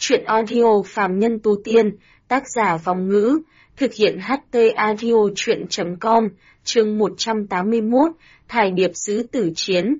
Truyện audio phàm nhân tu tiên, tác giả Vòng Ngữ, thực hiện HT audio truyện.com, chương 181, Thải điệp sứ tử chiến.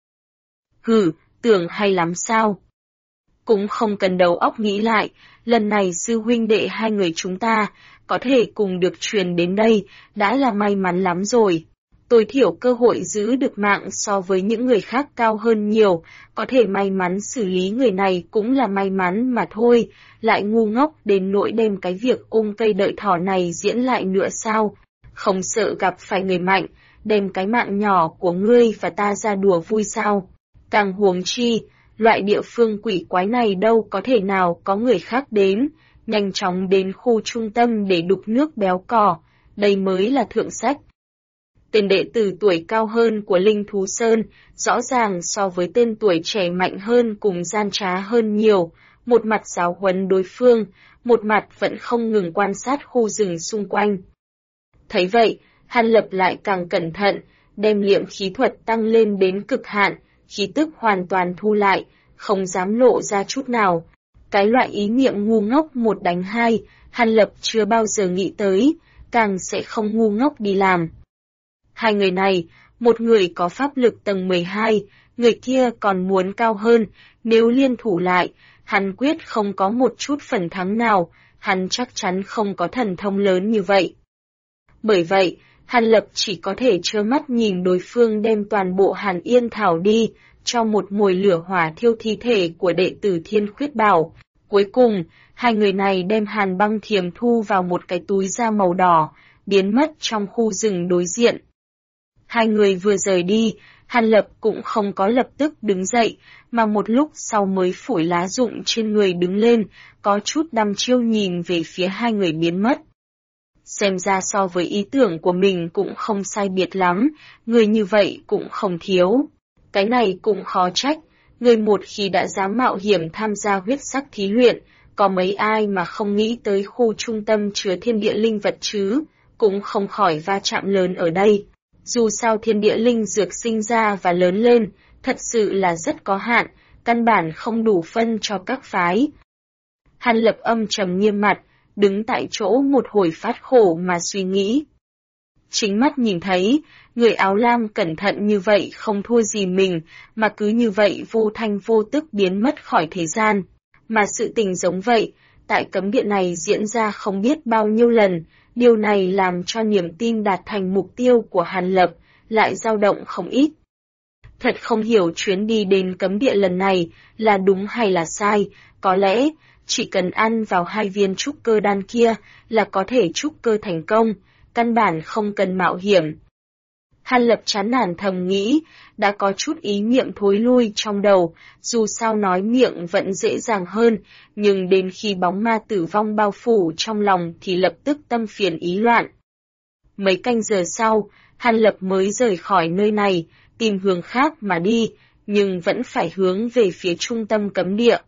Hử, tưởng hay lắm sao? Cũng không cần đầu óc nghĩ lại, lần này sư huynh đệ hai người chúng ta, có thể cùng được truyền đến đây, đã là may mắn lắm rồi. Tối thiểu cơ hội giữ được mạng so với những người khác cao hơn nhiều, có thể may mắn xử lý người này cũng là may mắn mà thôi, lại ngu ngốc đến nỗi đem cái việc ôm cây đợi thỏ này diễn lại nữa sao? Không sợ gặp phải người mạnh, đem cái mạng nhỏ của ngươi và ta ra đùa vui sao? Càng huống chi, loại địa phương quỷ quái này đâu có thể nào có người khác đến, nhanh chóng đến khu trung tâm để đục nước béo cò, đây mới là thượng sách. Tên đệ tử tuổi cao hơn của Linh Thú Sơn, rõ ràng so với tên tuổi trẻ mạnh hơn cùng gian trá hơn nhiều, một mặt giáo huấn đối phương, một mặt vẫn không ngừng quan sát khu rừng xung quanh. Thấy vậy, Hàn Lập lại càng cẩn thận, đem liệm khí thuật tăng lên đến cực hạn, khí tức hoàn toàn thu lại, không dám lộ ra chút nào. Cái loại ý niệm ngu ngốc một đánh hai, Hàn Lập chưa bao giờ nghĩ tới, càng sẽ không ngu ngốc đi làm. Hai người này, một người có pháp lực tầng 12, người kia còn muốn cao hơn, nếu liên thủ lại, hắn quyết không có một chút phần thắng nào, hắn chắc chắn không có thần thông lớn như vậy. Bởi vậy, Hàn Lập chỉ có thể trơ mắt nhìn đối phương đem toàn bộ Hàn Yên Thảo đi, cho một mồi lửa hỏa thiêu thi thể của đệ tử Thiên Khuyết Bảo. Cuối cùng, hai người này đem Hàn Băng Thiềm thu vào một cái túi da màu đỏ, biến mất trong khu rừng đối diện. Hai người vừa rời đi, Hàn Lập cũng không có lập tức đứng dậy, mà một lúc sau mới phủi lá rụng trên người đứng lên, có chút đăm chiêu nhìn về phía hai người biến mất. Xem ra so với ý tưởng của mình cũng không sai biệt lắm, người như vậy cũng không thiếu. Cái này cũng khó trách, người một khi đã dám mạo hiểm tham gia huyết sắc thí luyện, có mấy ai mà không nghĩ tới khu trung tâm chứa thiên địa linh vật chứ, cũng không khỏi va chạm lớn ở đây. Dù sao thiên địa linh dược sinh ra và lớn lên, thật sự là rất có hạn, căn bản không đủ phân cho các phái. Hàn Lập âm trầm nghiêm mặt, đứng tại chỗ một hồi phát khổ mà suy nghĩ. Chính mắt nhìn thấy, người áo lam cẩn thận như vậy không thua gì mình, mà cứ như vậy vô thanh vô tức biến mất khỏi thế gian. Mà sự tình giống vậy, tại cấm địa này diễn ra không biết bao nhiêu lần, điều này làm cho niềm tin đạt thành mục tiêu của Hàn Lập lại dao động không ít. Thật không hiểu chuyến đi đến cấm địa lần này là đúng hay là sai, có lẽ chỉ cần ăn vào 2 viên trúc cơ đan kia là có thể trúc cơ thành công, căn bản không cần mạo hiểm. Hàn Lập chán nản thầm nghĩ, đã có chút ý niệm thối lui trong đầu, dù sao nói miệng vẫn dễ dàng hơn, nhưng đến khi bóng ma tử vong bao phủ trong lòng thì lập tức tâm phiền ý loạn. Mấy canh giờ sau, Hàn Lập mới rời khỏi nơi này, tìm hướng khác mà đi, nhưng vẫn phải hướng về phía trung tâm cấm địa.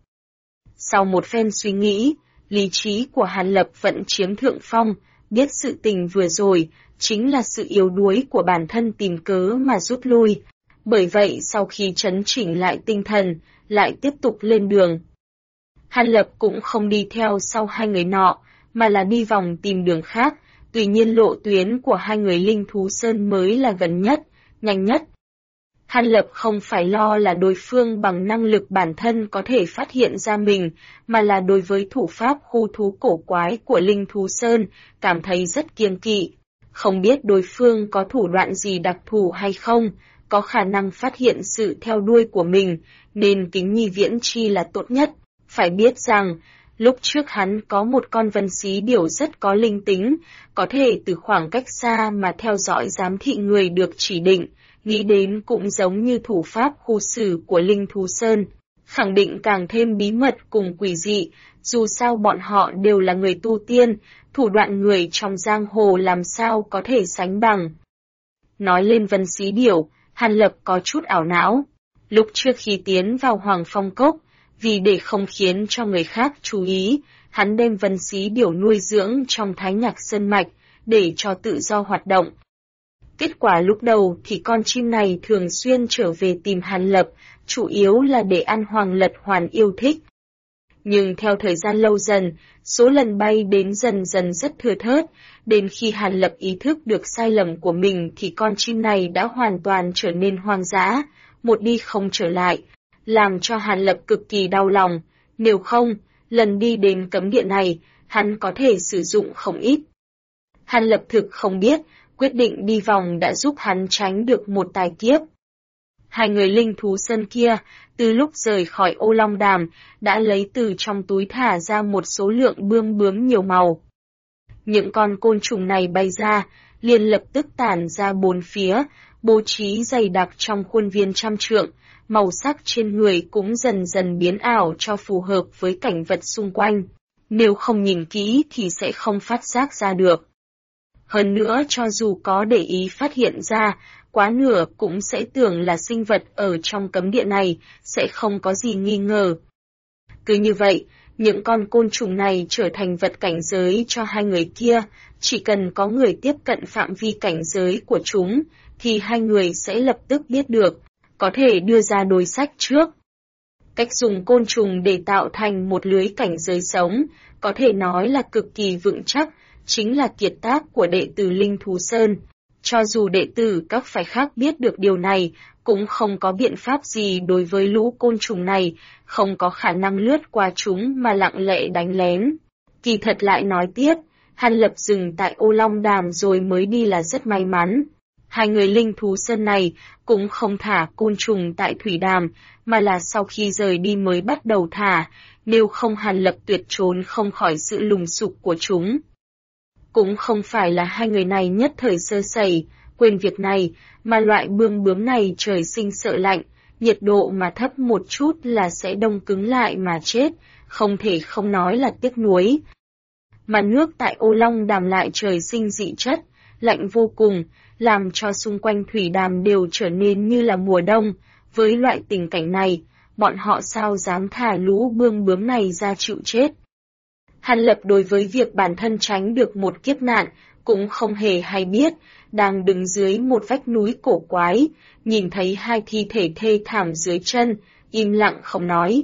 Sau một phen suy nghĩ, lý trí của Hàn Lập vẫn chiếm thượng phong, biết sự tình vừa rồi, chính là sự yếu đuối của bản thân tìm cớ mà rút lui. Bởi vậy sau khi trấn chỉnh lại tinh thần, lại tiếp tục lên đường. Hàn Lập cũng không đi theo sau hai người nọ, mà là đi vòng tìm đường khác, tuy nhiên lộ tuyến của hai người Linh Thú Sơn mới là gần nhất, nhanh nhất. Hàn Lập không phải lo là đối phương bằng năng lực bản thân có thể phát hiện ra mình, mà là đối với thủ pháp khu thú cổ quái của Linh Thú Sơn, cảm thấy rất kiêng kỵ. Không biết đối phương có thủ đoạn gì đặc thù hay không, có khả năng phát hiện sự theo đuôi của mình, nên kính nhi viễn chi là tốt nhất. Phải biết rằng, lúc trước hắn có một con vân xí điểu rất có linh tính, có thể từ khoảng cách xa mà theo dõi giám thị người được chỉ định, nghĩ đến cũng giống như thủ pháp khu xử của Linh Thú Sơn, khẳng định càng thêm bí mật cùng quỷ dị, dù sao bọn họ đều là người tu tiên, thủ đoạn người trong giang hồ làm sao có thể sánh bằng. Nói lên vân xí điểu, Hàn Lập có chút ảo não. Lúc trước khi tiến vào Hoàng Phong Cốc, vì để không khiến cho người khác chú ý, hắn đem vân xí điểu nuôi dưỡng trong Thái Nhạc Sơn Mạch, để cho tự do hoạt động. Kết quả lúc đầu thì con chim này thường xuyên trở về tìm Hàn Lập, chủ yếu là để ăn Hoàng Lật Hoàn yêu thích. Nhưng theo thời gian lâu dần, số lần bay đến dần dần rất thưa thớt, đến khi Hàn Lập ý thức được sai lầm của mình thì con chim này đã hoàn toàn trở nên hoang dã, một đi không trở lại, làm cho Hàn Lập cực kỳ đau lòng, nếu không, lần đi đến cấm địa này, hắn có thể sử dụng không ít. Hàn Lập thực không biết, quyết định đi vòng đã giúp hắn tránh được một tai kiếp. Hai người linh thú sơn kia, từ lúc rời khỏi Ô Long Đàm, đã lấy từ trong túi thả ra một số lượng bươm bướm nhiều màu. Những con côn trùng này bay ra, liền lập tức tản ra bốn phía, bố trí dày đặc trong khuôn viên trăm trượng, màu sắc trên người cũng dần dần biến ảo cho phù hợp với cảnh vật xung quanh. Nếu không nhìn kỹ thì sẽ không phát giác ra được. Hơn nữa cho dù có để ý phát hiện ra, quá nửa cũng sẽ tưởng là sinh vật ở trong cấm địa này, sẽ không có gì nghi ngờ. Cứ như vậy, những con côn trùng này trở thành vật cảnh giới cho hai người kia, chỉ cần có người tiếp cận phạm vi cảnh giới của chúng, thì hai người sẽ lập tức biết được, có thể đưa ra đối sách trước. Cách dùng côn trùng để tạo thành một lưới cảnh giới sống, có thể nói là cực kỳ vững chắc, chính là kiệt tác của đệ tử Linh Thú Sơn. Cho dù đệ tử các phái khác biết được điều này, cũng không có biện pháp gì đối với lũ côn trùng này, không có khả năng lướt qua chúng mà lặng lẽ đánh lén. Kỳ thật lại nói tiếp, Hàn Lập dừng tại Ô Long Đàm rồi mới đi là rất may mắn. Hai người Linh Thú Sơn này cũng không thả côn trùng tại Thủy Đàm, mà là sau khi rời đi mới bắt đầu thả, nếu không Hàn Lập tuyệt trốn không khỏi sự lùng sục của chúng. Cũng không phải là hai người này nhất thời sơ sẩy, quên việc này, mà loại bươm bướm này trời sinh sợ lạnh, nhiệt độ mà thấp một chút là sẽ đông cứng lại mà chết, không thể không nói là tiếc nuối. Mà nước tại Ô Long Đàm lại trời sinh dị chất, lạnh vô cùng, làm cho xung quanh Thủy Đàm đều trở nên như là mùa đông. Với loại tình cảnh này, bọn họ sao dám thả lũ bươm bướm này ra chịu chết. Hàn Lập đối với việc bản thân tránh được một kiếp nạn, cũng không hề hay biết, đang đứng dưới một vách núi cổ quái, nhìn thấy hai thi thể thê thảm dưới chân, im lặng không nói.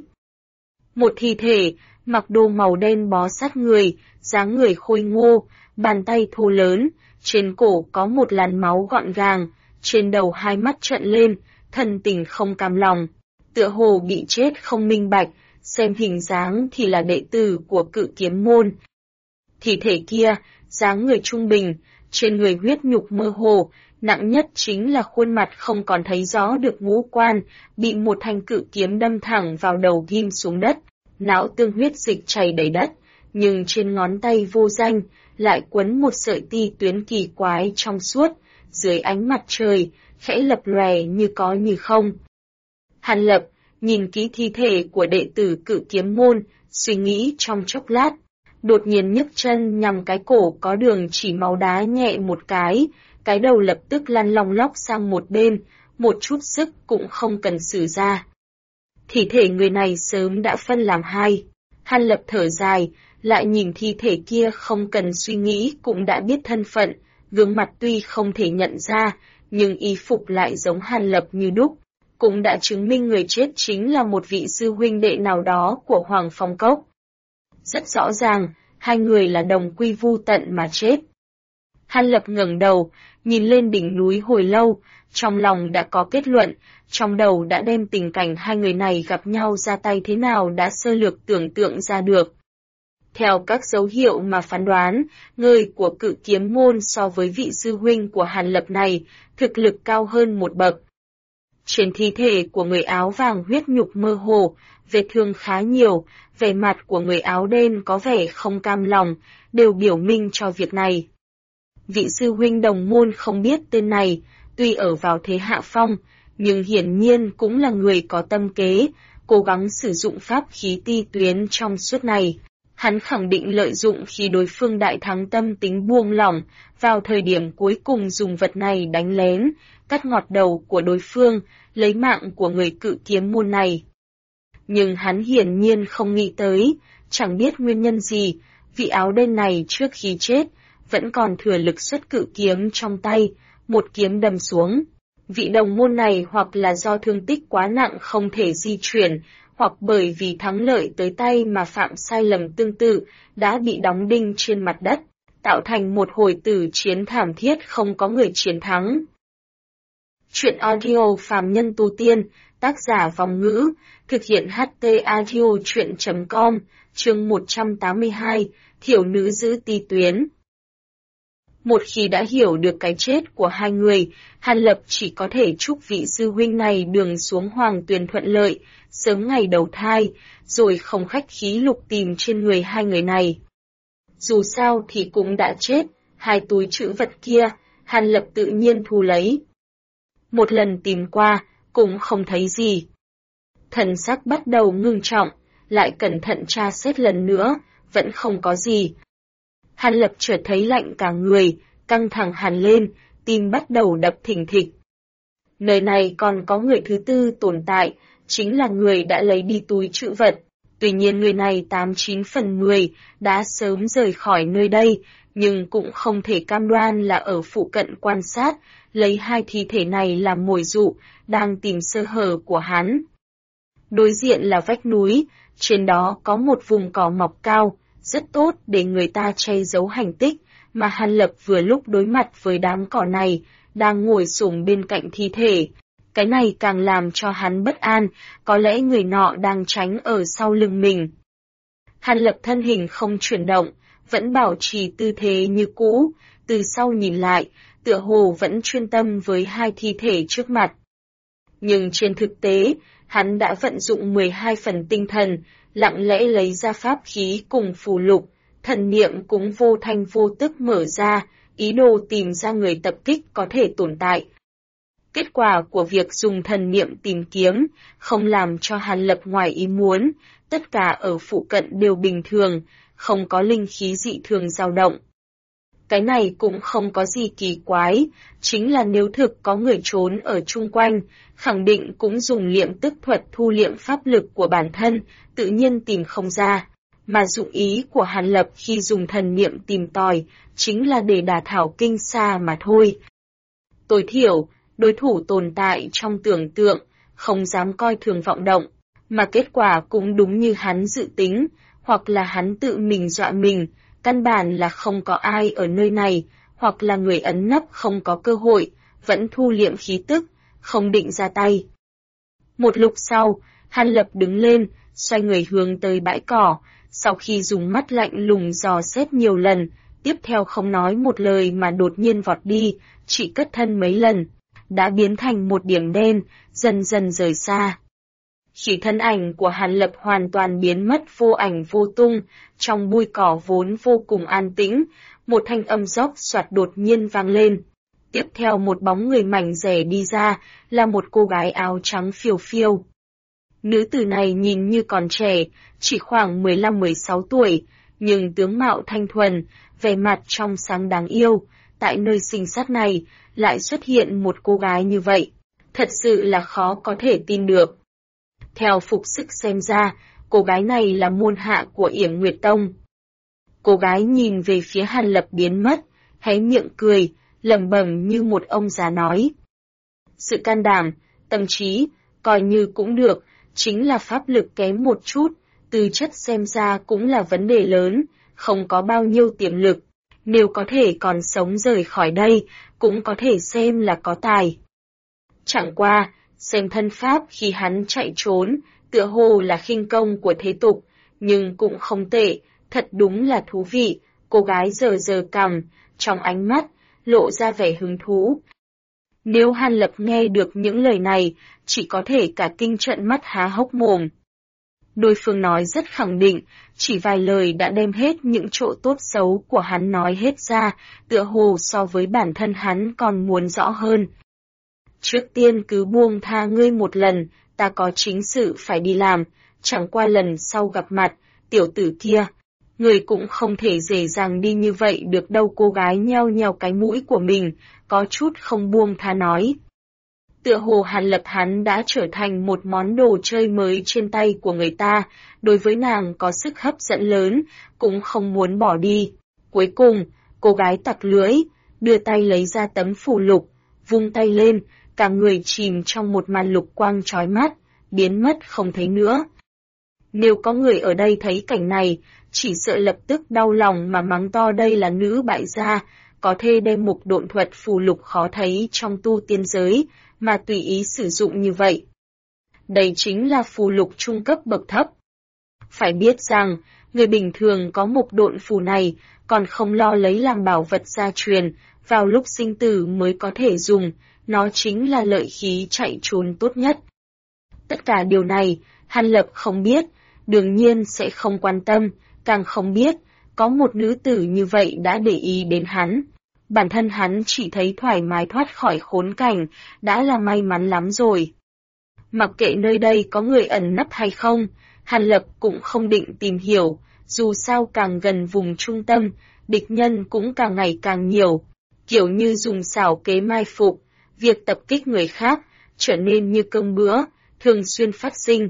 Một thi thể, mặc đồ màu đen bó sát người, dáng người khôi ngô, bàn tay thô lớn, trên cổ có một làn máu gọn gàng, trên đầu hai mắt trợn lên, thần tình không cam lòng, tựa hồ bị chết không minh bạch, xem hình dáng thì là đệ tử của Cự Kiếm môn. Thi thể kia, dáng người trung bình, trên người huyết nhục mơ hồ, nặng nhất chính là khuôn mặt không còn thấy rõ được ngũ quan, bị một thanh cự kiếm đâm thẳng vào đầu ghim xuống đất, não tương huyết dịch chảy đầy đất, nhưng trên ngón tay vô danh, lại quấn một sợi ti tuyến kỳ quái trong suốt, dưới ánh mặt trời, khẽ lập lòe như có như không. Hàn Lập nhìn kỹ thi thể của đệ tử Cự Kiếm môn, suy nghĩ trong chốc lát, đột nhiên nhấc chân nhằm cái cổ có đường chỉ máu đá nhẹ một cái đầu lập tức lăn long lóc sang một bên, một chút sức cũng không cần sử ra. Thi thể người này sớm đã phân làm hai. Hàn Lập thở dài, lại nhìn thi thể kia không cần suy nghĩ cũng đã biết thân phận, gương mặt tuy không thể nhận ra, nhưng y phục lại giống Hàn Lập như đúc, cũng đã chứng minh người chết chính là một vị sư huynh đệ nào đó của Hoàng Phong Cốc. Rất rõ ràng, hai người là đồng quy vu tận mà chết. Hàn Lập ngẩng đầu, nhìn lên đỉnh núi hồi lâu, trong lòng đã có kết luận, trong đầu đã đem tình cảnh hai người này gặp nhau ra tay thế nào đã sơ lược tưởng tượng ra được. Theo các dấu hiệu mà phán đoán, người của Cự Kiếm môn so với vị sư huynh của Hàn Lập này, thực lực cao hơn một bậc. Trên thi thể của người áo vàng huyết nhục mơ hồ, vết thương khá nhiều, vẻ mặt của người áo đen có vẻ không cam lòng, đều biểu minh cho việc này. Vị sư huynh đồng môn không biết tên này, tuy ở vào thế hạ phong, nhưng hiển nhiên cũng là người có tâm kế, cố gắng sử dụng pháp khí ti tuyến trong suốt này. Hắn khẳng định lợi dụng khi đối phương đại thắng tâm tính buông lỏng, vào thời điểm cuối cùng dùng vật này đánh lén, cắt ngọt đầu của đối phương, lấy mạng của người Cự Kiếm môn này. Nhưng hắn hiển nhiên không nghĩ tới, chẳng biết nguyên nhân gì, vị áo đen này trước khi chết, vẫn còn thừa lực xuất cự kiếm trong tay, một kiếm đâm xuống. Vị đồng môn này hoặc là do thương tích quá nặng không thể di chuyển, hoặc bởi vì thắng lợi tới tay mà phạm sai lầm tương tự, đã bị đóng đinh trên mặt đất, tạo thành một hồi tử chiến thảm thiết không có người chiến thắng. Truyện audio Phàm Nhân Tu Tiên, tác giả Vòng Ngữ, thực hiện HT Audio Truyện.com, chương 182, Thiểu nữ giữ ti tuyến. Một khi đã hiểu được cái chết của hai người, Hàn Lập chỉ có thể chúc vị sư huynh này đường xuống hoàng tuyền thuận lợi, sớm ngày đầu thai, rồi không khách khí lục tìm trên người hai người này. Dù sao thì cũng đã chết, hai túi trữ vật kia, Hàn Lập tự nhiên thu lấy. Một lần tìm qua, cũng không thấy gì. Thần sắc bắt đầu ngưng trọng, lại cẩn thận tra xét lần nữa, vẫn không có gì. Hàn Lập chợt thấy lạnh cả người, căng thẳng hẳn lên, tim bắt đầu đập thình thịch. Nơi này còn có người thứ tư tồn tại, chính là người đã lấy đi túi trữ vật. Tuy nhiên người này 89 phần 10 đã sớm rời khỏi nơi đây, nhưng cũng không thể cam đoan là ở phụ cận quan sát, lấy hai thi thể này làm mồi dụ, đang tìm sơ hở của hắn. Đối diện là vách núi, trên đó có một vùng cỏ mọc cao, rất tốt để người ta che giấu hành tích, mà Hàn Lập vừa lúc đối mặt với đám cỏ này, đang ngồi xổm bên cạnh thi thể. Cái này càng làm cho hắn bất an, có lẽ người nọ đang tránh ở sau lưng mình. Hàn Lập thân hình không chuyển động, vẫn bảo trì tư thế như cũ, từ sau nhìn lại, tựa hồ vẫn chuyên tâm với hai thi thể trước mặt. Nhưng trên thực tế, hắn đã vận dụng 12 phần tinh thần, lặng lẽ lấy ra pháp khí cùng phù lục, thần niệm cũng vô thanh vô tức mở ra, ý đồ tìm ra người tập kích có thể tồn tại. Kết quả của việc dùng thần niệm tìm kiếm, không làm cho Hàn Lập ngoài ý muốn, tất cả ở phụ cận đều bình thường, không có linh khí dị thường dao động. Cái này cũng không có gì kỳ quái, chính là nếu thực có người trốn ở chung quanh, khẳng định cũng dùng liệm tức thuật thu liệm pháp lực của bản thân, tự nhiên tìm không ra. Mà dụng ý của Hàn Lập khi dùng thần niệm tìm tòi, chính là để đả thảo kinh xa mà thôi. Tối thiểu, đối thủ tồn tại trong tưởng tượng, không dám coi thường vọng động, mà kết quả cũng đúng như hắn dự tính, hoặc là hắn tự mình dọa mình, căn bản là không có ai ở nơi này, hoặc là người ẩn nấp không có cơ hội, vẫn thu liệm khí tức, không định ra tay. Một lúc sau, Hàn Lập đứng lên, xoay người hướng tới bãi cỏ, sau khi dùng mắt lạnh lùng dò xét nhiều lần, tiếp theo không nói một lời mà đột nhiên vọt đi, chỉ cất thân mấy lần, đã biến thành một điểm đen, dần dần rời xa. Khi thân ảnh của Hàn Lập hoàn toàn biến mất vô ảnh vô tung, trong bụi cỏ vốn vô cùng an tĩnh, một thanh âm róc xoạt đột nhiên vang lên. Tiếp theo một bóng người mảnh rẻ đi ra, là một cô gái áo trắng phiêu phiêu. Nữ tử này nhìn như còn trẻ, chỉ khoảng 15-16 tuổi, nhưng tướng mạo thanh thuần, vẻ mặt trong sáng đáng yêu, tại nơi sinh sát này, lại xuất hiện một cô gái như vậy. Thật sự là khó có thể tin được. Theo phục sức xem ra, cô gái này là môn hạ của Yểm Nguyệt Tông. Cô gái nhìn về phía Hàn Lập biến mất, hé miệng cười, lẩm bẩm như một ông già nói. Sự can đảm, tâm trí, coi như cũng được, chính là pháp lực kém một chút, tư chất xem ra cũng là vấn đề lớn, không có bao nhiêu tiềm lực. Nếu có thể còn sống rời khỏi đây, cũng có thể xem là có tài. Chẳng qua, xem thân pháp khi hắn chạy trốn, tựa hồ là khinh công của thế tục, nhưng cũng không tệ, thật đúng là thú vị. Cô gái giơ cằm, trong ánh mắt, lộ ra vẻ hứng thú. Nếu Hàn Lập nghe được những lời này, chỉ có thể cả kinh trợn mắt há hốc mồm. Đối phương nói rất khẳng định, chỉ vài lời đã đem hết những chỗ tốt xấu của hắn nói hết ra, tựa hồ so với bản thân hắn còn muốn rõ hơn. Trước tiên cứ buông tha ngươi một lần, ta có chính sự phải đi làm, chẳng qua lần sau gặp mặt, tiểu tử kia. Ngươi cũng không thể dễ dàng đi như vậy được đâu. Cô gái nheo nheo cái mũi của mình, có chút không buông tha nói. Tựa hồ Hàn Lập hắn đã trở thành một món đồ chơi mới trên tay của người ta, đối với nàng có sức hấp dẫn lớn, cũng không muốn bỏ đi. Cuối cùng, cô gái tặc lưỡi, đưa tay lấy ra tấm phù lục, vung tay lên, cả người chìm trong một màn lục quang chói mắt, biến mất không thấy nữa. Nếu có người ở đây thấy cảnh này, chỉ sợ lập tức đau lòng mà mắng to đây là nữ bại gia, có thể đem một độn thuật phù lục khó thấy trong tu tiên giới, mà tùy ý sử dụng như vậy. Đây chính là phù lục trung cấp bậc thấp. Phải biết rằng, người bình thường có một độn phù này, còn không lo lấy làm bảo vật gia truyền, vào lúc sinh tử mới có thể dùng, nó chính là lợi khí chạy trốn tốt nhất. Tất cả điều này, Hàn Lập không biết, đương nhiên sẽ không quan tâm, càng không biết, có một nữ tử như vậy đã để ý đến hắn. Bản thân hắn chỉ thấy thoải mái thoát khỏi khốn cảnh, đã là may mắn lắm rồi. Mặc kệ nơi đây có người ẩn nấp hay không, Hàn Lập cũng không định tìm hiểu, dù sao càng gần vùng trung tâm, địch nhân cũng càng ngày càng nhiều, kiểu như dùng xảo kế mai phục, việc tập kích người khác, trở nên như cơm bữa, thường xuyên phát sinh.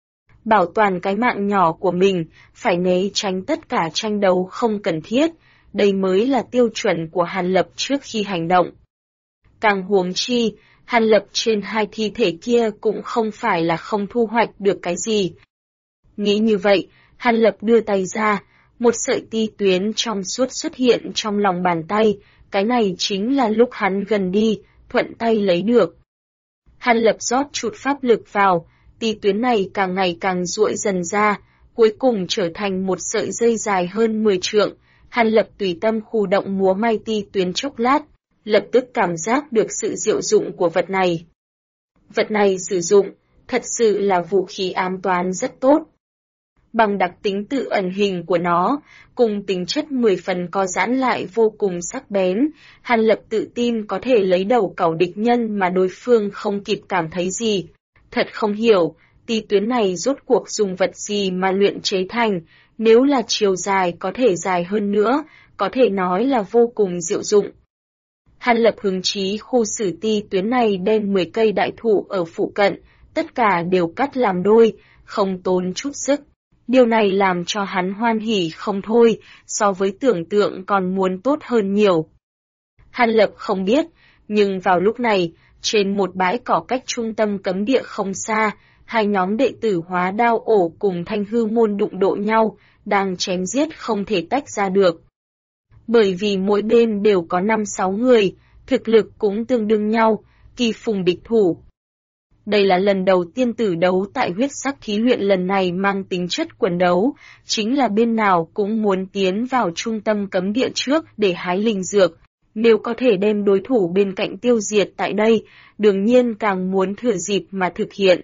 Bảo toàn cái mạng nhỏ của mình, phải né tránh tất cả tranh đấu không cần thiết, đây mới là tiêu chuẩn của Hàn Lập trước khi hành động. Càng huống chi, Hàn Lập trên hai thi thể kia cũng không phải là không thu hoạch được cái gì. Nghĩ như vậy, Hàn Lập đưa tay ra, một sợi ti tuyến trong suốt xuất hiện trong lòng bàn tay, cái này chính là lúc hắn gần đi, thuận tay lấy được. Hàn Lập rót chút pháp lực vào, ti tuyến này càng ngày càng duỗi dần ra, cuối cùng trở thành một sợi dây dài hơn 10 trượng. Hàn Lập tùy tâm khu động múa may ti tuyến chốc lát, lập tức cảm giác được sự diệu dụng của vật này. Vật này sử dụng, thật sự là vũ khí ám toán rất tốt. Bằng đặc tính tự ẩn hình của nó, cùng tính chất 10 phần co giãn lại vô cùng sắc bén, Hàn Lập tự tin có thể lấy đầu cẩu địch nhân mà đối phương không kịp cảm thấy gì. Thật không hiểu, ti tuyến này rốt cuộc dùng vật gì mà luyện chế thành, nếu là chiều dài có thể dài hơn nữa, có thể nói là vô cùng diệu dụng. Hàn Lập hứng chí khu xử ti tuyến này đem 10 cây đại thụ ở phụ cận, tất cả đều cắt làm đôi, không tốn chút sức. Điều này làm cho hắn hoan hỉ không thôi, so với tưởng tượng còn muốn tốt hơn nhiều. Hàn Lập không biết, nhưng vào lúc này, trên một bãi cỏ cách trung tâm cấm địa không xa, hai nhóm đệ tử Hóa Đao Ổ cùng Thanh Hư Môn đụng độ nhau, đang chém giết không thể tách ra được. Bởi vì mỗi bên đều có 5-6 người, thực lực cũng tương đương nhau, kỳ phùng địch thủ. Đây là lần đầu tiên tử đấu tại huyết sắc thí luyện lần này mang tính chất quần đấu, chính là bên nào cũng muốn tiến vào trung tâm cấm địa trước để hái linh dược. Nếu có thể đem đối thủ bên cạnh tiêu diệt tại đây, đương nhiên càng muốn thừa dịp mà thực hiện.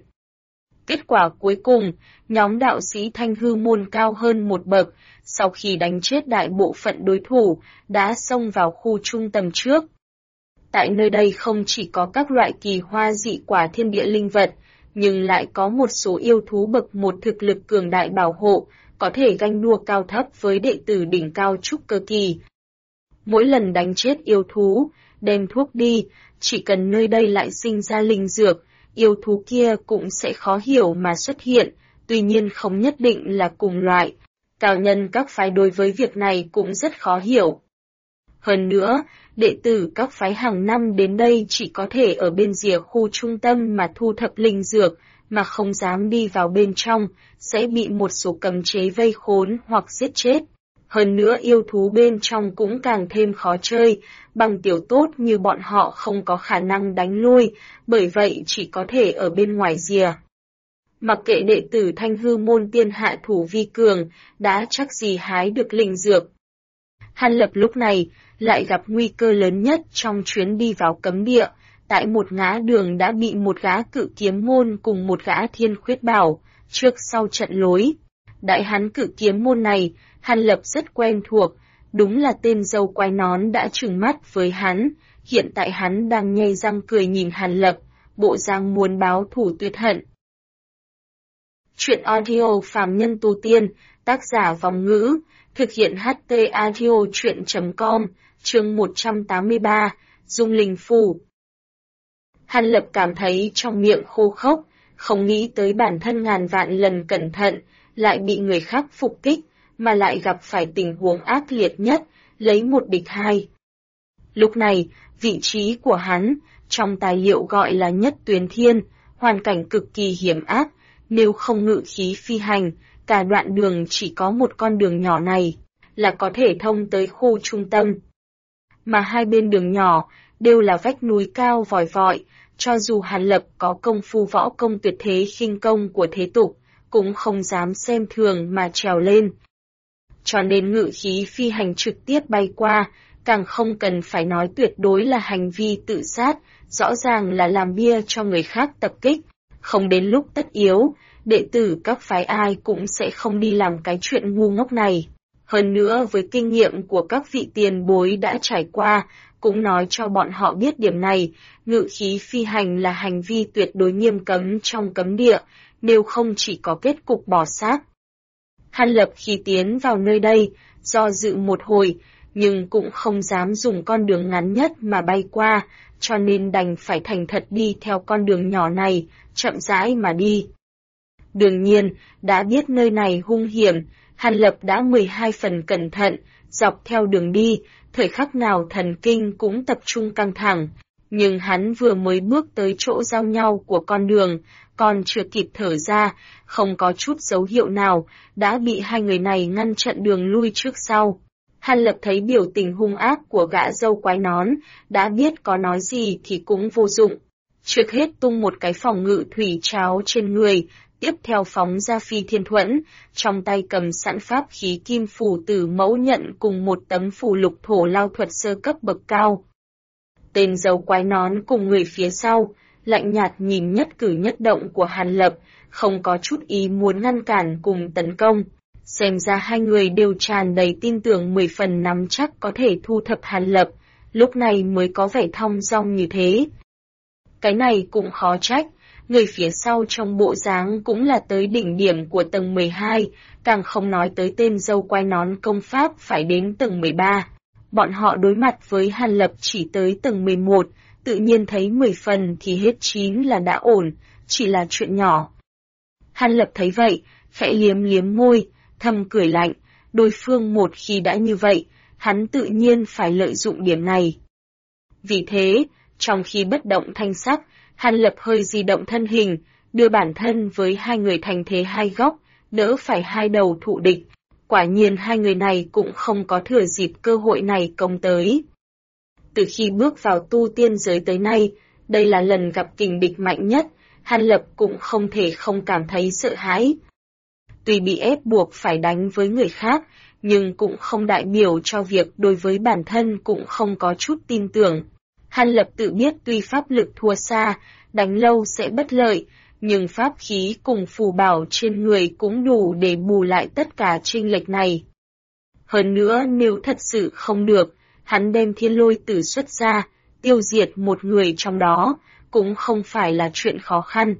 Kết quả cuối cùng, nhóm đạo sĩ Thanh Hư Môn cao hơn một bậc, sau khi đánh chết đại bộ phận đối thủ, đã xông vào khu trung tâm trước. Tại nơi đây không chỉ có các loại kỳ hoa dị quả thiên địa linh vật, nhưng lại có một số yêu thú bậc một thực lực cường đại bảo hộ, có thể ganh đua cao thấp với đệ tử đỉnh cao trúc cơ kỳ. Mỗi lần đánh chết yêu thú, đem thuốc đi, chỉ cần nơi đây lại sinh ra linh dược, yêu thú kia cũng sẽ khó hiểu mà xuất hiện, tuy nhiên không nhất định là cùng loại. Cao nhân các phái đối với việc này cũng rất khó hiểu. Hơn nữa, đệ tử các phái hàng năm đến đây chỉ có thể ở bên rìa khu trung tâm mà thu thập linh dược, mà không dám đi vào bên trong, sẽ bị một số cấm chế vây khốn hoặc giết chết. Hơn nữa yêu thú bên trong cũng càng thêm khó chơi, bằng tiểu tốt như bọn họ không có khả năng đánh lui, bởi vậy chỉ có thể ở bên ngoài rìa. Mặc kệ đệ tử Thanh Hư Môn tiên hạ thủ vi cường, đã chắc gì hái được linh dược. Hàn Lập lúc này lại gặp nguy cơ lớn nhất trong chuyến đi vào cấm địa, tại một ngã đường đã bị một gã cự kiếm môn cùng một gã thiên khuyết bảo, trước sau trận lối. Đại hán cự kiếm môn này, Hàn Lập rất quen thuộc, đúng là tên dâu quai nón đã trừng mắt với hắn, hiện tại hắn đang nhe răng cười nhìn Hàn Lập, bộ dạng muốn báo thù tuyệt hận. Chuyện audio Phàm Nhân Tu Tiên, tác giả Vòng Ngữ, thực hiện HT Audio Chuyện.com, chương 183, Dung Linh Phù. Hàn Lập cảm thấy trong miệng khô khốc, không nghĩ tới bản thân ngàn vạn lần cẩn thận, lại bị người khác phục kích, mà lại gặp phải tình huống ác liệt nhất, lấy một địch hai. Lúc này, vị trí của hắn, trong tài liệu gọi là Nhất Tuyến Thiên, hoàn cảnh cực kỳ hiểm ác, nếu không ngự khí phi hành, cả đoạn đường chỉ có một con đường nhỏ này, là có thể thông tới khu trung tâm. Mà hai bên đường nhỏ, đều là vách núi cao vòi vọi, cho dù Hàn Lập có công phu võ công tuyệt thế khinh công của thế tục, cũng không dám xem thường mà trèo lên. Cho nên ngự khí phi hành trực tiếp bay qua, càng không cần phải nói tuyệt đối là hành vi tự sát, rõ ràng là làm bia cho người khác tập kích, không đến lúc tất yếu, đệ tử các phái ai cũng sẽ không đi làm cái chuyện ngu ngốc này. Hơn nữa với kinh nghiệm của các vị tiền bối đã trải qua, cũng nói cho bọn họ biết điểm này, ngự khí phi hành là hành vi tuyệt đối nghiêm cấm trong cấm địa, nếu không chỉ có kết cục bỏ xác. Hàn Lập khi tiến vào nơi đây, do dự một hồi, nhưng cũng không dám dùng con đường ngắn nhất mà bay qua, cho nên đành phải thành thật đi theo con đường nhỏ này, chậm rãi mà đi. Đương nhiên, đã biết nơi này hung hiểm, Hàn Lập đã 12 phần cẩn thận, dọc theo đường đi, thời khắc nào thần kinh cũng tập trung căng thẳng. Nhưng hắn vừa mới bước tới chỗ giao nhau của con đường, còn chưa kịp thở ra, không có chút dấu hiệu nào, đã bị hai người này ngăn chặn đường lui trước sau. Hàn Lập thấy biểu tình hung ác của gã dâu quái nón, đã biết có nói gì thì cũng vô dụng. Trước hết tung một cái phòng ngự thủy tráo trên người, tiếp theo phóng ra phi thiên thuẫn, trong tay cầm sẵn pháp khí kim phù tử mẫu nhận cùng một tấm phù lục thổ lao thuật sơ cấp bậc cao. Tên dâu quái nón cùng người phía sau, lạnh nhạt nhìn nhất cử nhất động của Hàn Lập, không có chút ý muốn ngăn cản cùng tấn công. Xem ra hai người đều tràn đầy tin tưởng 10 phần nắm chắc có thể thu thập Hàn Lập, lúc này mới có vẻ thong dong như thế. Cái này cũng khó trách, người phía sau trong bộ dáng cũng là tới đỉnh điểm của tầng 12, càng không nói tới tên dâu quai nón công pháp phải đến tầng 13. Bọn họ đối mặt với Hàn Lập chỉ tới tầng 11, tự nhiên thấy 10 phần thì hết 9 là đã ổn, chỉ là chuyện nhỏ. Hàn Lập thấy vậy, khẽ liếm liếm môi, thầm cười lạnh, đối phương một khi đã như vậy, hắn tự nhiên phải lợi dụng điểm này. Vì thế, trong khi bất động thanh sắc, Hàn Lập hơi di động thân hình, đưa bản thân với hai người thành thế hai góc, đỡ phải hai đầu thụ địch. Quả nhiên hai người này cũng không có thừa dịp cơ hội này công tới. Từ khi bước vào tu tiên giới tới nay, đây là lần gặp kình địch mạnh nhất, Hàn Lập cũng không thể không cảm thấy sợ hãi. Tuy bị ép buộc phải đánh với người khác, nhưng cũng không đại biểu cho việc đối với bản thân cũng không có chút tin tưởng. Hàn Lập tự biết tuy pháp lực thua xa, đánh lâu sẽ bất lợi, nhưng pháp khí cùng phù bảo trên người cũng đủ để bù lại tất cả chênh lệch này. Hơn nữa nếu thật sự không được, hắn đem thiên lôi tử xuất ra, tiêu diệt một người trong đó, cũng không phải là chuyện khó khăn.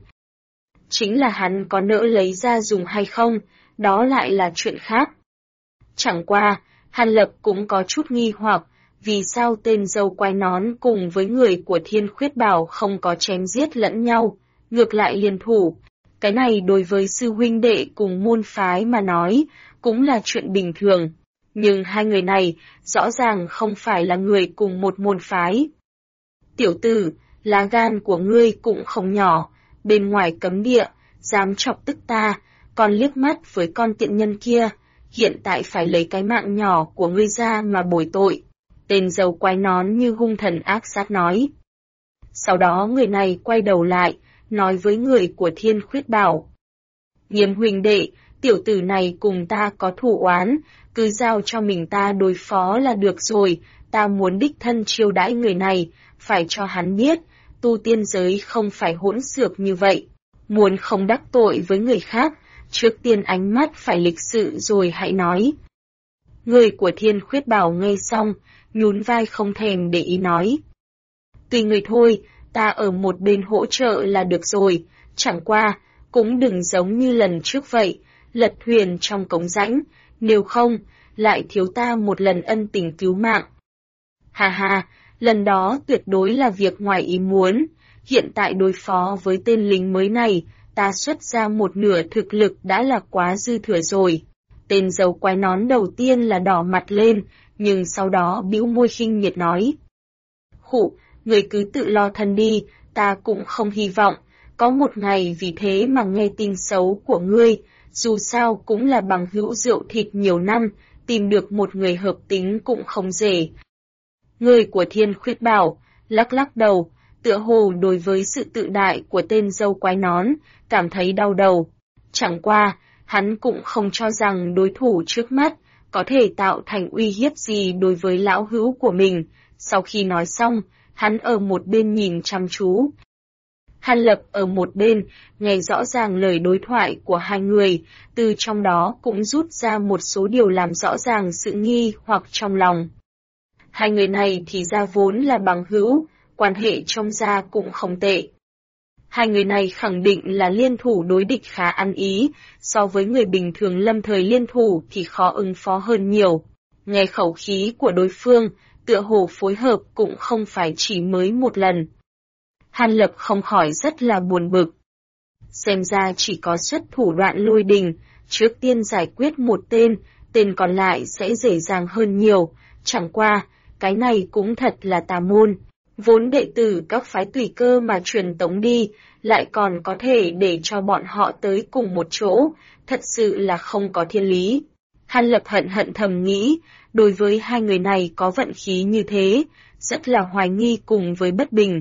Chính là hắn có nỡ lấy ra dùng hay không, đó lại là chuyện khác. Chẳng qua, Hàn Lập cũng có chút nghi hoặc, vì sao tên dâu quai nón cùng với người của Thiên Khuyết Bảo không có chém giết lẫn nhau, ngược lại liên thủ. Cái này đối với sư huynh đệ cùng môn phái mà nói, cũng là chuyện bình thường. Nhưng hai người này, rõ ràng không phải là người cùng một môn phái. Tiểu tử, lá gan của ngươi cũng không nhỏ, bên ngoài cấm địa, dám chọc tức ta, còn liếc mắt với con tiện nhân kia, hiện tại phải lấy cái mạng nhỏ của ngươi ra mà bồi tội. Tên dâu quái nón như hung thần ác sát nói. Sau đó người này quay đầu lại, nói với người của Thiên Khuyết Bảo. Nghiêm huynh đệ, tiểu tử này cùng ta có thù oán, cứ giao cho mình ta đối phó là được rồi, ta muốn đích thân chiêu đãi người này, phải cho hắn biết, tu tiên giới không phải hỗn xược như vậy. Muốn không đắc tội với người khác, trước tiên ánh mắt phải lịch sự rồi hãy nói. Người của Thiên Khuyết Bảo nghe xong, nhún vai không thèm để ý nói. Tùy người thôi, ta ở một bên hỗ trợ là được rồi, chẳng qua, cũng đừng giống như lần trước vậy, lật thuyền trong cống rãnh, nếu không, lại thiếu ta một lần ân tình cứu mạng. Hà hà, lần đó tuyệt đối là việc ngoài ý muốn, hiện tại đối phó với tên lính mới này, ta xuất ra một nửa thực lực đã là quá dư thừa rồi. Tên dâu quái nón đầu tiên là đỏ mặt lên, nhưng sau đó bĩu môi khinh miệt nói. Khụ, người cứ tự lo thân đi, ta cũng không hy vọng, có một ngày vì thế mà nghe tin xấu của ngươi, dù sao cũng là bằng hữu rượu thịt nhiều năm, tìm được một người hợp tính cũng không dễ. Người của Thiên Khuyết Bảo, lắc lắc đầu, tựa hồ đối với sự tự đại của tên dâu quái nón, cảm thấy đau đầu. Chẳng qua, hắn cũng không cho rằng đối thủ trước mắt có thể tạo thành uy hiếp gì đối với lão hữu của mình. Sau khi nói xong, hắn ở một bên nhìn chăm chú. Hàn Lập ở một bên, nghe rõ ràng lời đối thoại của hai người, từ trong đó cũng rút ra một số điều làm rõ ràng sự nghi hoặc trong lòng. Hai người này thì ra vốn là bằng hữu, quan hệ trong gia cũng không tệ. Hai người này khẳng định là liên thủ đối địch khá ăn ý, so với người bình thường lâm thời liên thủ thì khó ứng phó hơn nhiều. Nghe khẩu khí của đối phương, tựa hồ phối hợp cũng không phải chỉ mới một lần. Hàn Lập không khỏi rất là buồn bực. Xem ra chỉ có xuất thủ đoạn lôi đình, trước tiên giải quyết một tên còn lại sẽ dễ dàng hơn nhiều, chẳng qua, cái này cũng thật là tà môn. Vốn đệ tử các phái tùy cơ mà truyền tống đi, lại còn có thể để cho bọn họ tới cùng một chỗ, thật sự là không có thiên lý. Hàn Lập hận thầm nghĩ, đối với hai người này có vận khí như thế, rất là hoài nghi cùng với bất bình.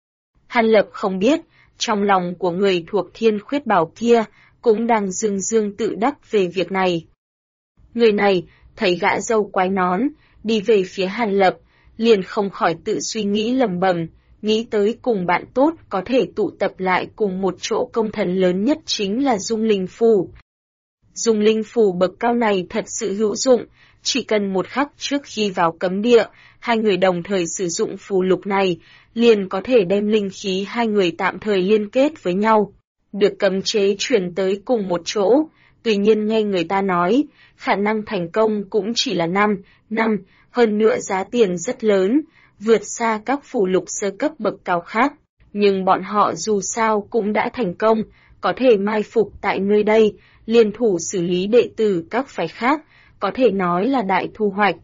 Hàn Lập không biết, trong lòng của người thuộc Thiên Khuyết Bảo kia, cũng đang dương dương tự đắc về việc này. Người này, thấy gã dâu quái nón, đi về phía Hàn Lập, liền không khỏi tự suy nghĩ lầm bầm, nghĩ tới cùng bạn tốt có thể tụ tập lại cùng một chỗ công thần lớn nhất chính là Dung Linh Phù. Dung Linh Phù bậc cao này thật sự hữu dụng, chỉ cần một khắc trước khi vào cấm địa, hai người đồng thời sử dụng phù lục này, liền có thể đem linh khí hai người tạm thời liên kết với nhau, được cấm chế chuyển tới cùng một chỗ. Tuy nhiên nghe người ta nói, khả năng thành công cũng chỉ là 5 năm, hơn nữa giá tiền rất lớn, vượt xa các phù lục sơ cấp bậc cao khác. Nhưng bọn họ dù sao cũng đã thành công, có thể mai phục tại nơi đây, liên thủ xử lý đệ tử các phái khác, có thể nói là đại thu hoạch.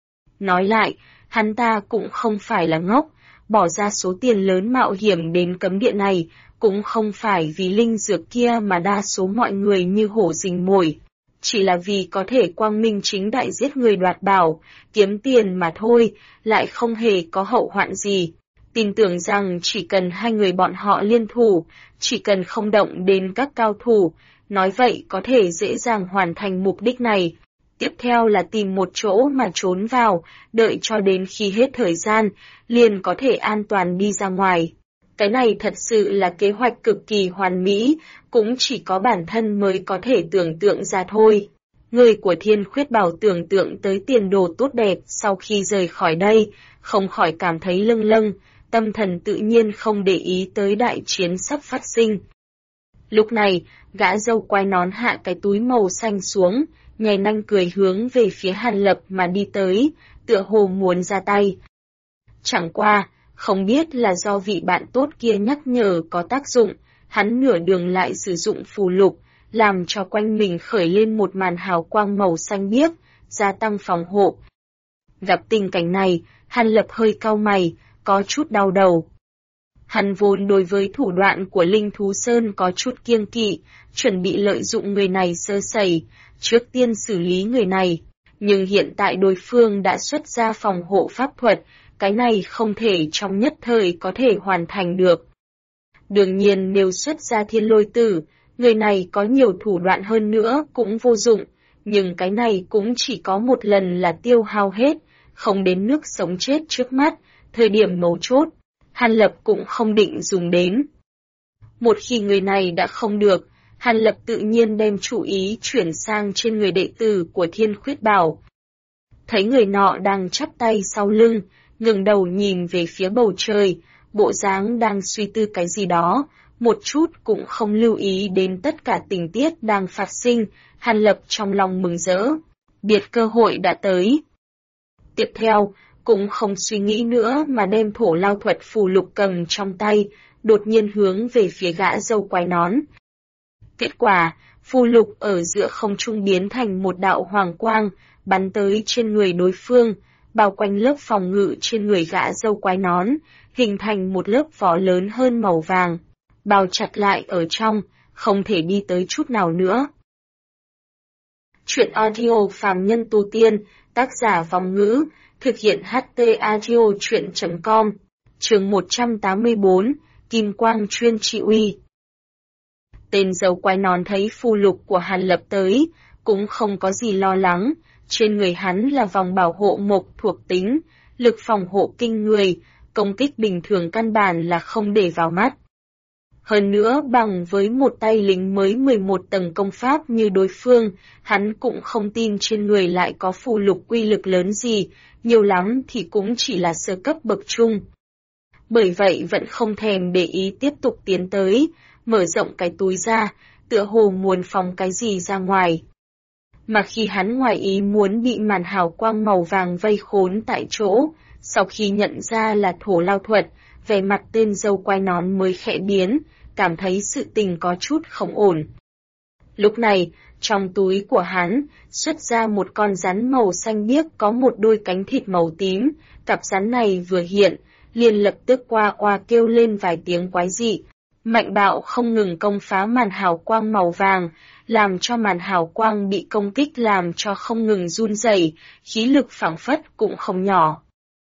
Nói lại, hắn ta cũng không phải là ngốc, bỏ ra số tiền lớn mạo hiểm đến cấm địa này, cũng không phải vì linh dược kia mà đa số mọi người như hổ rình mồi. Chỉ là vì có thể quang minh chính đại giết người đoạt bảo, kiếm tiền mà thôi, lại không hề có hậu hoạn gì. Tin tưởng rằng chỉ cần hai người bọn họ liên thủ, chỉ cần không động đến các cao thủ, nói vậy có thể dễ dàng hoàn thành mục đích này. Tiếp theo là tìm một chỗ mà trốn vào, đợi cho đến khi hết thời gian, liền có thể an toàn đi ra ngoài. Cái này thật sự là kế hoạch cực kỳ hoàn mỹ, cũng chỉ có bản thân mới có thể tưởng tượng ra thôi. Người của Thiên Khuyết Bảo tưởng tượng tới tiền đồ tốt đẹp sau khi rời khỏi đây, không khỏi cảm thấy lâng lâng, tâm thần tự nhiên không để ý tới đại chiến sắp phát sinh. Lúc này, gã dâu quai nón hạ cái túi màu xanh xuống, nhảy nanh cười hướng về phía Hàn Lập mà đi tới, tựa hồ muốn ra tay. Chẳng qua, không biết là do vị bạn tốt kia nhắc nhở có tác dụng, hắn nửa đường lại sử dụng phù lục, làm cho quanh mình khởi lên một màn hào quang màu xanh biếc, gia tăng phòng hộ. Gặp tình cảnh này, Hàn Lập hơi cau mày, có chút đau đầu. Hắn vốn đối với thủ đoạn của Linh Thú Sơn có chút kiêng kỵ, chuẩn bị lợi dụng người này sơ sẩy, trước tiên xử lý người này. Nhưng hiện tại đối phương đã xuất ra phòng hộ pháp thuật, cái này không thể trong nhất thời có thể hoàn thành được. Đương nhiên nếu xuất ra Thiên Lôi Tử, người này có nhiều thủ đoạn hơn nữa cũng vô dụng, nhưng cái này cũng chỉ có một lần là tiêu hao hết, không đến nước sống chết trước mắt, thời điểm mấu chốt, Hàn Lập cũng không định dùng đến. Một khi người này đã không được, Hàn Lập tự nhiên đem chủ ý chuyển sang trên người đệ tử của Thiên Khuyết Bảo. Thấy người nọ đang chắp tay sau lưng, ngẩng đầu nhìn về phía bầu trời, bộ dáng đang suy tư cái gì đó, một chút cũng không lưu ý đến tất cả tình tiết đang phát sinh, Hàn Lập trong lòng mừng rỡ, biết cơ hội đã tới. Tiếp theo, cũng không suy nghĩ nữa mà đem thổ lao thuật phù lục cầm trong tay, đột nhiên hướng về phía gã dâu quai nón. Kết quả, phù lục ở giữa không trung biến thành một đạo hoàng quang, bắn tới trên người đối phương, bao quanh lớp phòng ngự trên người gã dâu quai nón, hình thành một lớp vỏ lớn hơn màu vàng. bao chặt lại ở trong, không thể đi tới chút nào nữa. Chuyện audio phàm nhân tu tiên, tác giả Vong Ngữ, thực hiện HT Audio Chuyện.com, chương 184, Kim Quang chuyên trị uy. Tên dâu quai nón thấy phù lục của Hàn Lập tới, cũng không có gì lo lắng, trên người hắn là vòng bảo hộ mộc thuộc tính, lực phòng hộ kinh người, công kích bình thường căn bản là không để vào mắt. Hơn nữa bằng với một tay lính mới 11 tầng công pháp như đối phương, hắn cũng không tin trên người lại có phù lục uy lực lớn gì, nhiều lắm thì cũng chỉ là sơ cấp bậc trung. Bởi vậy vẫn không thèm để ý tiếp tục tiến tới, mở rộng cái túi ra, tựa hồ muốn phóng cái gì ra ngoài. Mà khi hắn ngoài ý muốn bị màn hào quang màu vàng vây khốn tại chỗ, sau khi nhận ra là thổ lao thuật, vẻ mặt tên dâu quai nón mới khẽ biến, cảm thấy sự tình có chút không ổn. Lúc này, trong túi của hắn, xuất ra một con rắn màu xanh biếc có một đôi cánh thịt màu tím, cặp rắn này vừa hiện, liền lập tức oa oa kêu lên vài tiếng quái dị. Mạnh bạo không ngừng công phá màn hào quang màu vàng, làm cho màn hào quang bị công kích làm cho không ngừng run rẩy, khí lực phảng phất cũng không nhỏ.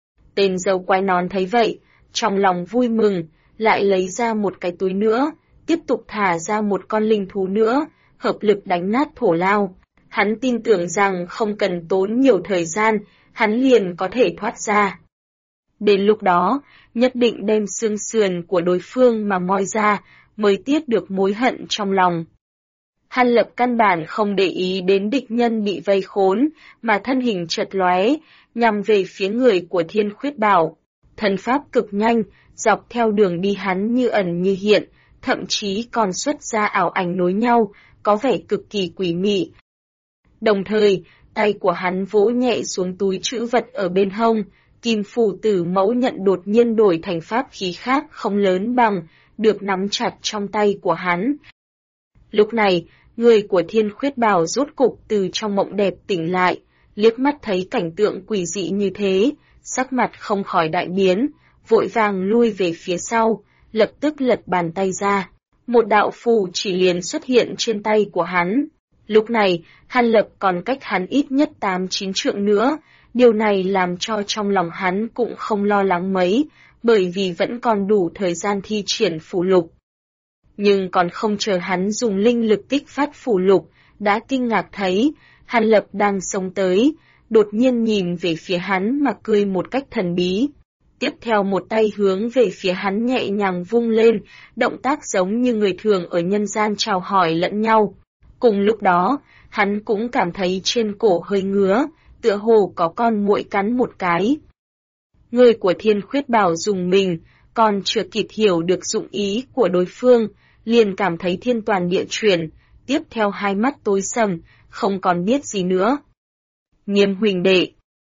Tên dâu quai nón thấy vậy, trong lòng vui mừng, lại lấy ra một cái túi nữa, tiếp tục thả ra một con linh thú nữa, hợp lực đánh nát thổ lao. Hắn tin tưởng rằng không cần tốn nhiều thời gian, hắn liền có thể thoát ra. Đến lúc đó, nhất định đem xương sườn của đối phương mà moi ra, mới tiết được mối hận trong lòng. Hàn Lập căn bản không để ý đến địch nhân bị vây khốn, mà thân hình chợt lóe, nhằm về phía người của Thiên Khuyết Bảo. Thần pháp cực nhanh, dọc theo đường đi hắn như ẩn như hiện, thậm chí còn xuất ra ảo ảnh nối nhau, có vẻ cực kỳ quỷ mị. Đồng thời, tay của hắn vỗ nhẹ xuống túi trữ vật ở bên hông, kim phù tử mẫu nhận đột nhiên đổi thành pháp khí khác không lớn bằng, được nắm chặt trong tay của hắn. Lúc này, người của Thiên Khuyết Bảo rốt cục từ trong mộng đẹp tỉnh lại, liếc mắt thấy cảnh tượng quỷ dị như thế, sắc mặt không khỏi đại biến, vội vàng lui về phía sau, lập tức lật bàn tay ra. Một đạo phù chỉ liền xuất hiện trên tay của hắn. Lúc này, Hàn Lập còn cách hắn ít nhất 8-9 trượng nữa, điều này làm cho trong lòng hắn cũng không lo lắng mấy, bởi vì vẫn còn đủ thời gian thi triển phù lục. Nhưng còn không chờ hắn dùng linh lực kích phát phù lục, đã kinh ngạc thấy, Hàn Lập đang xông tới, đột nhiên nhìn về phía hắn mà cười một cách thần bí. Tiếp theo một tay hướng về phía hắn nhẹ nhàng vung lên, động tác giống như người thường ở nhân gian chào hỏi lẫn nhau. Cùng lúc đó, hắn cũng cảm thấy trên cổ hơi ngứa, tựa hồ có con muỗi cắn một cái. Người của Thiên Khuyết Bảo dùng mình, còn chưa kịp hiểu được dụng ý của đối phương, liền cảm thấy thiên toàn địa chuyển, tiếp theo hai mắt tối sầm, không còn biết gì nữa. Nghiêm huỳnh đệ.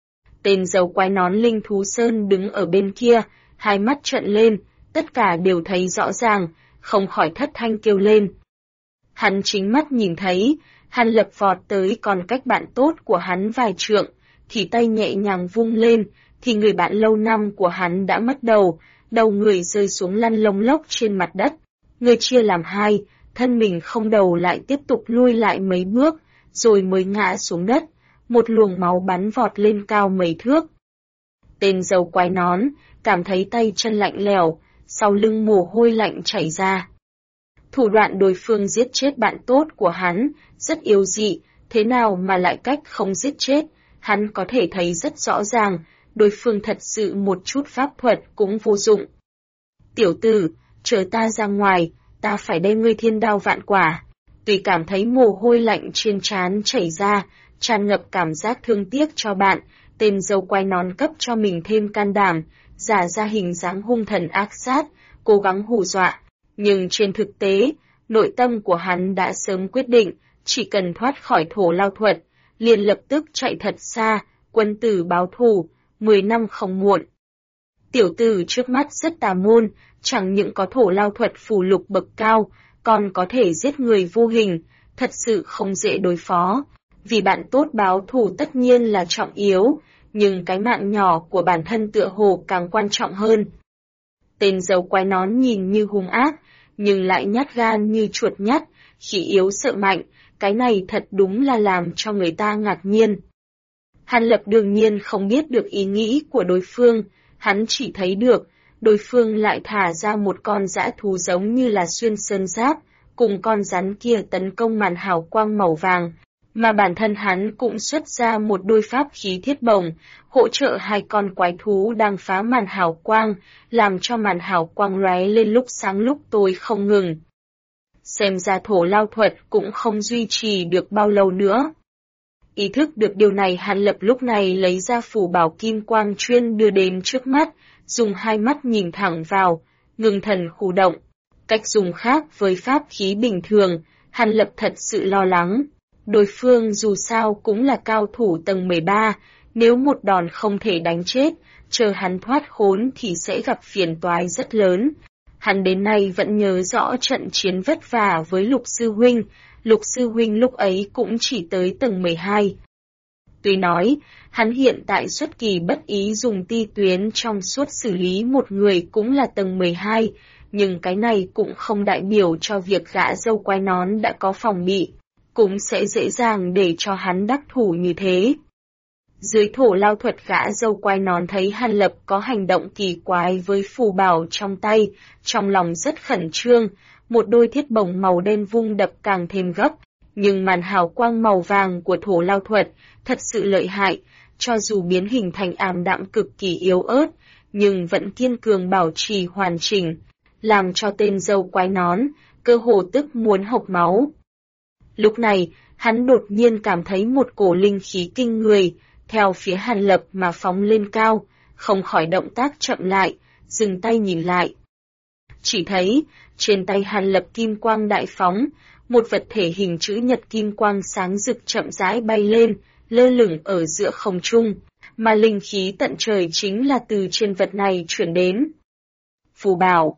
Tên dâu quai nón linh thú sơn đứng ở bên kia, hai mắt trợn lên, tất cả đều thấy rõ ràng, không khỏi thất thanh kêu lên. Hắn chính mắt nhìn thấy, Hàn Lập vọt tới còn cách bạn tốt của hắn vài trượng, thì tay nhẹ nhàng vung lên, thì người bạn lâu năm của hắn đã mất đầu, đầu người rơi xuống lăn lông lốc trên mặt đất. Người chia làm hai, thân mình không đầu lại tiếp tục lui lại mấy bước, rồi mới ngã xuống đất, một luồng máu bắn vọt lên cao mấy thước. Tên dâu quai nón, cảm thấy tay chân lạnh lẽo, sau lưng mồ hôi lạnh chảy ra. Thủ đoạn đối phương giết chết bạn tốt của hắn, rất yếu dị, thế nào mà lại cách không giết chết, hắn có thể thấy rất rõ ràng, đối phương thật sự một chút pháp thuật cũng vô dụng. Tiểu tử, chờ ta ra ngoài, ta phải đem ngươi thiên đao vạn quả. Tùy cảm thấy mồ hôi lạnh trên trán chảy ra, tràn ngập cảm giác thương tiếc cho bạn, tên dâu quai nón cấp cho mình thêm can đảm, giả ra hình dáng hung thần ác sát, cố gắng hù dọa. Nhưng trên thực tế, nội tâm của hắn đã sớm quyết định, chỉ cần thoát khỏi thổ lao thuật, liền lập tức chạy thật xa, quân tử báo thù, 10 năm không muộn. Tiểu tử trước mắt rất tà môn, chẳng những có thổ lao thuật phù lục bậc cao, còn có thể giết người vô hình, thật sự không dễ đối phó. Vì bạn tốt báo thù tất nhiên là trọng yếu, nhưng cái mạng nhỏ của bản thân tựa hồ càng quan trọng hơn. Tên dâu quai nón nhìn như hung ác, nhưng lại nhát gan như chuột nhắt, khí yếu sợ mạnh, cái này thật đúng là làm cho người ta ngạc nhiên. Hàn Lập đương nhiên không biết được ý nghĩ của đối phương, hắn chỉ thấy được, đối phương lại thả ra một con dã thú giống như là xuyên sơn giáp, cùng con rắn kia tấn công màn hào quang màu vàng, mà bản thân hắn cũng xuất ra một đôi pháp khí thiết bổng, hỗ trợ hai con quái thú đang phá màn hào quang, làm cho màn hào quang lóe lên lúc sáng lúc tối không ngừng. Xem ra thổ lao thuật cũng không duy trì được bao lâu nữa. Ý thức được điều này, Hàn Lập lúc này lấy ra phù bảo kim quang chuyên đưa đến trước mắt, dùng hai mắt nhìn thẳng vào, ngưng thần khu động. Cách dùng khác với pháp khí bình thường, Hàn Lập thật sự lo lắng. Đối phương dù sao cũng là cao thủ tầng 13, nếu một đòn không thể đánh chết, chờ hắn thoát khốn thì sẽ gặp phiền toái rất lớn. Hắn đến nay vẫn nhớ rõ trận chiến vất vả với Lục Sư Huynh, Lục Sư Huynh lúc ấy cũng chỉ tới tầng 12. Tuy nói, hắn hiện tại xuất kỳ bất ý dùng ti tuyến trong suốt xử lý một người cũng là tầng 12, nhưng cái này cũng không đại biểu cho việc gã dâu quai nón đã có phòng bị, cũng sẽ dễ dàng để cho hắn đắc thủ như thế. Dưới thổ lao thuật, gã dâu quai nón thấy Hàn Lập có hành động kỳ quái với phù bảo trong tay, trong lòng rất khẩn trương, một đôi thiết bổng màu đen vung đập càng thêm gấp, nhưng màn hào quang màu vàng của thổ lao thuật thật sự lợi hại, cho dù biến hình thành ảm đạm cực kỳ yếu ớt, nhưng vẫn kiên cường bảo trì hoàn chỉnh, làm cho tên dâu quái nón cơ hồ tức muốn hộc máu. Lúc này, hắn đột nhiên cảm thấy một cổ linh khí kinh người, theo phía Hàn Lập mà phóng lên cao, không khỏi động tác chậm lại, dừng tay nhìn lại. Chỉ thấy, trên tay Hàn Lập kim quang đại phóng, một vật thể hình chữ nhật kim quang sáng rực chậm rãi bay lên, lơ lửng ở giữa không trung, mà linh khí tận trời chính là từ trên vật này chuyển đến. Phù bảo.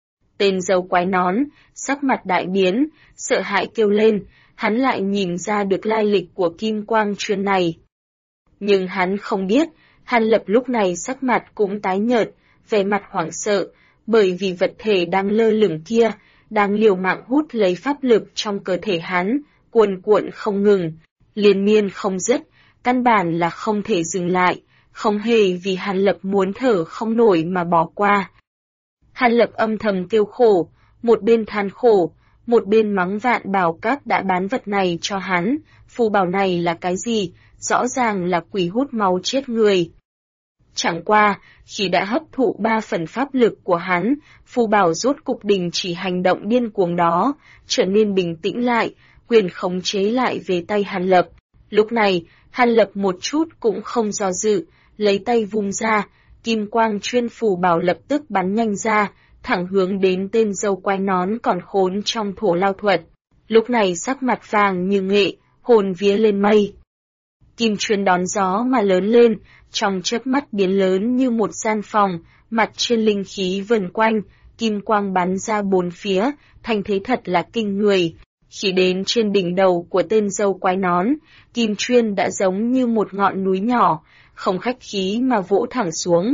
Tên dâu quái nón, sắc mặt đại biến, sợ hãi kêu lên, hắn lại nhìn ra được lai lịch của kim quang truyền này. Nhưng hắn không biết, Hàn Lập lúc này sắc mặt cũng tái nhợt, vẻ mặt hoảng sợ, bởi vì vật thể đang lơ lửng kia, đang liều mạng hút lấy pháp lực trong cơ thể hắn, cuồn cuộn không ngừng, liên miên không dứt, căn bản là không thể dừng lại, không hề vì Hàn Lập muốn thở không nổi mà bỏ qua. Hàn Lập âm thầm kêu khổ, một bên than khổ, một bên mắng Vạn Bảo Các đã bán vật này cho hắn, phù bảo này là cái gì, rõ ràng là quỷ hút máu chết người. Chẳng qua, khi đã hấp thụ 3 phần pháp lực của hắn, phù bảo rốt cục đình chỉ hành động điên cuồng đó, trở nên bình tĩnh lại, quyền khống chế lại về tay Hàn Lập. Lúc này, Hàn Lập một chút cũng không do dự, lấy tay vung ra, kim quang chuyên phù bảo lập tức bắn nhanh ra, thẳng hướng đến tên dâu quai nón còn khốn trong thổ lao thuật. Lúc này sắc mặt vàng như nghệ, hồn vía lên mây. Kim chuyên đón gió mà lớn lên, trong chớp mắt biến lớn như một gian phòng, mặt trên linh khí vần quanh, kim quang bắn ra bốn phía, thành thế thật là kinh người. Khi đến trên đỉnh đầu của tên dâu quái nón, kim chuyên đã giống như một ngọn núi nhỏ, không khách khí mà vỗ thẳng xuống.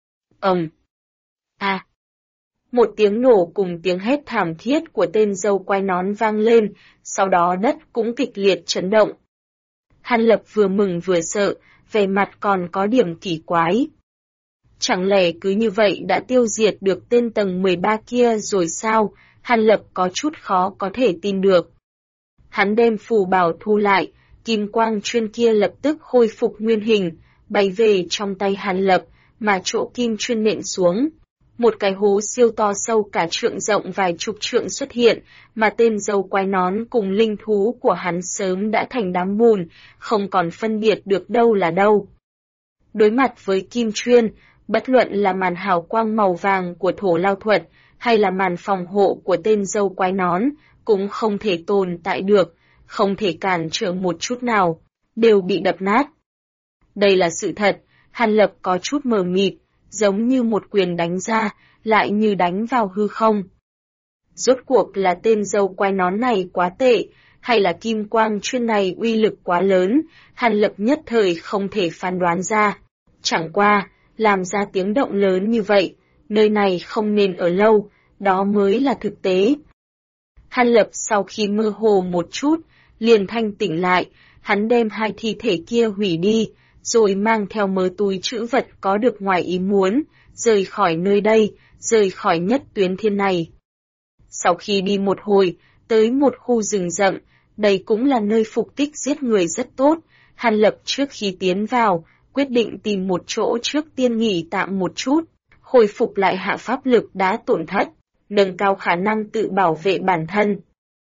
Một tiếng nổ cùng tiếng hét thảm thiết của tên dâu quái nón vang lên, sau đó đất cũng kịch liệt chấn động. Hàn Lập vừa mừng vừa sợ, vẻ mặt còn có điểm kỳ quái. Chẳng lẽ cứ như vậy đã tiêu diệt được tên tầng 13 kia rồi sao? Hàn Lập có chút khó có thể tin được. Hắn đem phù bảo thu lại, kim quang chuyên kia lập tức khôi phục nguyên hình, bay về trong tay Hàn Lập, mà chỗ kim chuyên nện xuống. Một cái hố siêu to sâu cả trượng rộng vài chục trượng xuất hiện, mà tên dâu quái nón cùng linh thú của hắn sớm đã thành đám bùn, không còn phân biệt được đâu là đâu. Đối mặt với kim chuyên, bất luận là màn hào quang màu vàng của thổ lao thuật, hay là màn phòng hộ của tên dâu quái nón, cũng không thể tồn tại được, không thể cản trở một chút nào, đều bị đập nát. Đây là sự thật, Hàn Lập có chút mờ mịt, giống như một quyền đánh ra, lại như đánh vào hư không. Rốt cuộc là tên dâu quái nón này quá tệ, hay là kim quang chuyên này uy lực quá lớn, Hàn Lập nhất thời không thể phán đoán ra. Chẳng qua, làm ra tiếng động lớn như vậy, nơi này không nên ở lâu, đó mới là thực tế. Hàn Lập sau khi mơ hồ một chút, liền thanh tỉnh lại, hắn đem hai thi thể kia hủy đi, rồi mang theo mớ túi trữ vật có được ngoài ý muốn, rời khỏi nơi đây, rời khỏi nhất tuyến thiên này. Sau khi đi một hồi, tới một khu rừng rậm, đây cũng là nơi phục kích giết người rất tốt, Hàn Lập trước khi tiến vào, quyết định tìm một chỗ trước tiên nghỉ tạm một chút, hồi phục lại hạ pháp lực đã tổn thất, nâng cao khả năng tự bảo vệ bản thân.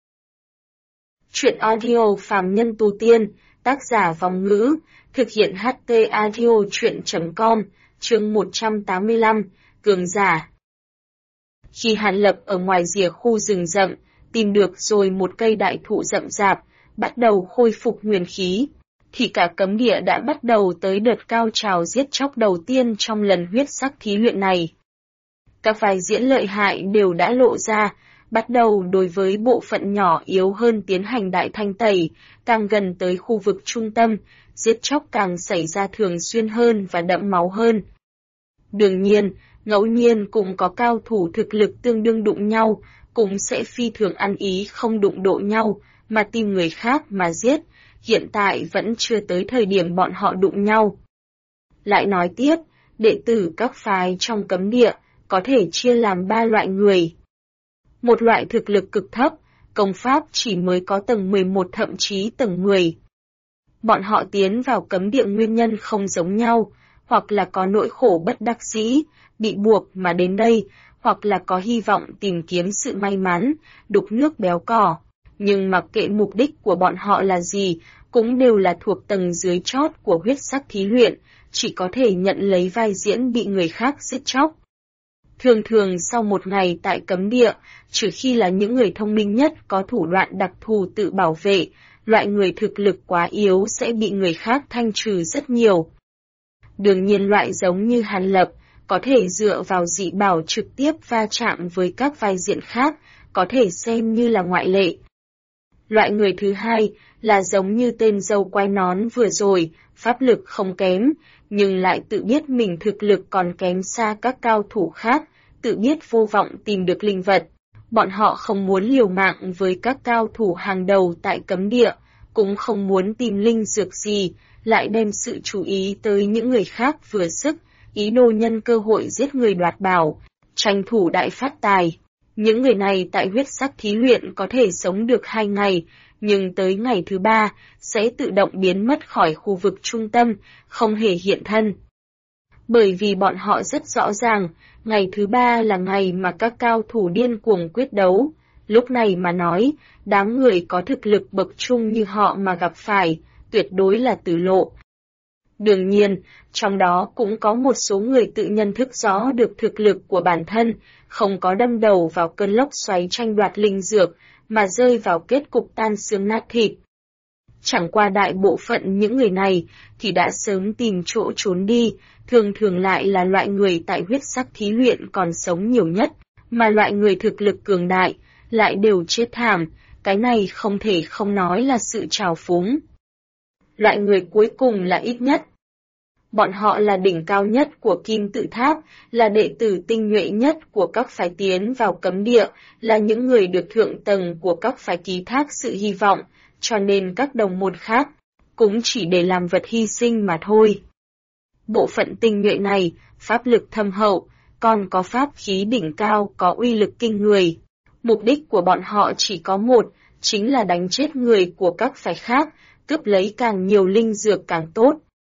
Chuyện audio phàm nhân tu tiên, tác giả Vong Ngữ, thực hiện HT Audio Chuyện.com, chương 185, Cường giả. Khi Hàn Lập ở ngoài rìa khu rừng rậm, tìm được rồi một cây đại thụ rậm rạp, bắt đầu khôi phục nguyên khí, thì cả cấm địa đã bắt đầu tới đợt cao trào giết chóc đầu tiên trong lần huyết sắc thí luyện này. Các vai diễn lợi hại đều đã lộ ra, bắt đầu đối với bộ phận nhỏ yếu hơn tiến hành đại thanh tẩy, càng gần tới khu vực trung tâm, giết chóc càng xảy ra thường xuyên hơn và đẫm máu hơn. Đương nhiên, ngẫu nhiên cũng có cao thủ thực lực tương đương đụng nhau, cũng sẽ phi thường ăn ý không đụng độ nhau, mà tìm người khác mà giết, hiện tại vẫn chưa tới thời điểm bọn họ đụng nhau. Lại nói tiếp, đệ tử các phái trong cấm địa, có thể chia làm 3 loại người. Một loại thực lực cực thấp, công pháp chỉ mới có tầng 11 thậm chí tầng 10. Bọn họ tiến vào cấm địa nguyên nhân không giống nhau, hoặc là có nỗi khổ bất đắc dĩ, bị buộc mà đến đây, hoặc là có hy vọng tìm kiếm sự may mắn, đục nước béo cò. Nhưng mặc kệ mục đích của bọn họ là gì, cũng đều là thuộc tầng dưới chót của huyết sắc thí luyện, chỉ có thể nhận lấy vai diễn bị người khác giết chóc. Thường thường sau một ngày tại cấm địa, trừ khi là những người thông minh nhất có thủ đoạn đặc thù tự bảo vệ, loại người thực lực quá yếu sẽ bị người khác thanh trừ rất nhiều. Đương nhiên loại giống như Hàn Lập, có thể dựa vào dị bảo trực tiếp va chạm với các vai diễn khác, có thể xem như là ngoại lệ. Loại người thứ hai là giống như tên dâu quai nón vừa rồi, pháp lực không kém, nhưng lại tự biết mình thực lực còn kém xa các cao thủ khác, tự biết vô vọng tìm được linh vật. Bọn họ không muốn liều mạng với các cao thủ hàng đầu tại cấm địa, cũng không muốn tìm linh dược gì, lại đem sự chú ý tới những người khác vừa sức, ý đồ nhân cơ hội giết người đoạt bảo, tranh thủ đại phát tài. Những người này tại huyết sắc thí luyện có thể sống được 2 ngày, nhưng tới ngày thứ 3 sẽ tự động biến mất khỏi khu vực trung tâm, không hề hiện thân. Bởi vì bọn họ rất rõ ràng, ngày thứ 3 là ngày mà các cao thủ điên cuồng quyết đấu. Lúc này mà nói, đám người có thực lực bậc trung như họ mà gặp phải, tuyệt đối là tử lộ. Đương nhiên, trong đó cũng có một số người tự nhận thức rõ được thực lực của bản thân, không có đâm đầu vào cơn lốc xoáy tranh đoạt linh dược, mà rơi vào kết cục tan xương nát thịt. Chẳng qua đại bộ phận những người này thì đã sớm tìm chỗ trốn đi, thường thường lại là loại người tại huyết sắc thí luyện còn sống nhiều nhất, mà loại người thực lực cường đại lại đều chết thảm, cái này không thể không nói là sự trào phúng. Loại người cuối cùng là ít nhất. Bọn họ là đỉnh cao nhất của kim tự tháp, là đệ tử tinh nhuệ nhất của các phái tiến vào cấm địa, là những người được thượng tầng của các phái ký thác sự hy vọng, cho nên các đồng môn khác cũng chỉ để làm vật hy sinh mà thôi. Bộ phận tinh nhuệ này, pháp lực thâm hậu, còn có pháp khí đỉnh cao có uy lực kinh người. Mục đích của bọn họ chỉ có một, chính là đánh chết người của các phái khác, cướp lấy càng nhiều linh dược càng tốt.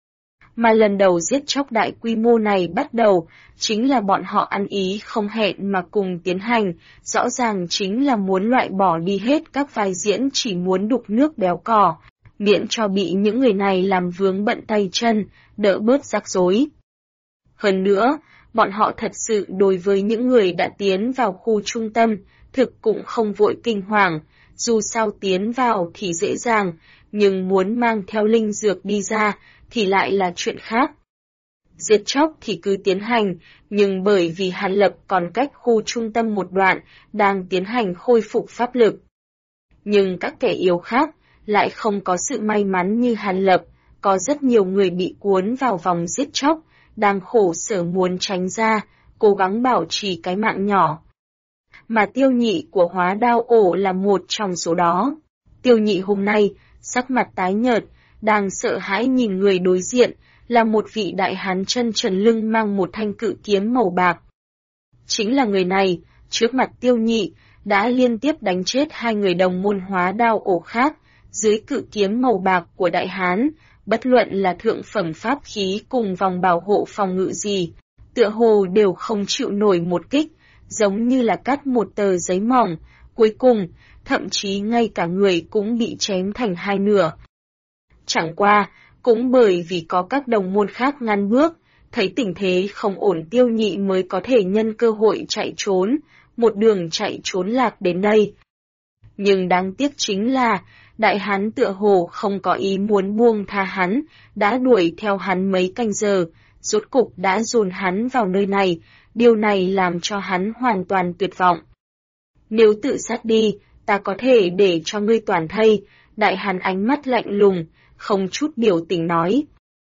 Mà lần đầu giết chóc đại quy mô này bắt đầu, chính là bọn họ ăn ý không hẹn mà cùng tiến hành, rõ ràng chính là muốn loại bỏ đi hết các vai diễn chỉ muốn đục nước béo cò, miễn cho bị những người này làm vướng bận tay chân, đỡ bớt rắc rối. Hơn nữa, bọn họ thật sự đối với những người đã tiến vào khu trung tâm, thực cũng không vội kinh hoàng, dù sao tiến vào thì dễ dàng, nhưng muốn mang theo linh dược đi ra thì lại là chuyện khác. Giết chóc thì cứ tiến hành, nhưng bởi vì Hàn Lập còn cách khu trung tâm một đoạn, đang tiến hành khôi phục pháp lực. Nhưng các kẻ yếu khác lại không có sự may mắn như Hàn Lập, có rất nhiều người bị cuốn vào vòng giết chóc, đang khổ sở muốn tránh ra, cố gắng bảo trì cái mạng nhỏ. mà Tiêu Nhị của Hóa Đao Ổ là một trong số đó. Tiêu Nhị hôm nay, sắc mặt tái nhợt, đang sợ hãi nhìn người đối diện, là một vị đại hán chân trần lưng mang một thanh cự kiếm màu bạc. Chính là người này, trước mặt Tiêu Nhị, đã liên tiếp đánh chết hai người đồng môn Hóa Đao Ổ khác, dưới cự kiếm màu bạc của đại hán, bất luận là thượng phẩm pháp khí cùng vòng bảo hộ phòng ngự gì, tựa hồ đều không chịu nổi một kích, giống như là cắt một tờ giấy mỏng, cuối cùng, thậm chí ngay cả người cũng bị chém thành hai nửa. Chẳng qua, cũng bởi vì có các đồng môn khác ngăn bước, thấy tình thế không ổn Tiêu Nhị mới có thể nhân cơ hội chạy trốn, một đường chạy trốn lạc đến đây. Nhưng đáng tiếc chính là, đại hán tựa hồ không có ý muốn buông tha hắn, đã đuổi theo hắn mấy canh giờ, rốt cục đã dồn hắn vào nơi này, điều này làm cho hắn hoàn toàn tuyệt vọng. Nếu tự sát đi, ta có thể để cho ngươi toàn thây, đại hán ánh mắt lạnh lùng, không chút biểu tình nói.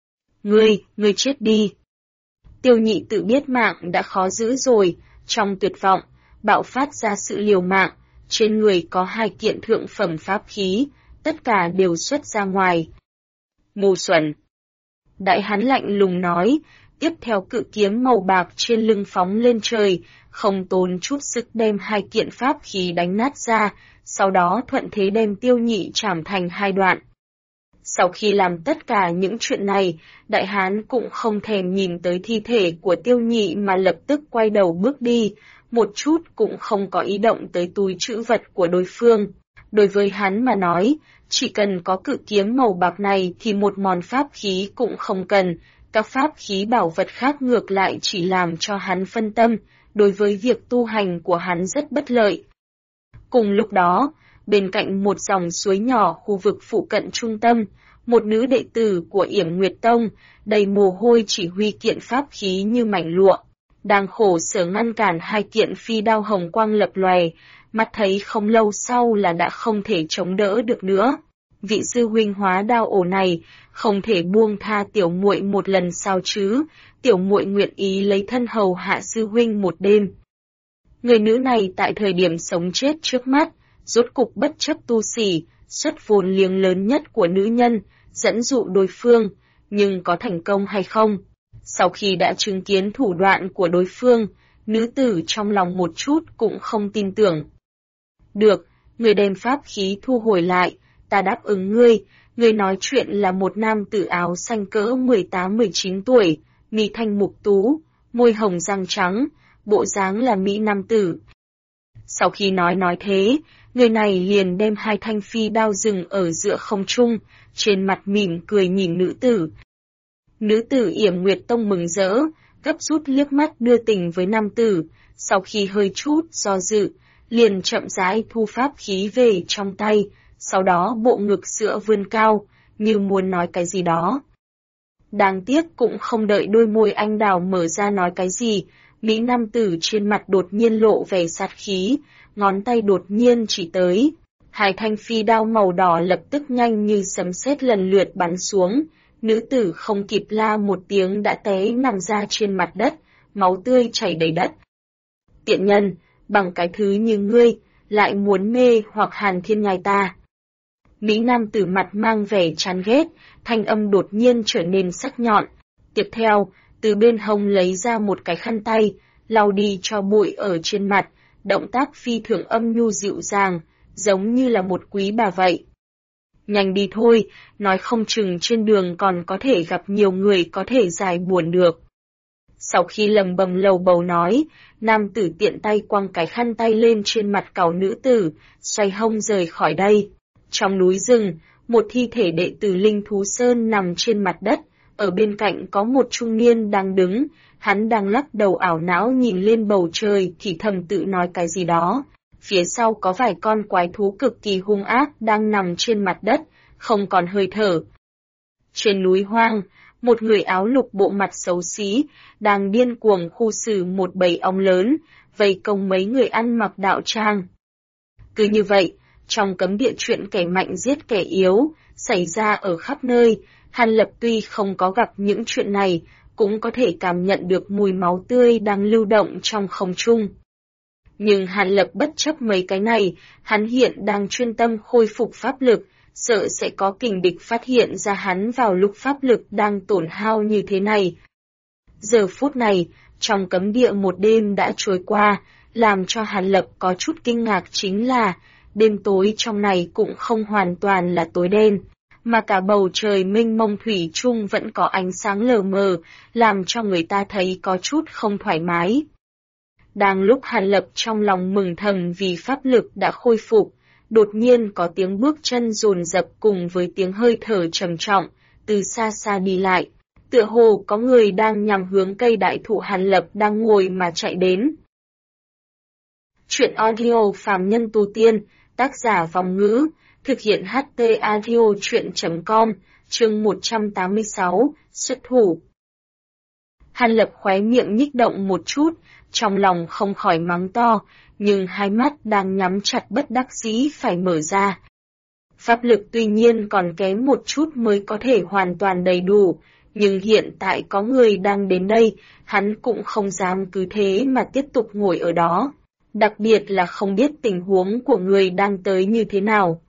Ngươi chết đi. Tiêu Nhị tự biết mạng đã khó giữ rồi, trong tuyệt vọng, bạo phát ra sự liều mạng, trên người có hai kiện thượng phẩm pháp khí, tất cả đều xuất ra ngoài. Ngu xuẩn. Đại hán lạnh lùng nói, tiếp theo cự kiếm màu bạc trên lưng phóng lên trời, không tốn chút sức đem hai kiện pháp khí đánh nát ra, sau đó thuận thế đem Tiêu Nhị chảm thành hai đoạn. Sau khi làm tất cả những chuyện này, đại hán cũng không thèm nhìn tới thi thể của Tiêu Nhị mà lập tức quay đầu bước đi, một chút cũng không có ý động tới túi trữ vật của đối phương. Đối với hắn mà nói, chỉ cần có cự kiếm màu bạc này thì một món pháp khí cũng không cần, các pháp khí bảo vật khác ngược lại chỉ làm cho hắn phân tâm, đối với việc tu hành của hắn rất bất lợi. Cùng lúc đó, bên cạnh một dòng suối nhỏ khu vực phụ cận trung tâm, một nữ đệ tử của Yểm Nguyệt Tông, đầy mồ hôi chỉ huy kiện pháp khí như mảnh lụa, đang khổ sở ngăn cản hai kiện phi đao hồng quang lập lòe, mắt thấy không lâu sau là đã không thể chống đỡ được nữa. Vị sư huynh Hóa Đao Ổ này, không thể buông tha tiểu muội một lần sao chứ, tiểu muội nguyện ý lấy thân hầu hạ sư huynh một đêm. Người nữ này tại thời điểm sống chết trước mắt, rốt cục bất chấp tu sĩ, xuất vốn liếng lớn nhất của nữ nhân, dẫn dụ đối phương, nhưng có thành công hay không? Sau khi đã chứng kiến thủ đoạn của đối phương, nữ tử trong lòng một chút cũng không tin tưởng. Được, người đem pháp khí thu hồi lại, ta đáp ứng ngươi, ngươi nói chuyện là một nam tử áo xanh cỡ 18-19 tuổi, mi thanh mục tú, môi hồng răng trắng, bộ dáng là mỹ nam tử. Sau khi nói thế, người này liền đem hai thanh phi đao dừng ở giữa không trung, trên mặt mỉm cười nhìn nữ tử. Nữ tử Yểm Nguyệt Tông mừng rỡ, gấp rút liếc mắt đưa tình với nam tử, sau khi hơi chút do dự, liền chậm rãi thu pháp khí về trong tay, sau đó bộ ngực sữa vươn cao, như muốn nói cái gì đó. Đáng tiếc cũng không đợi đôi môi anh đào mở ra nói cái gì, mỹ nam tử trên mặt đột nhiên lộ vẻ sát khí, ngón tay đột nhiên chỉ tới. Hai thanh phi đao màu đỏ lập tức nhanh như sấm sét lần lượt bắn xuống, nữ tử không kịp la một tiếng đã té nằm ra trên mặt đất, máu tươi chảy đầy đất. Tiện nhân, bằng cái thứ như ngươi, lại muốn mê hoặc Hàn Thiên Nhai ta. Mỹ nam tử mặt mang vẻ chán ghét, thanh âm đột nhiên trở nên sắc nhọn. Tiếp theo, từ bên hông lấy ra một cái khăn tay, lau đi cho bụi ở trên mặt, động tác phi thường âm nhu dịu dàng, giống như là một quý bà vậy. Nhanh đi thôi, nói không chừng trên đường còn có thể gặp nhiều người có thể giải buồn được. Sau khi lầm bầm lầu bầu nói, nam tử tiện tay quăng cái khăn tay lên trên mặt cào nữ tử, xoay hông rời khỏi đây. Trong núi rừng, một thi thể đệ tử Linh Thú Sơn nằm trên mặt đất, ở bên cạnh có một trung niên đang đứng, hắn đang lắc đầu ảo não nhìn lên bầu trời thì thầm tự nói cái gì đó. Phía sau có vài con quái thú cực kỳ hung ác đang nằm trên mặt đất, không còn hơi thở. Trên núi hoang, một người áo lục bộ mặt xấu xí, đang điên cuồng khu xử một bầy ong lớn, vây công mấy người ăn mặc đạo trang. Cứ như vậy, trong cấm địa chuyện kẻ mạnh giết kẻ yếu, xảy ra ở khắp nơi, Hàn Lập tuy không có gặp những chuyện này, cũng có thể cảm nhận được mùi máu tươi đang lưu động trong không trung. Nhưng Hàn Lập bất chấp mấy cái này, hắn hiện đang chuyên tâm khôi phục pháp lực, sợ sẽ có kình địch phát hiện ra hắn vào lúc pháp lực đang tổn hao như thế này. Giờ phút này, trong cấm địa một đêm đã trôi qua, làm cho Hàn Lập có chút kinh ngạc chính là, đêm tối trong này cũng không hoàn toàn là tối đen, mà cả bầu trời mênh mông thủy chung vẫn có ánh sáng lờ mờ, làm cho người ta thấy có chút không thoải mái. Đang lúc Hàn Lập trong lòng mừng thầm vì pháp lực đã khôi phục, đột nhiên có tiếng bước chân dồn dập cùng với tiếng hơi thở trầm trọng, từ xa xa đi lại. Tựa hồ có người đang nhằm hướng cây đại thụ Hàn Lập đang ngồi mà chạy đến. Chuyện audio phàm nhân tu tiên, tác giả Vòng Ngữ, thực hiện HT audio chuyện.com, chương 186, xuất thủ. Hàn Lập khóe miệng nhích động một chút, trong lòng không khỏi mắng to, nhưng hai mắt đang nhắm chặt bất đắc dĩ phải mở ra. Pháp lực tuy nhiên còn kém một chút mới có thể hoàn toàn đầy đủ, nhưng hiện tại có người đang đến đây, hắn cũng không dám cứ thế mà tiếp tục ngồi ở đó. Đặc biệt là không biết tình huống của người đang tới như thế nào.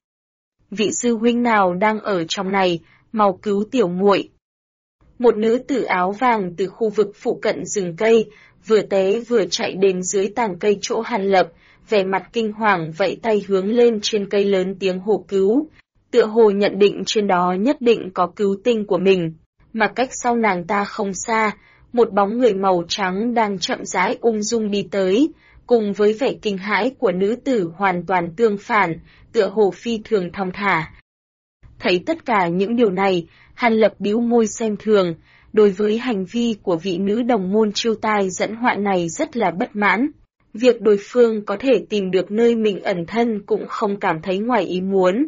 Vị sư huynh nào đang ở trong này, mau cứu tiểu muội. Một nữ tử áo vàng từ khu vực phụ cận rừng cây, vừa té vừa chạy đến dưới tàng cây chỗ Hàn Lập, vẻ mặt kinh hoàng vẫy tay hướng lên trên cây lớn tiếng hô cứu, tựa hồ nhận định trên đó nhất định có cứu tinh của mình. Mà cách sau nàng ta không xa, một bóng người màu trắng đang chậm rãi ung dung đi tới, cùng với vẻ kinh hãi của nữ tử hoàn toàn tương phản, tựa hồ phi thường thong thả. Thấy tất cả những điều này, Hàn Lập bĩu môi xem thường, đối với hành vi của vị nữ đồng môn chiêu tai dẫn họa này rất là bất mãn. Việc đối phương có thể tìm được nơi mình ẩn thân cũng không cảm thấy ngoài ý muốn.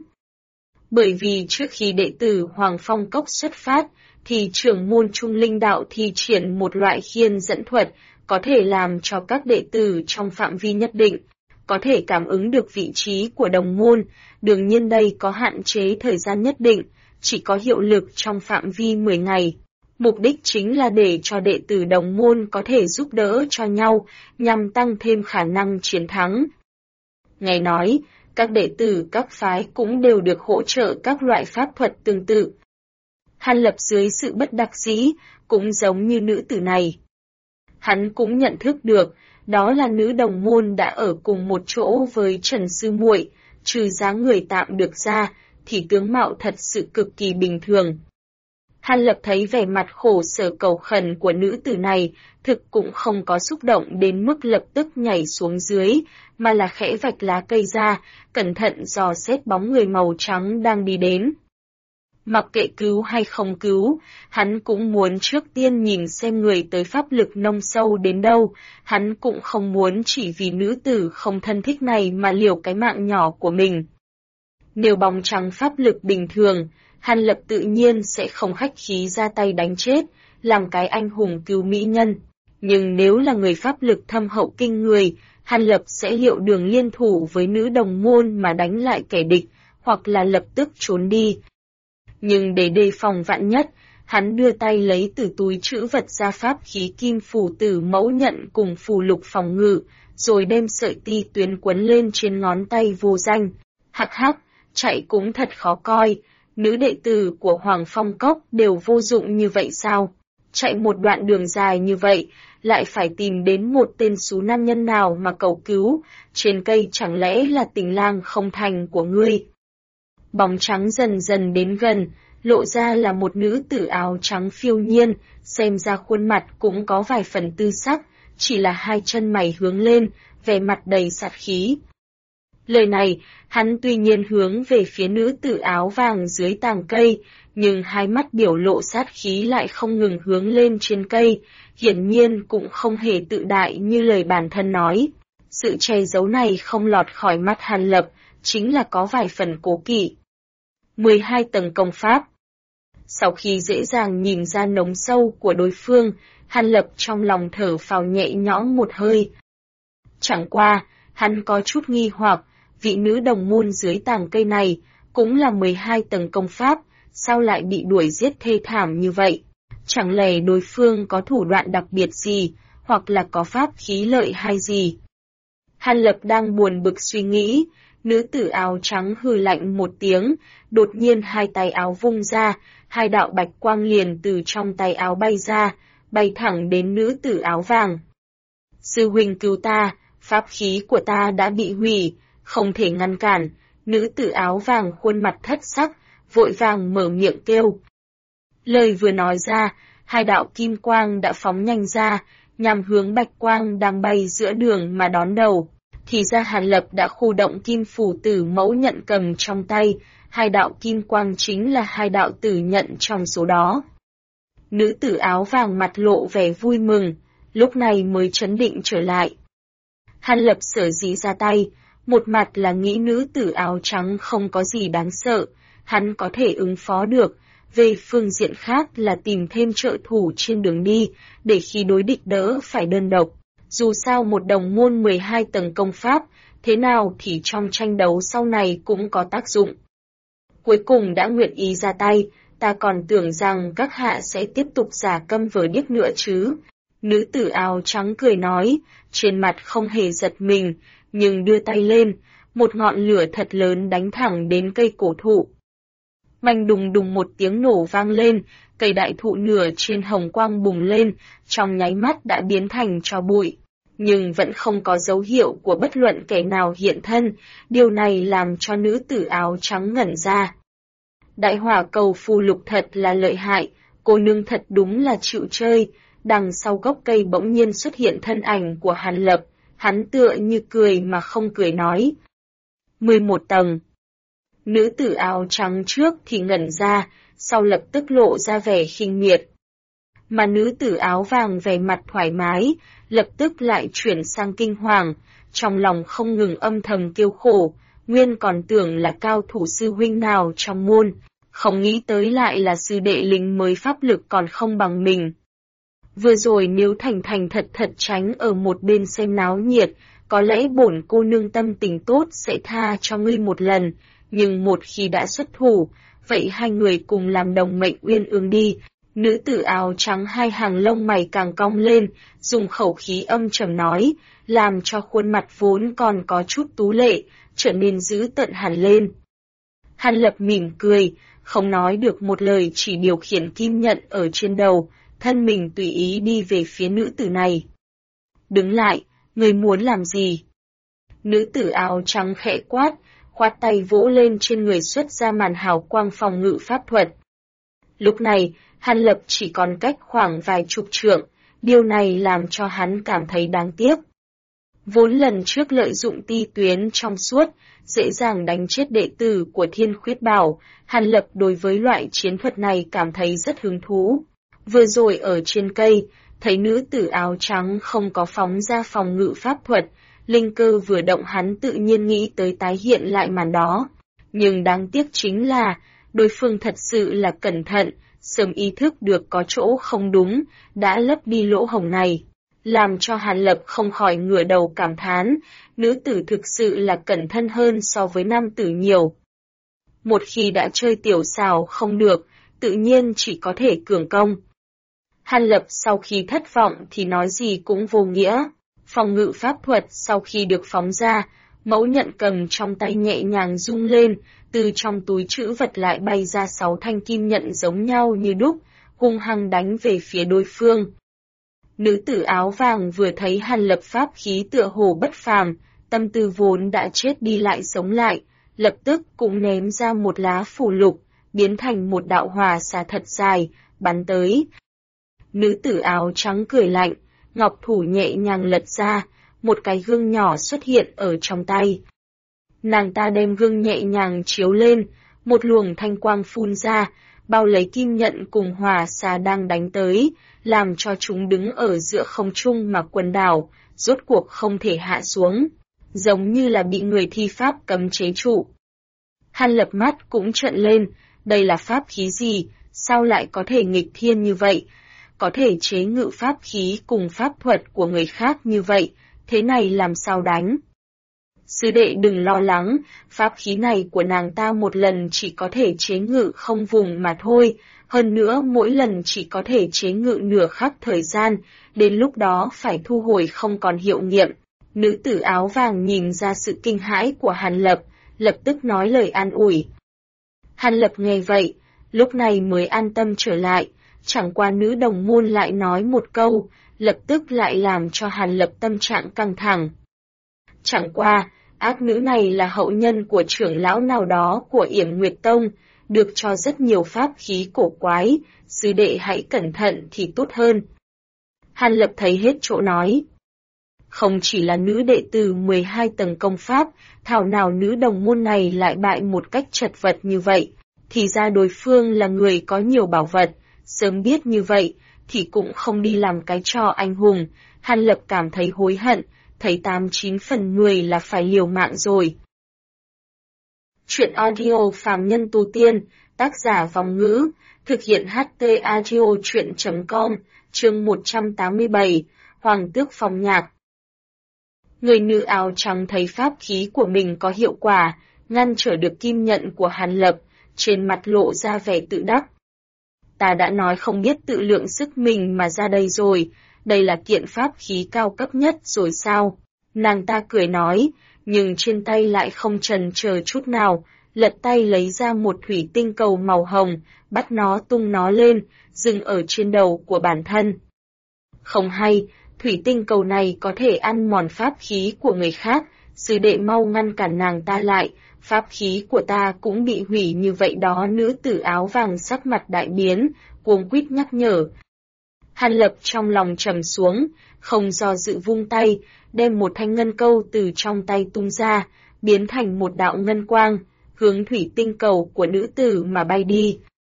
Bởi vì trước khi đệ tử Hoàng Phong Cốc xuất phát, thì trưởng môn Trung Linh Đạo thi triển một loại khiên dẫn thuật, có thể làm cho các đệ tử trong phạm vi nhất định, có thể cảm ứng được vị trí của đồng môn, đương nhiên đây có hạn chế thời gian nhất định, chỉ có hiệu lực trong phạm vi 10 ngày. Mục đích chính là để cho đệ tử đồng môn có thể giúp đỡ cho nhau, nhằm tăng thêm khả năng chiến thắng. Nghe nói, các đệ tử các phái cũng đều được hỗ trợ các loại pháp thuật tương tự. Hàn Lập dưới sự bất đắc dĩ, cũng giống như nữ tử này. Hắn cũng nhận thức được, đó là nữ đồng môn đã ở cùng một chỗ với Trần Sư Muội, trừ dáng người tạm được ra, thì tướng mạo thật sự cực kỳ bình thường. Hàn Lập thấy vẻ mặt khổ sở cầu khẩn của nữ tử này, thực cũng không có xúc động đến mức lập tức nhảy xuống dưới, mà là khẽ vạch lá cây ra, cẩn thận dò xét bóng người màu trắng đang đi đến. Mặc kệ cứu hay không cứu, hắn cũng muốn trước tiên nhìn xem người tới pháp lực nông sâu đến đâu, hắn cũng không muốn chỉ vì nữ tử không thân thích này mà liều cái mạng nhỏ của mình. Nếu bóng trắng pháp lực bình thường, Hàn Lập tự nhiên sẽ không khách khí ra tay đánh chết, làm cái anh hùng cứu mỹ nhân. Nhưng nếu là người pháp lực thâm hậu kinh người, Hàn Lập sẽ liệu đường liên thủ với nữ đồng môn mà đánh lại kẻ địch, hoặc là lập tức trốn đi. Nhưng để đề phòng vạn nhất, hắn đưa tay lấy từ túi trữ vật ra pháp khí kim phù tử mẫu nhận cùng phù lục phòng ngự, rồi đem sợi ti tuyến quấn lên trên ngón tay vô danh. Hắc hắc, chạy cũng thật khó coi, nữ đệ tử của Hoàng Phong Cốc đều vô dụng như vậy sao? Chạy một đoạn đường dài như vậy, lại phải tìm đến một tên xú nam nhân nào mà cầu cứu, trên cây chẳng lẽ là tình lang không thành của ngươi? Bóng trắng dần dần đến gần, lộ ra là một nữ tử áo trắng phiêu nhiên, xem ra khuôn mặt cũng có vài phần tư sắc, chỉ là hai chân mày hướng lên, vẻ mặt đầy sát khí. Lời này, hắn tuy nhiên hướng về phía nữ tử áo vàng dưới tàng cây, nhưng hai mắt biểu lộ sát khí lại không ngừng hướng lên trên cây, hiển nhiên cũng không hề tự đại như lời bản thân nói. Sự che giấu này không lọt khỏi mắt Hàn Lập, chính là có vài phần cố kỵ. 12 tầng công pháp. Sau khi dễ dàng nhìn ra nống sâu của đối phương, Hàn Lập trong lòng thở phào nhẹ nhõm một hơi. Chẳng qua, hắn có chút nghi hoặc, vị nữ đồng môn dưới tàng cây này, cũng là 12 tầng công pháp, sao lại bị đuổi giết thê thảm như vậy? Chẳng lẽ đối phương có thủ đoạn đặc biệt gì, hoặc là có pháp khí lợi hay gì? Hàn Lập đang buồn bực suy nghĩ, nữ tử áo trắng hừ lạnh một tiếng, đột nhiên hai tay áo vung ra, hai đạo bạch quang liền từ trong tay áo bay ra, bay thẳng đến nữ tử áo vàng. Sư huynh cứu ta, pháp khí của ta đã bị hủy, không thể ngăn cản. Nữ tử áo vàng khuôn mặt thất sắc, vội vàng mở miệng kêu. Lời vừa nói ra, hai đạo kim quang đã phóng nhanh ra, nhằm hướng bạch quang đang bay giữa đường mà đón đầu. Thì ra Hàn Lập đã khu động kim phù tử mẫu nhận cầm trong tay, hai đạo kim quang chính là hai đạo tử nhận trong số đó. Nữ tử áo vàng mặt lộ vẻ vui mừng, lúc này mới trấn định trở lại. Hàn Lập sở dĩ ra tay, một mặt là nghĩ nữ tử áo trắng không có gì đáng sợ, hắn có thể ứng phó được, về phương diện khác là tìm thêm trợ thủ trên đường đi, để khi đối địch đỡ phải đơn độc. Dù sao một đồng môn 12 tầng công pháp, thế nào thì trong tranh đấu sau này cũng có tác dụng. Cuối cùng đã nguyện ý ra tay, ta còn tưởng rằng các hạ sẽ tiếp tục giả câm vờ điếc nữa chứ. Nữ tử áo trắng cười nói, trên mặt không hề giật mình, nhưng đưa tay lên, một ngọn lửa thật lớn đánh thẳng đến cây cổ thụ. Manh đùng đùng một tiếng nổ vang lên, cây đại thụ nửa trên hồng quang bùng lên, trong nháy mắt đã biến thành tro bụi. Nhưng vẫn không có dấu hiệu của bất luận kẻ nào hiện thân, điều này làm cho nữ tử áo trắng ngẩn ra. Đại hỏa cầu phù lục thật là lợi hại, cô nương thật đúng là chịu chơi. Đằng sau gốc cây bỗng nhiên xuất hiện thân ảnh của Hàn Lập, hắn tựa như cười mà không cười nói. 11 tầng. Nữ tử áo trắng trước thì ngẩn ra, sau lập tức lộ ra vẻ khinh miệt. Mà nữ tử áo vàng vẻ mặt thoải mái, lập tức lại chuyển sang kinh hoàng, trong lòng không ngừng âm thầm kêu khổ, nguyên còn tưởng là cao thủ sư huynh nào trong môn, không nghĩ tới lại là sư đệ lính mới pháp lực còn không bằng mình. Vừa rồi nếu thành thành thật thật tránh ở một bên xem náo nhiệt, có lẽ bổn cô nương tâm tình tốt sẽ tha cho ngươi một lần, nhưng một khi đã xuất thủ, vậy hai người cùng làm đồng mệnh uyên ương đi. Nữ tử áo trắng hai hàng lông mày càng cong lên, dùng khẩu khí âm trầm nói, làm cho khuôn mặt vốn còn có chút tú lệ, trở nên dữ tợn hẳn lên. Hàn Lập mỉm cười, không nói được một lời, chỉ điều khiển kim nhận ở trên đầu, thân mình tùy ý đi về phía nữ tử này. Đứng lại, người muốn làm gì? Nữ tử áo trắng khẽ quát, khoát tay vỗ lên trên người xuất ra màn hào quang phòng ngự pháp thuật. Lúc này, Hàn Lập chỉ còn cách khoảng vài chục trượng, điều này làm cho hắn cảm thấy đáng tiếc. Vốn lần trước lợi dụng ti tuyến trong suốt, dễ dàng đánh chết đệ tử của Thiên Khuyết Bảo, Hàn Lập đối với loại chiến thuật này cảm thấy rất hứng thú. Vừa rồi ở trên cây, thấy nữ tử áo trắng không có phóng ra phòng ngự pháp thuật, linh cơ vừa động hắn tự nhiên nghĩ tới tái hiện lại màn đó. Nhưng đáng tiếc chính là, đối phương thật sự là cẩn thận, sớm ý thức được có chỗ không đúng, đã lấp đi lỗ hổng này. Làm cho Hàn Lập không khỏi ngửa đầu cảm thán, nữ tử thực sự là cẩn thận hơn so với nam tử nhiều. Một khi đã chơi tiểu xảo không được, tự nhiên chỉ có thể cường công. Hàn Lập sau khi thất vọng thì nói gì cũng vô nghĩa. Phòng ngự pháp thuật sau khi được phóng ra, mẫu nhận cầm trong tay nhẹ nhàng rung lên, từ trong túi trữ vật lại bay ra 6 thanh kim nhận giống nhau như đúc, hung hăng đánh về phía đối phương. Nữ tử áo vàng vừa thấy Hàn Lập pháp khí tựa hồ bất phàm, tâm tư vốn đã chết đi lại sống lại, lập tức cũng ném ra một lá phù lục, biến thành một đạo hỏa xà thật dài, bắn tới. Nữ tử áo trắng cười lạnh, ngọc thủ nhẹ nhàng lật ra, một cái gương nhỏ xuất hiện ở trong tay. Nàng ta đem gương nhẹ nhàng chiếu lên, một luồng thanh quang phun ra, bao lấy kim nhận cùng hỏa xà đang đánh tới, làm cho chúng đứng ở giữa không trung mà quần đảo, rốt cuộc không thể hạ xuống, giống như là bị người thi pháp cấm chế trụ. Hàn Lập mắt cũng trợn lên, đây là pháp khí gì, sao lại có thể nghịch thiên như vậy, có thể chế ngự pháp khí cùng pháp thuật của người khác như vậy, thế này làm sao đánh? Sư đệ đừng lo lắng, pháp khí này của nàng ta một lần chỉ có thể chế ngự không vùng mà thôi, hơn nữa mỗi lần chỉ có thể chế ngự nửa khắc thời gian, đến lúc đó phải thu hồi không còn hiệu nghiệm. Nữ tử áo vàng nhìn ra sự kinh hãi của Hàn Lập, lập tức nói lời an ủi. Hàn Lập nghe vậy, lúc này mới an tâm trở lại, chẳng qua nữ đồng môn lại nói một câu, lập tức lại làm cho Hàn Lập tâm trạng căng thẳng. Chẳng qua, ác nữ này là hậu nhân của trưởng lão nào đó của Yểm Nguyệt Tông, được cho rất nhiều pháp khí cổ quái, sư đệ hãy cẩn thận thì tốt hơn. Hàn Lập thấy hết chỗ nói. Không chỉ là nữ đệ tử 12 tầng công pháp, thảo nào nữ đồng môn này lại bại một cách chật vật như vậy, thì ra đối phương là người có nhiều bảo vật, sớm biết như vậy, thì cũng không đi làm cái trò anh hùng. Hàn Lập cảm thấy hối hận, thấy 89 phần 10 là phải liều mạng rồi. Chuyện audio phàm nhân tu tiên, tác giả Vòng Ngữ, thực hiện HT Audio Chuyện.com, chương 187, Hoàng Tước Phong Nhạc. Người nữ áo trắng thấy pháp khí của mình có hiệu quả, ngăn trở được kim nhận của Hàn Lập, trên mặt lộ ra vẻ tự đắc. Ta đã nói không biết tự lượng sức mình mà ra đây rồi, đây là kiện pháp khí cao cấp nhất rồi sao? Nàng ta cười nói, nhưng trên tay lại không chần chờ chút nào, lật tay lấy ra một thủy tinh cầu màu hồng, bắt nó tung nó lên, dừng ở trên đầu của bản thân. Không hay, thủy tinh cầu này có thể ăn mòn pháp khí của người khác, sư đệ mau ngăn cản nàng ta lại, pháp khí của ta cũng bị hủy như vậy đó. Nữ tử áo vàng sắc mặt đại biến, cuống quýt nhắc nhở. Hàn Lập trong lòng trầm xuống, không do dự vung tay, đem một thanh ngân câu từ trong tay tung ra, biến thành một đạo ngân quang, hướng thủy tinh cầu của nữ tử mà bay đi.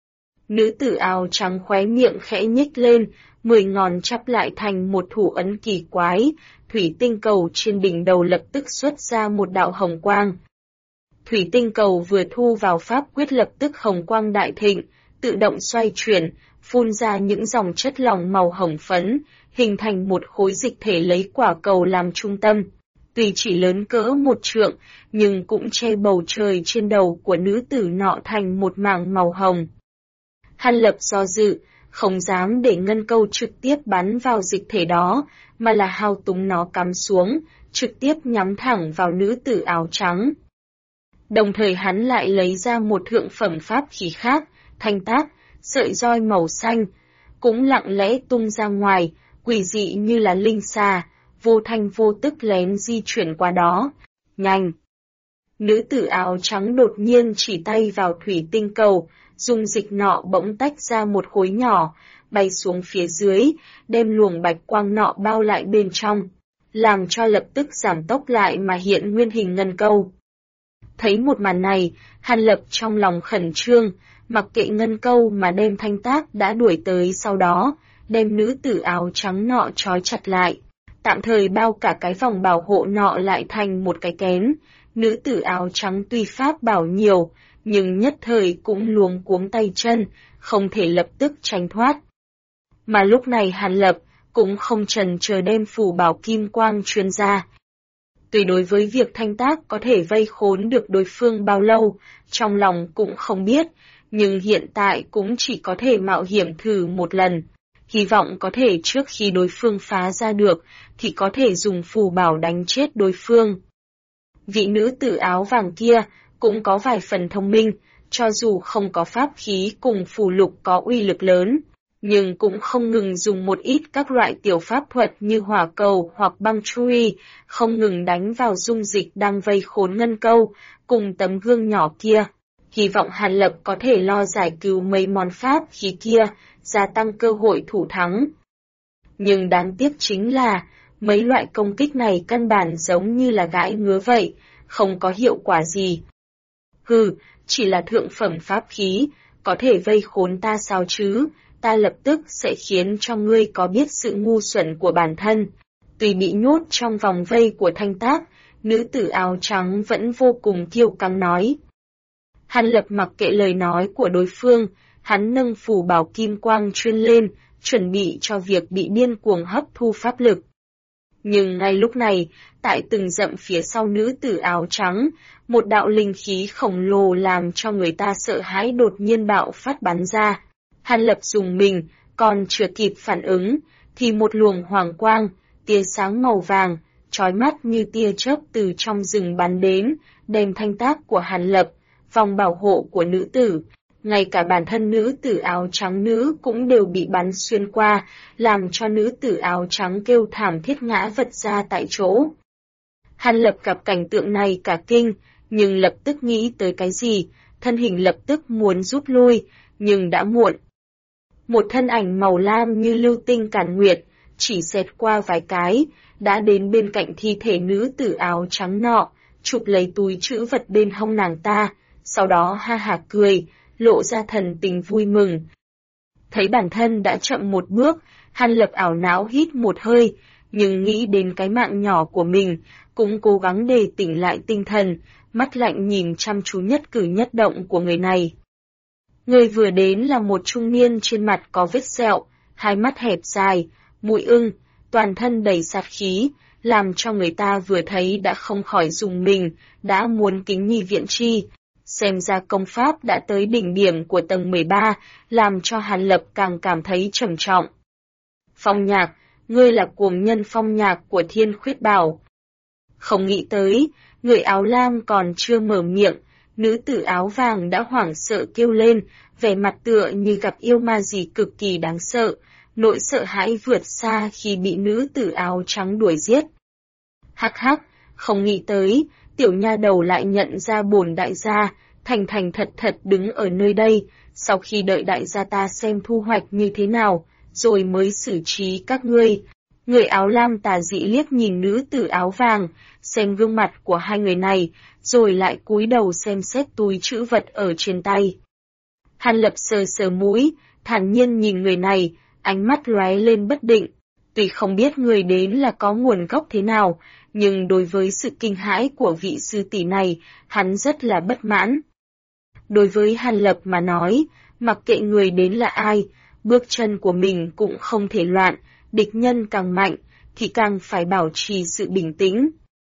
Nữ tử áo trắng khóe miệng khẽ nhếch lên, 10 ngón chắp lại thành một thủ ấn kỳ quái, thủy tinh cầu trên đỉnh đầu lập tức xuất ra một đạo hồng quang. Thủy tinh cầu vừa thu vào pháp quyết lập tức hồng quang đại thịnh, tự động xoay chuyển, phun ra những dòng chất lỏng màu hồng phấn, hình thành một khối dịch thể lấy quả cầu làm trung tâm. Tuy chỉ lớn cỡ 1 trượng, nhưng cũng che bầu trời trên đầu của nữ tử nọ thành một mảng màu hồng. Hàn Lập do dự, không dám để ngân câu trực tiếp bắn vào dịch thể đó, mà là hao túng nó cắm xuống, trực tiếp nhắm thẳng vào nữ tử áo trắng. Đồng thời hắn lại lấy ra một thượng phẩm pháp khí khác, thanh tác, sợi roi màu xanh, cũng lặng lẽ tung ra ngoài, quỷ dị như là linh xà, vô thanh vô tức lén di chuyển qua đó. Nhanh! Nữ tử áo trắng đột nhiên chỉ tay vào thủy tinh cầu, dùng dịch nọ bỗng tách ra một khối nhỏ, bay xuống phía dưới, đem luồng bạch quang nọ bao lại bên trong, làm cho lập tức giảm tốc lại mà hiện nguyên hình ngân câu. Thấy một màn này, Hàn Lập trong lòng khẩn trương, mặc kệ ngân câu mà đem thanh tác đã đuổi tới sau đó, đem nữ tử áo trắng nọ trói chặt lại, tạm thời bao cả cái vòng bảo hộ nọ lại thành một cái kén. Nữ tử áo trắng tuy pháp bảo nhiều, nhưng nhất thời cũng luống cuống tay chân, không thể lập tức tránh thoát. Mà lúc này Hàn Lập cũng không chần chờ đem phù bảo kim quang truyền ra. Tuy đối với việc thanh tác có thể vây khốn được đối phương bao lâu, trong lòng cũng không biết, nhưng hiện tại cũng chỉ có thể mạo hiểm thử một lần. Hy vọng có thể trước khi đối phương phá ra được, thì có thể dùng phù bảo đánh chết đối phương. Vị nữ tử áo vàng kia cũng có vài phần thông minh, cho dù không có pháp khí cùng phù lục có uy lực lớn, nhưng cũng không ngừng dùng một ít các loại tiểu pháp thuật như hỏa cầu hoặc băng chui, không ngừng đánh vào dung dịch đang vây khốn ngân câu, cùng tấm gương nhỏ kia. Hy vọng Hàn Lập có thể lo giải cứu mấy món pháp khí kia, gia tăng cơ hội thủ thắng. Nhưng đáng tiếc chính là, mấy loại công kích này căn bản giống như là gãi ngứa vậy, không có hiệu quả gì. Hừ, chỉ là thượng phẩm pháp khí, có thể vây khốn ta sao chứ, ta lập tức sẽ khiến cho ngươi có biết sự ngu xuẩn của bản thân. Tuy bị nhốt trong vòng vây của thanh tác, nữ tử áo trắng vẫn vô cùng kiêu căng nói. Hàn Lập mặc kệ lời nói của đối phương, hắn nâng phù bảo kim quang chuyên lên, chuẩn bị cho việc bị điên cuồng hấp thu pháp lực. Nhưng ngay lúc này, tại từng dặm phía sau nữ tử áo trắng, một đạo linh khí khổng lồ làm cho người ta sợ hãi đột nhiên bạo phát bắn ra. Hàn Lập dùng mình, còn chưa kịp phản ứng, thì một luồng hoàng quang, tia sáng màu vàng, chói mắt như tia chớp từ trong rừng bắn đến, đem thanh tác của Hàn Lập, vòng bảo hộ của nữ tử, ngay cả bản thân nữ tử áo trắng nữ cũng đều bị bắn xuyên qua, làm cho nữ tử áo trắng kêu thảm thiết ngã vật ra tại chỗ. Hàn Lập gặp cảnh tượng này cả kinh, nhưng lập tức nghĩ tới cái gì, thân hình lập tức muốn rút lui, nhưng đã muộn. Một thân ảnh màu lam như lưu tinh càn nguyệt, chỉ xẹt qua vài cái, đã đến bên cạnh thi thể nữ tử áo trắng nọ, chụp lấy túi trữ vật bên hông nàng ta, sau đó ha hả cười, lộ ra thần tình vui mừng. Thấy bản thân đã chậm một bước, Hàn Lập ảo não hít một hơi, nhưng nghĩ đến cái mạng nhỏ của mình, cũng cố gắng để tỉnh lại tinh thần, mắt lạnh nhìn chăm chú nhất cử nhất động của người này. Người vừa đến là một trung niên trên mặt có vết sẹo, hai mắt hẹp dài, mũi ưng, toàn thân đầy sát khí, làm cho người ta vừa thấy đã không khỏi rùng mình, đã muốn kính nhi viện chi. Xem ra công pháp đã tới đỉnh điểm của tầng 13, làm cho Hàn Lập càng cảm thấy trầm trọng. Phong Nhạc, ngươi là cuồng nhân Phong Nhạc của Thiên Khuyết Bảo. Không nghĩ tới, người áo lam còn chưa mở miệng, nữ tử áo vàng đã hoảng sợ kêu lên, vẻ mặt tựa như gặp yêu ma gì cực kỳ đáng sợ, nỗi sợ hãi vượt xa khi bị nữ tử áo trắng đuổi giết. Hắc hắc, không nghĩ tới, tiểu nha đầu lại nhận ra bổn đại gia, thành thành thật thật đứng ở nơi đây, sau khi đợi đại gia ta xem thu hoạch như thế nào, rồi mới xử trí các ngươi. Người áo lam tà dị liếc nhìn nữ tử áo vàng, xem gương mặt của hai người này, rồi lại cúi đầu xem xét túi trữ vật ở trên tay. Hàn Lập sờ sờ mũi, thản nhiên nhìn người này, ánh mắt lóe lên bất định. Tuy không biết người đến là có nguồn gốc thế nào, nhưng đối với sự kinh hãi của vị sư tỷ này, hắn rất là bất mãn. Đối với Hàn Lập mà nói, mặc kệ người đến là ai, bước chân của mình cũng không thể loạn, địch nhân càng mạnh, thì càng phải bảo trì sự bình tĩnh.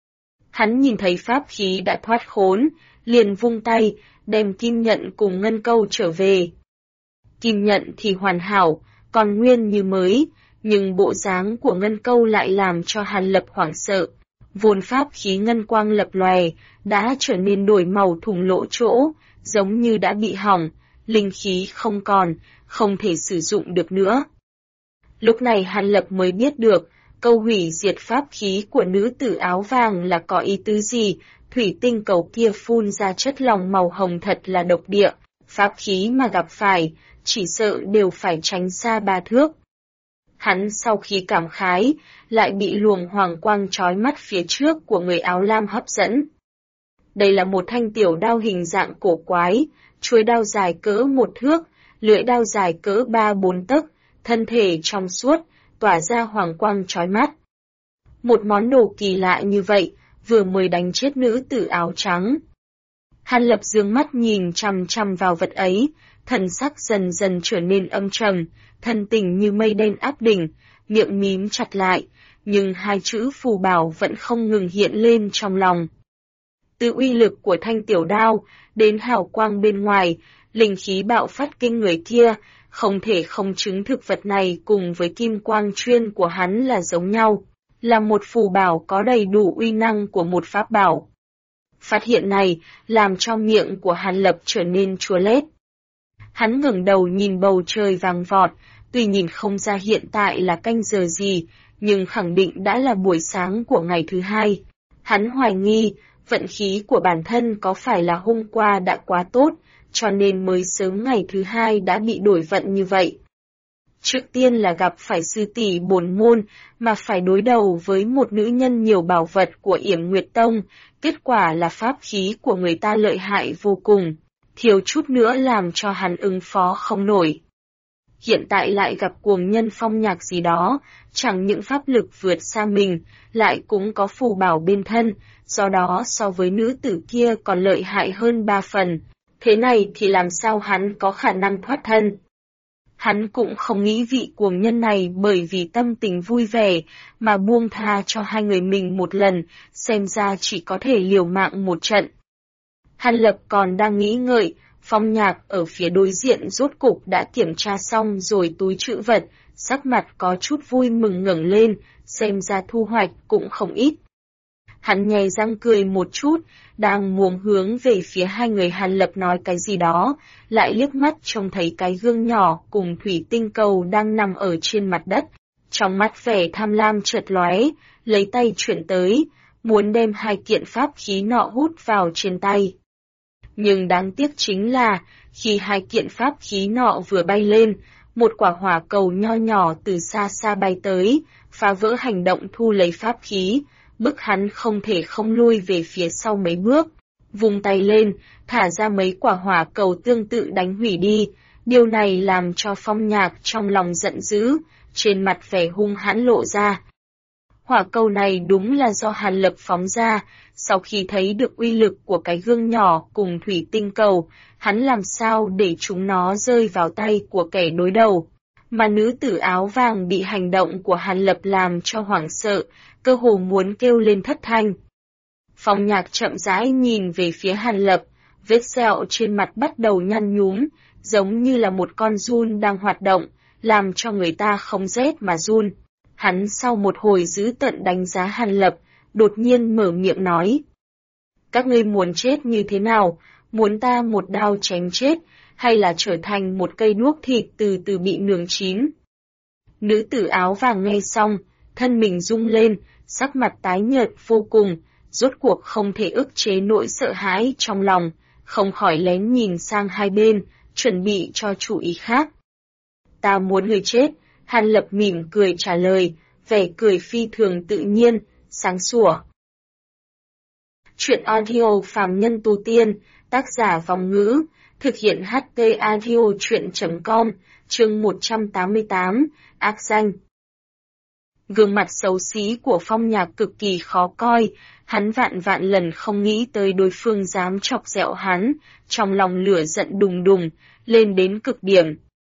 Hắn nhìn thấy pháp khí đã thoát khốn, liền vung tay, đem kim nhận cùng ngân câu trở về. Kim nhận thì hoàn hảo, còn nguyên như mới, nhưng bộ dáng của ngân câu lại làm cho Hàn Lập hoảng sợ. Vốn pháp khí ngân quang lập lòe, đã trở nên đổi màu thủng lỗ chỗ, giống như đã bị hỏng, linh khí không còn, không thể sử dụng được nữa. Lúc này Hàn Lập mới biết được, câu hủy diệt pháp khí của nữ tử áo vàng là có ý tứ gì, thủy tinh cầu kia phun ra chất lỏng màu hồng thật là độc địa, pháp khí mà gặp phải, chỉ sợ đều phải tránh xa 3 thước. Hắn sau khi cảm khái, lại bị luồng hoàng quang chói mắt phía trước của người áo lam hấp dẫn. Đây là một thanh tiểu đao hình dạng cổ quái, chuôi đao dài cỡ 1 thước, lưỡi đao dài cỡ 3-4 tấc, thân thể trong suốt, tỏa ra hoàng quang chói mắt. Một món đồ kỳ lạ như vậy, vừa mới đánh chết nữ tử áo trắng. Hàn Lập dương mắt nhìn chằm chằm vào vật ấy, thần sắc dần dần trở nên âm trầm, thân tình như mây đen áp đỉnh, miệng mím chặt lại, nhưng hai chữ phù bảo vẫn không ngừng hiện lên trong lòng. Từ uy lực của thanh tiểu đao, đến hào quang bên ngoài, linh khí bạo phát kinh người kia, không thể không chứng thực vật này cùng với kim quang chuyên của hắn là giống nhau, là một phù bảo có đầy đủ uy năng của một pháp bảo. Phát hiện này làm cho miệng của Hàn Lập trở nên chua lét. Hắn ngẩng đầu nhìn bầu trời vàng vọt, tuy nhìn không ra hiện tại là canh giờ gì, nhưng khẳng định đã là buổi sáng của ngày thứ hai. Hắn hoài nghi, vận khí của bản thân có phải là hôm qua đã quá tốt, cho nên mới sớm ngày thứ hai đã bị đổi vận như vậy. Trước tiên là gặp phải sư tỷ bổn môn, mà phải đối đầu với một nữ nhân nhiều bảo vật của Yểm Nguyệt Tông, kết quả là pháp khí của người ta lợi hại vô cùng, thiếu chút nữa làm cho hắn ứng phó không nổi. Hiện tại lại gặp cuồng nhân Phong Nhạc gì đó, chẳng những pháp lực vượt xa mình, lại cũng có phù bảo bên thân, do đó so với nữ tử kia còn lợi hại hơn 3 phần. Thế này thì làm sao hắn có khả năng thoát thân? Hắn cũng không nghĩ vị cuồng nhân này bởi vì tâm tình vui vẻ mà buông tha cho hai người mình một lần, xem ra chỉ có thể liều mạng một trận. Hàn Lập còn đang nghĩ ngợi, Phong Nhạc ở phía đối diện rốt cục đã kiểm tra xong rồi túi trữ vật, sắc mặt có chút vui mừng ngẩng lên, xem ra thu hoạch cũng không ít. Hắn nhè răng cười một chút, đang muốn hướng về phía hai người Hàn Lập nói cái gì đó, lại liếc mắt trông thấy cái gương nhỏ cùng thủy tinh cầu đang nằm ở trên mặt đất. Trong mắt vẻ tham lam chợt lóe, lấy tay chuyển tới, muốn đem hai kiện pháp khí nọ hút vào trên tay. Nhưng đáng tiếc chính là, khi hai kiện pháp khí nọ vừa bay lên, một quả hỏa cầu nho nhỏ từ xa xa bay tới, phá vỡ hành động thu lấy pháp khí, bức hắn không thể không lui về phía sau mấy bước. Vung tay lên, thả ra mấy quả hỏa cầu tương tự đánh hủy đi, điều này làm cho Phong Nhạc trong lòng giận dữ, trên mặt vẻ hung hãn lộ ra. Hỏa cầu này đúng là do Hàn Lập phóng ra, sau khi thấy được uy lực của cái gương nhỏ cùng thủy tinh cầu, hắn làm sao để chúng nó rơi vào tay của kẻ đối đầu. Mà nữ tử áo vàng bị hành động của Hàn Lập làm cho hoảng sợ, cơ hồ muốn kêu lên thất thanh. Phong Nhạc chậm rãi nhìn về phía Hàn Lập, vết sẹo trên mặt bắt đầu nhăn nhúm, giống như là một con giun đang hoạt động, làm cho người ta không rét mà run. Hắn sau một hồi giữ tận đánh giá Hàn Lập, đột nhiên mở miệng nói. Các ngươi muốn chết như thế nào, muốn ta một đao chém chết, hay là trở thành một cây đuốc thịt từ từ bị nướng chín? Nữ tử áo vàng nghe xong, thân mình rung lên, sắc mặt tái nhợt vô cùng, rốt cuộc không thể ức chế nỗi sợ hãi trong lòng, không khỏi lén nhìn sang hai bên, chuẩn bị cho chủ ý khác. Ta muốn người chết, Hàn Lập mỉm cười trả lời, vẻ cười phi thường tự nhiên, sáng sủa. Chuyện audio phàm nhân tu tiên, tác giả Vong Ngữ, thực hiện HT audio chuyện.com, chương 188, ác danh. Gương mặt xấu xí của Phong Nhạc cực kỳ khó coi, hắn vạn lần không nghĩ tới đối phương dám chọc ghẹo hắn, trong lòng lửa giận đùng đùng, lên đến cực điểm.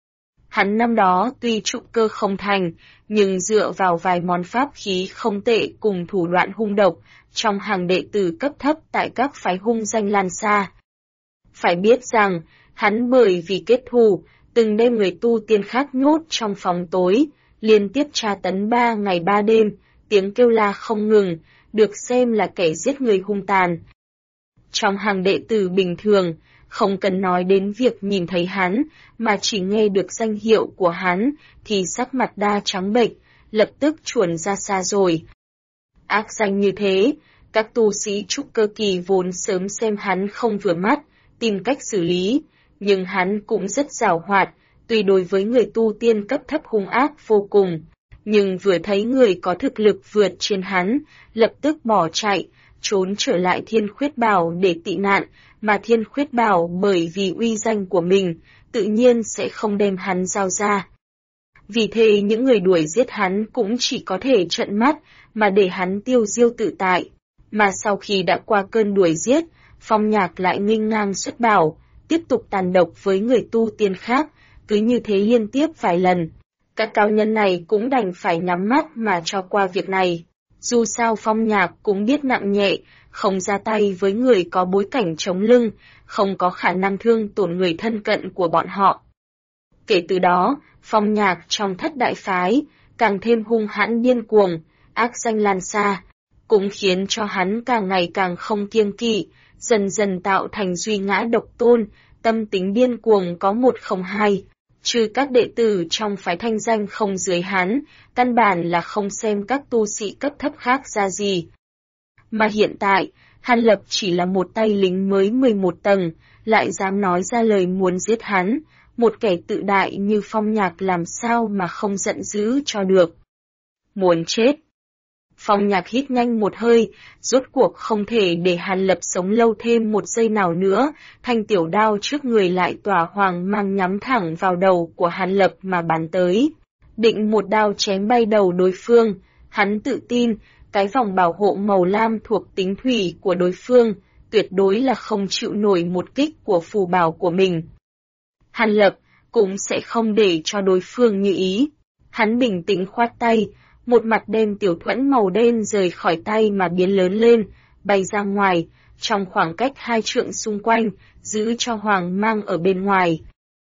Hắn năm đó tuy trụ cơ không thành, nhưng dựa vào vài món pháp khí không tệ cùng thủ đoạn hung độc, trong hàng đệ tử cấp thấp tại các phái hung danh lan xa. Phải biết rằng, hắn bởi vì kết thù, từng đêm người tu tiên khác nhốt trong phòng tối, liên tiếp tra tấn 3 ngày 3 đêm, tiếng kêu la không ngừng, được xem là kẻ giết người hung tàn. Trong hàng đệ tử bình thường, không cần nói đến việc nhìn thấy hắn, mà chỉ nghe được danh hiệu của hắn, thì sắc mặt đa trắng bệch, lập tức chuồn ra xa rồi. Ác danh như thế, các tu sĩ trúc cơ kỳ vốn sớm xem hắn không vừa mắt, tìm cách xử lý, nhưng hắn cũng rất giàu hoạt, tuy đối với người tu tiên cấp thấp hung ác vô cùng, nhưng vừa thấy người có thực lực vượt trên hắn, lập tức bỏ chạy, trốn trở lại Thiên Khuyết Bảo để tị nạn, mà Thiên Khuyết Bảo bởi vì uy danh của mình, tự nhiên sẽ không đem hắn giao ra. Vì thế những người đuổi giết hắn cũng chỉ có thể trợn mắt, mà để hắn tiêu diêu tự tại. Mà sau khi đã qua cơn đuổi giết, Phong Nhạc lại nghênh ngang xuất bảo, tiếp tục tàn độc với người tu tiên khác, cứ như thế liên tiếp vài lần. Các cao nhân này cũng đành phải nhắm mắt mà cho qua việc này. Dù sao Phong Nhạc cũng biết nặng nhẹ, không ra tay với người có bối cảnh chống lưng, không có khả năng thương tổn người thân cận của bọn họ. Kể từ đó, Phong Nhạc trong thất đại phái, càng thêm hung hãn điên cuồng, ác danh lan xa, cũng khiến cho hắn càng ngày càng không kiêng kỵ, dần dần tạo thành duy ngã độc tôn, tâm tính điên cuồng có một không hai. Trừ các đệ tử trong phái thanh danh không dưới hắn, căn bản là không xem các tu sĩ cấp thấp khác ra gì. Mà hiện tại, Hàn Lập chỉ là một tay lính mới 11 tầng, lại dám nói ra lời muốn giết hắn, một kẻ tự đại như Phong Nhạc làm sao mà không giận dữ cho được. Muốn chết. Phong Nhạc hít nhanh một hơi, rốt cuộc không thể để Hàn Lập sống lâu thêm một giây nào nữa, thanh tiểu đao trước người lại tỏa hoàng mang nhắm thẳng vào đầu của Hàn Lập mà bắn tới. Định một đao chém bay đầu đối phương, hắn tự tin, cái vòng bảo hộ màu lam thuộc tính thủy của đối phương, tuyệt đối là không chịu nổi một kích của phù bảo của mình. Hàn Lập cũng sẽ không để cho đối phương như ý. Hắn bình tĩnh khoát tay, một mặt đem tiểu thuẫn màu đen rời khỏi tay mà biến lớn lên, bay ra ngoài, trong khoảng cách 2 trượng xung quanh, giữ cho hoàng mang ở bên ngoài.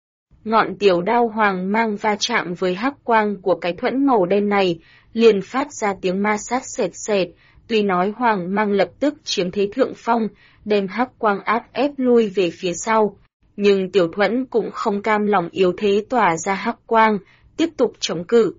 Ngọn tiểu đao hoàng mang va chạm với hắc quang của cái thuẫn màu đen này, liền phát ra tiếng ma sát sệt sệt, Tuy nói Hoàng Mang lập tức chiếm thế thượng phong, đem Hắc Quang áp ép lui về phía sau, nhưng Tiểu Thuẫn cũng không cam lòng yếu thế tỏa ra Hắc Quang, tiếp tục chống cự.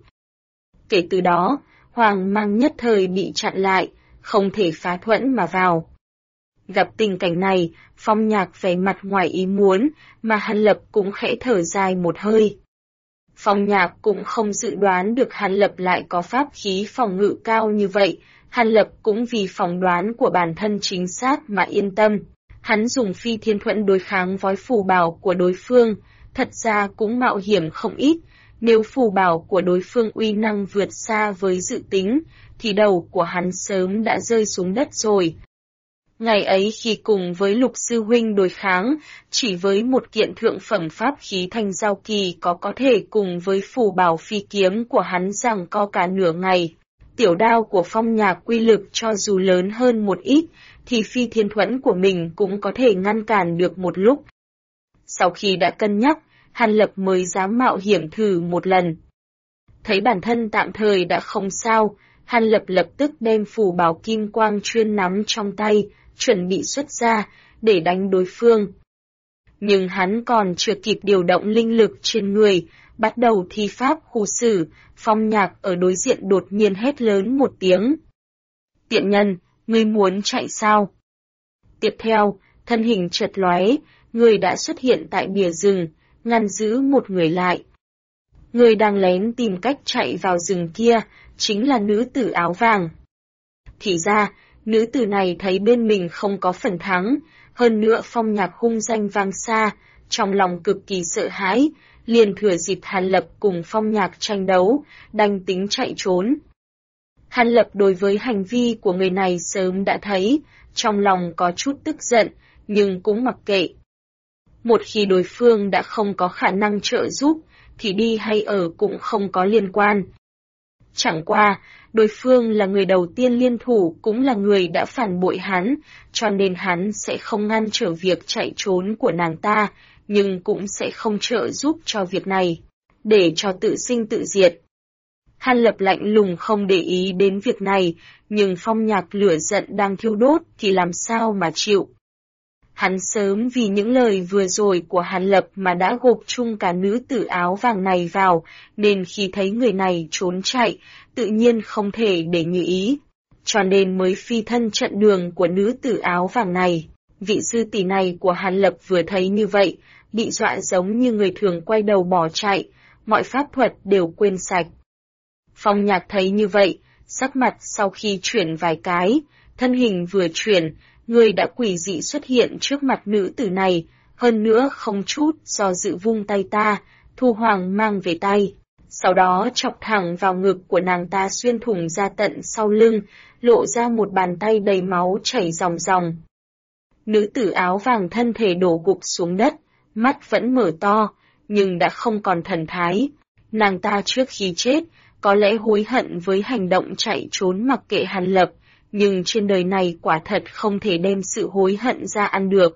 Kể từ đó, Hoàng Mang nhất thời bị chặn lại, không thể phá thuẫn mà vào. Gặp tình cảnh này, Phong Nhạc vẻ mặt ngoài ý muốn, mà Hàn Lập cũng khẽ thở dài một hơi. Phong Nhạc cũng không dự đoán được Hàn Lập lại có pháp khí phòng ngự cao như vậy, Hàn Lập cũng vì phỏng đoán của bản thân chính xác mà yên tâm. Hắn dùng phi thiên thuẫn đối kháng với phù bảo của đối phương, thật ra cũng mạo hiểm không ít, nếu phù bảo của đối phương uy năng vượt xa với dự tính, thì đầu của hắn sớm đã rơi xuống đất rồi. Ngày ấy khi cùng với Lục Sư Huynh đối kháng, chỉ với một kiện thượng phẩm pháp khí thanh giao kỳ có thể cùng với phù bảo phi kiếm của hắn giằng co cả nửa ngày. Tiểu đao của Phong Nhạc quy lực cho dù lớn hơn một ít, thì phi thiên thuẫn của mình cũng có thể ngăn cản được một lúc. Sau khi đã cân nhắc, Hàn Lập mới dám mạo hiểm thử một lần. Thấy bản thân tạm thời đã không sao, Hàn Lập lập tức đem phù bảo kim quang chuyên nắm trong tay, chuẩn bị xuất ra, để đánh đối phương. Nhưng hắn còn chưa kịp điều động linh lực trên người, bắt đầu thi pháp khu xử, Phong Nhạc ở đối diện đột nhiên hét lớn một tiếng. Tiện nhân, ngươi muốn chạy sao? Tiếp theo, thân hình chợt lóe, người đã xuất hiện tại bìa rừng, ngăn giữ một người lại. Người đang lén tìm cách chạy vào rừng kia, chính là nữ tử áo vàng. Thì ra, nữ tử này thấy bên mình không có phần thắng, hơn nữa Phong Nhạc hung danh vang xa, trong lòng cực kỳ sợ hãi, liền thừa dịp Hàn Lập cùng Phong Nhạc tranh đấu, đành tính chạy trốn. Hàn Lập đối với hành vi của người này sớm đã thấy, trong lòng có chút tức giận, nhưng cũng mặc kệ. Một khi đối phương đã không có khả năng trợ giúp, thì đi hay ở cũng không có liên quan. Chẳng qua, đối phương là người đầu tiên liên thủ cũng là người đã phản bội hắn, cho nên hắn sẽ không ngăn trở việc chạy trốn của nàng ta, nhưng cũng sẽ không trợ giúp cho việc này, để cho tự sinh tự diệt. Hàn Lập lạnh lùng không để ý đến việc này, nhưng Phong Nhạc lửa giận đang thiêu đốt thì làm sao mà chịu. Hắn sớm vì những lời vừa rồi của Hàn Lập mà đã gộp chung cả nữ tử áo vàng này vào, nên khi thấy người này trốn chạy, tự nhiên không thể để như ý. Cho nên mới phi thân trận đường của nữ tử áo vàng này. Vị sư tỷ này của Hàn Lập vừa thấy như vậy, bị dọa giống như người thường quay đầu bỏ chạy, mọi pháp thuật đều quên sạch. Phong Nhạc thấy như vậy, sắc mặt sau khi chuyển vài cái, thân hình vừa chuyển, người đã quỷ dị xuất hiện trước mặt nữ tử này, hơn nữa không chút do dự vung tay ta, thu Hoàng Mang về tay. Sau đó chọc thẳng vào ngực của nàng ta xuyên thủng ra tận sau lưng, lộ ra một bàn tay đầy máu chảy ròng ròng. Nữ tử áo vàng thân thể đổ gục xuống đất, mắt vẫn mở to, nhưng đã không còn thần thái. Nàng ta trước khi chết, có lẽ hối hận với hành động chạy trốn mặc kệ Hàn Lập, nhưng trên đời này quả thật không thể đem sự hối hận ra ăn được.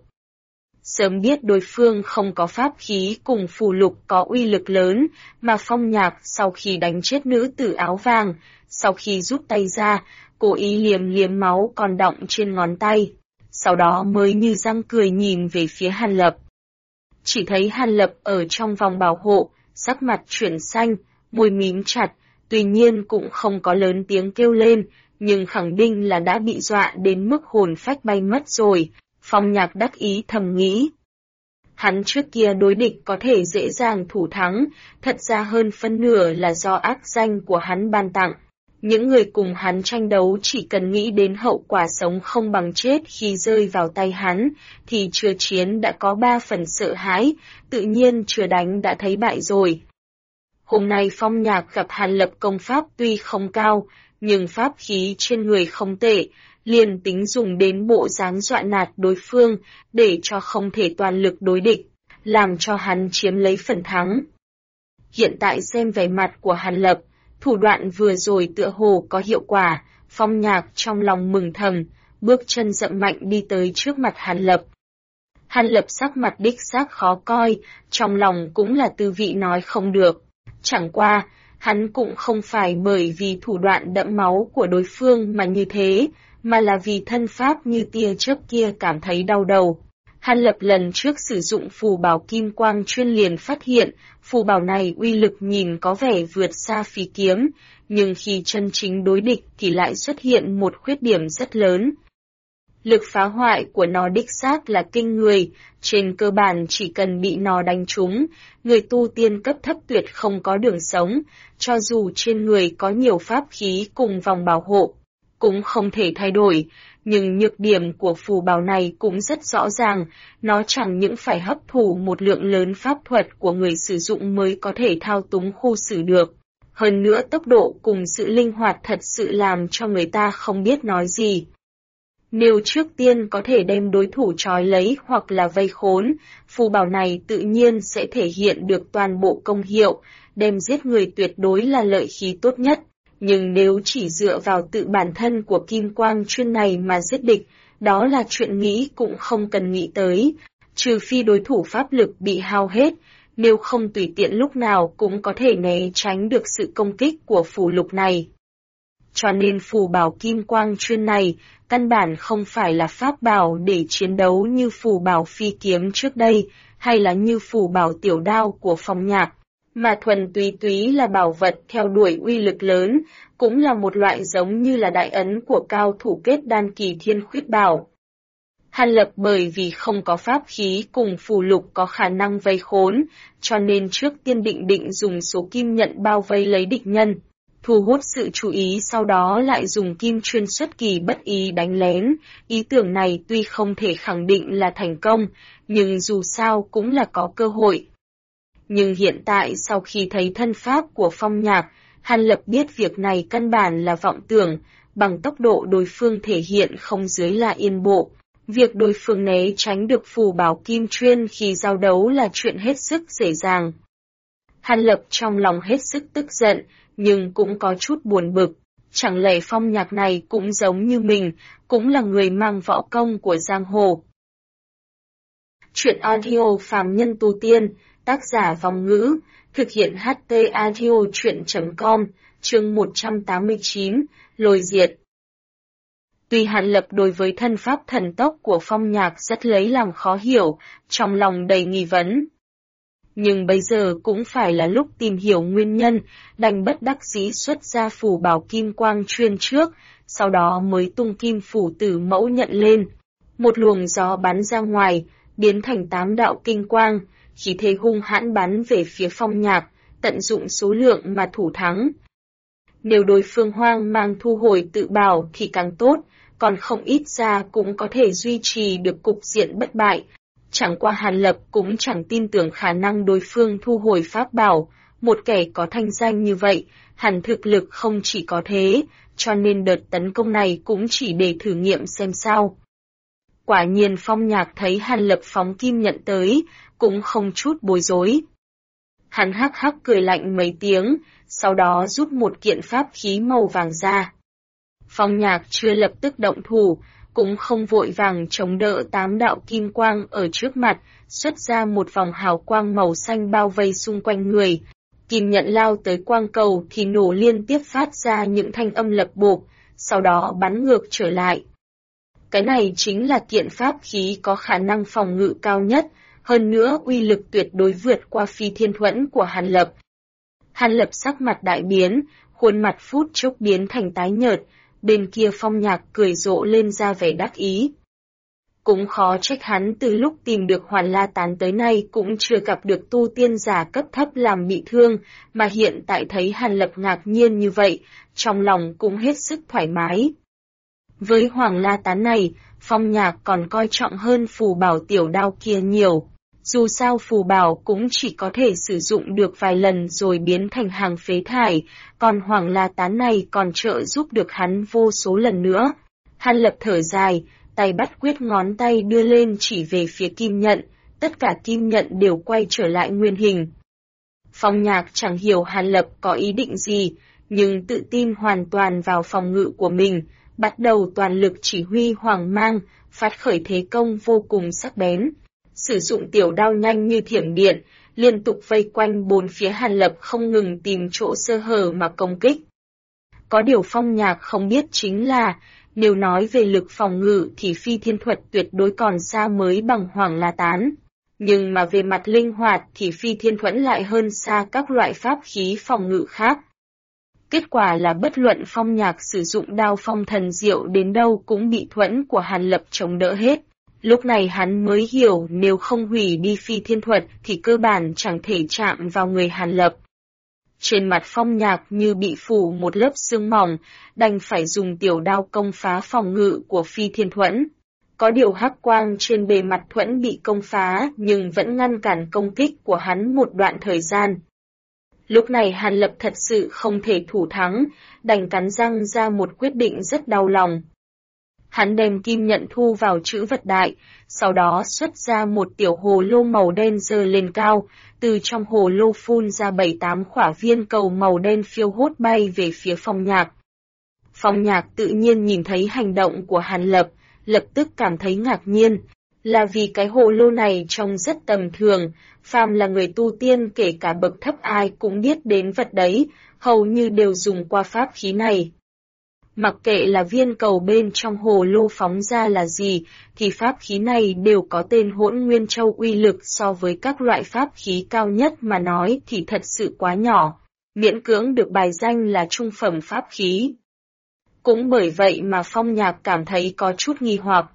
Sớm biết đối phương không có pháp khí cùng phù lục có uy lực lớn, mà Phong Nhạc sau khi đánh chết nữ tử áo vàng, sau khi rút tay ra, cố ý liếm liếm máu còn đọng trên ngón tay, sau đó mới như răng cười nhìn về phía Hàn Lập. Chỉ thấy Hàn Lập ở trong vòng bảo hộ, sắc mặt chuyển xanh, môi mím chặt, tuy nhiên cũng không có lớn tiếng kêu lên, nhưng khẳng định là đã bị dọa đến mức hồn phách bay mất rồi. Phong Nhạc đắc ý thầm nghĩ. Hắn trước kia đối địch có thể dễ dàng thủ thắng, thật ra hơn phân nửa là do ác danh của hắn ban tặng. Những người cùng hắn tranh đấu chỉ cần nghĩ đến hậu quả sống không bằng chết khi rơi vào tay hắn, thì chưa chiến đã có 3 phần sợ hãi, tự nhiên chưa đánh đã thấy bại rồi. Hôm nay Phong Nhạc gặp Hàn Lập công pháp tuy không cao, nhưng pháp khí trên người không tệ, liền tính dùng đến bộ dáng dọa nạt đối phương, để cho không thể toàn lực đối địch, làm cho hắn chiếm lấy phần thắng. Hiện tại xem vẻ mặt của Hàn Lập, thủ đoạn vừa rồi tựa hồ có hiệu quả, Phong Nhạc trong lòng mừng thầm, bước chân dậm mạnh đi tới trước mặt Hàn Lập. Hàn Lập sắc mặt đích xác khó coi, trong lòng cũng là tư vị nói không được. Chẳng qua, hắn cũng không phải bởi vì thủ đoạn đẫm máu của đối phương mà như thế, mà là vì thân pháp như tia chớp kia cảm thấy đau đầu. Hàn Lập lần trước sử dụng phù bảo kim quang chuyên liền phát hiện, phù bảo này uy lực nhìn có vẻ vượt xa phi kiếm, nhưng khi chân chính đối địch thì lại xuất hiện một khuyết điểm rất lớn. Lực phá hoại của nó đích xác là kinh người, trên cơ bản chỉ cần bị nó đánh trúng, người tu tiên cấp thấp tuyệt không có đường sống, cho dù trên người có nhiều pháp khí cùng vòng bảo hộ, cũng không thể thay đổi. Nhưng nhược điểm của phù bảo này cũng rất rõ ràng, nó chẳng những phải hấp thụ một lượng lớn pháp thuật của người sử dụng mới có thể thao túng khu xử được. Hơn nữa tốc độ cùng sự linh hoạt thật sự làm cho người ta không biết nói gì. Nếu trước tiên có thể đem đối thủ trói lấy hoặc là vây khốn, phù bảo này tự nhiên sẽ thể hiện được toàn bộ công hiệu, đem giết người tuyệt đối là lợi khí tốt nhất. Nhưng nếu chỉ dựa vào tự bản thân của kim quang chuyên này mà giết địch, đó là chuyện nghĩ cũng không cần nghĩ tới, trừ phi đối thủ pháp lực bị hao hết, nếu không tùy tiện lúc nào cũng có thể né tránh được sự công kích của phù lục này. Cho nên phù bảo kim quang chuyên này, căn bản không phải là pháp bảo để chiến đấu như phù bảo phi kiếm trước đây, hay là như phù bảo tiểu đao của Phong Nhạc, mà thuần túy là bảo vật theo đuổi uy lực lớn, cũng là một loại giống như là đại ấn của cao thủ kết đan kỳ thiên khuyết bảo. Hàn Lập bởi vì không có pháp khí cùng phù lục có khả năng vây khốn, cho nên trước tiên định dùng số kim nhận bao vây lấy địch nhân, thu hút sự chú ý sau đó lại dùng kim chuyên xuất kỳ bất ý đánh lén. Ý tưởng này tuy không thể khẳng định là thành công, nhưng dù sao cũng là có cơ hội. Nhưng hiện tại sau khi thấy thân pháp của Phong Nhạc, Hàn Lập biết việc này căn bản là vọng tưởng, bằng tốc độ đối phương thể hiện không dưới là yên bộ. Việc đối phương né tránh được phù bảo kim chuyên khi giao đấu là chuyện hết sức dễ dàng. Hàn Lập trong lòng hết sức tức giận, nhưng cũng có chút buồn bực. Chẳng lẽ Phong Nhạc này cũng giống như mình, cũng là người mang võ công của giang hồ. Chuyện audio phàm nhân tu tiên, tác giả Vong Ngữ, thực hiện HT audio chuyện.com, chương 189, lôi diệt. Tuy Hàn Lập đối với thân pháp thần tốc của Phong Nhạc rất lấy làm khó hiểu, trong lòng đầy nghi vấn. Nhưng bây giờ cũng phải là lúc tìm hiểu nguyên nhân, đành bất đắc dĩ xuất ra phù bảo kim quang chuyên trước, sau đó mới tung kim phủ tử mẫu nhận lên. Một luồng gió bắn ra ngoài, biến thành 8 đạo kinh quang, khí thế hung hãn bắn về phía Phong Nhạc, tận dụng số lượng mà thủ thắng. Nếu đối phương hoang mang thu hồi tự bảo thì càng tốt, còn không ít ra cũng có thể duy trì được cục diện bất bại. Chẳng qua Hàn Lập cũng chẳng tin tưởng khả năng đối phương thu hồi pháp bảo, một kẻ có thanh danh như vậy, hẳn thực lực không chỉ có thế, cho nên đợt tấn công này cũng chỉ để thử nghiệm xem sao. Quả nhiên Phong Nhạc thấy Hàn Lập phóng kim nhận tới, cũng không chút bối rối. Hắn hắc hắc cười lạnh mấy tiếng, sau đó rút một kiện pháp khí màu vàng ra. Phong Nhạc chưa lập tức động thủ, cũng không vội vàng chống đỡ 8 đạo kim quang ở trước mặt, xuất ra một vòng hào quang màu xanh bao vây xung quanh người. Kim nhận lao tới quang cầu thì nổ liên tiếp phát ra những thanh âm lập bộp, sau đó bắn ngược trở lại. Cái này chính là kiện pháp khí có khả năng phòng ngự cao nhất, hơn nữa uy lực tuyệt đối vượt qua phi thiên thuẫn của Hàn Lập. Hàn Lập sắc mặt đại biến, khuôn mặt phút chốc biến thành tái nhợt, bên kia Phong Nhạc cười rộ lên ra vẻ đắc ý. Cũng khó trách hắn từ lúc tìm được Hoàn La Tán tới nay cũng chưa gặp được tu tiên giả cấp thấp làm bị thương, mà hiện tại thấy Hàn Lập ngạc nhiên như vậy, trong lòng cũng hết sức thoải mái. Với Hoàng La Tán này, Phong Nhạc còn coi trọng hơn phù bảo tiểu đao kia nhiều. Dù sao phù bảo cũng chỉ có thể sử dụng được vài lần rồi biến thành hàng phế thải, còn Hoàng La Tán này còn trợ giúp được hắn vô số lần nữa. Hàn Lập thở dài, tay bắt quyết ngón tay đưa lên chỉ về phía kim nhận, tất cả kim nhận đều quay trở lại nguyên hình. Phong Nhạc chẳng hiểu Hàn Lập có ý định gì, nhưng tự tin hoàn toàn vào phòng ngự của mình, bắt đầu toàn lực chỉ huy Hoàng Mang, phát khởi thế công vô cùng sắc bén. Sử dụng tiểu đao nhanh như thiểm điện, liên tục vây quanh bốn phía Hàn Lập không ngừng tìm chỗ sơ hở mà công kích. Có điều Phong Nhạc không biết chính là, nếu nói về lực phòng ngự thì phi thiên thuật tuyệt đối còn xa mới bằng Hoàng La Tán. Nhưng mà về mặt linh hoạt thì phi thiên thuẫn lại hơn xa các loại pháp khí phòng ngự khác. Kết quả là bất luận Phong Nhạc sử dụng đao phong thần diệu đến đâu cũng bị thuẫn của Hàn Lập chống đỡ hết. Lúc này hắn mới hiểu nếu không hủy đi phi thiên thuật thì cơ bản chẳng thể chạm vào người Hàn Lập. Trên mặt Phong Nhạc như bị phủ một lớp sương mỏng, đành phải dùng tiểu đao công phá phòng ngự của phi thiên thuẫn. Có điều hắc quang trên bề mặt thuẫn bị công phá nhưng vẫn ngăn cản công kích của hắn một đoạn thời gian. Lúc này Hàn Lập thật sự không thể thủ thắng, đành cắn răng ra một quyết định rất đau lòng. Hắn đem kim nhận thu vào trữ vật đại, sau đó xuất ra một tiểu hồ lô màu đen giơ lên cao, từ trong hồ lô phun ra 7-8 quả viên cầu màu đen phiêu hốt bay về phía Phong Nhạc. Phong Nhạc tự nhiên nhìn thấy hành động của Hàn Lập, lập tức cảm thấy ngạc nhiên, là vì cái hồ lô này trông rất tầm thường, phàm là người tu tiên kể cả bậc thấp ai cũng biết đến vật đấy, hầu như đều dùng qua pháp khí này. Mặc kệ là viên cầu bên trong hồ lô phóng ra là gì, thì pháp khí này đều có tên Hỗn Nguyên Châu, uy lực so với các loại pháp khí cao nhất mà nói thì thật sự quá nhỏ, miễn cưỡng được bài danh là trung phẩm pháp khí. Cũng bởi vậy mà Phong Nhạc cảm thấy có chút nghi hoặc.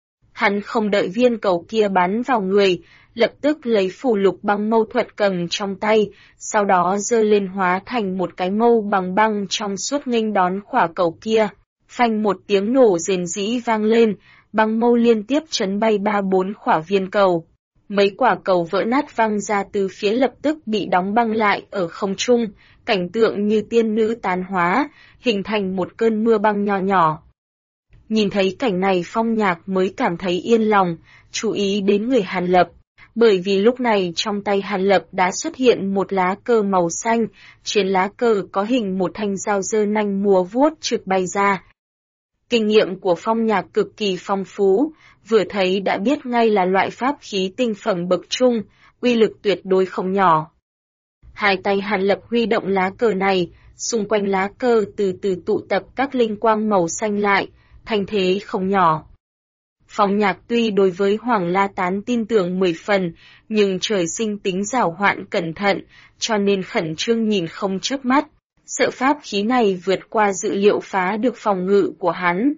Hắn không đợi viên cầu kia bắn vào người, lập tức lấy phù lục băng mâu thuật cầm trong tay, sau đó giơ lên hóa thành một cái mâu bằng băng trong suốt nghênh đón quả cầu kia. Phanh một tiếng nổ rền rĩ vang lên, băng mâu liên tiếp chấn bay 3-4 quả viên cầu. Mấy quả cầu vỡ nát văng ra từ phía lập tức bị đóng băng lại ở không trung, cảnh tượng như tiên nữ tán hóa, hình thành một cơn mưa băng nho nhỏ. Nhìn thấy cảnh này Phong Nhạc mới cảm thấy yên lòng, chú ý đến người Hàn Lập. Bởi vì lúc này trong tay Hàn Lập đã xuất hiện một lá cờ màu xanh, trên lá cờ có hình một thanh dao giơ nanh múa vuốt trực bay ra. Kinh nghiệm của Phong Nhạc cực kỳ phong phú, vừa thấy đã biết ngay là loại pháp khí tinh phẩm bậc trung, uy lực tuyệt đối không nhỏ. Hai tay Hàn Lập huy động lá cờ này, xung quanh lá cờ từ từ tụ tập các linh quang màu xanh lại, thành thế không nhỏ. Phong Nhạc tuy đối với Hoàng La Tán tin tưởng 10 phần, nhưng trời sinh tính giảo hoạn cẩn thận, cho nên khẩn trương nhìn không chớp mắt, sợ pháp khí này vượt qua dự liệu phá được phòng ngự của hắn.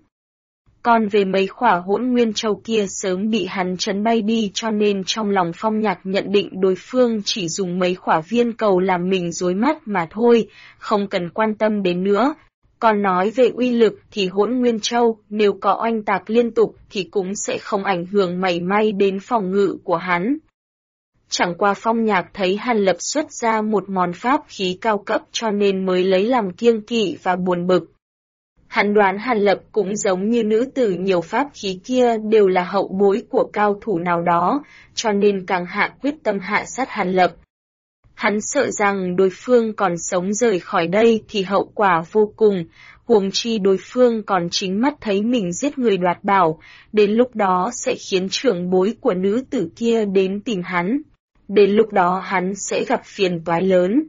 Còn về mấy quả Hỗn Nguyên Châu kia sớm bị hắn chấn bay đi, cho nên trong lòng Phong Nhạc nhận định đối phương chỉ dùng mấy quả viên cầu làm mình rối mắt mà thôi, không cần quan tâm đến nữa. Còn nói về uy lực thì Hỗn Nguyên Châu nếu có oanh tạc liên tục thì cũng sẽ không ảnh hưởng mảy may đến phòng ngự của hắn. Chẳng qua Phong Nhạc thấy Hàn Lập xuất ra một món pháp khí cao cấp cho nên mới lấy làm kiêng kỵ và buồn bực. Hắn đoán Hàn Lập cũng giống như nữ tử nhiều pháp khí kia đều là hậu bối của cao thủ nào đó, cho nên càng hạ quyết tâm hạ sát Hàn Lập. Hắn sợ rằng đối phương còn sống rời khỏi đây thì hậu quả vô cùng, huống chi đối phương còn chính mắt thấy mình giết người đoạt bảo, đến lúc đó sẽ khiến trưởng bối của nữ tử kia đến tìm hắn. Đến lúc đó hắn sẽ gặp phiền toái lớn.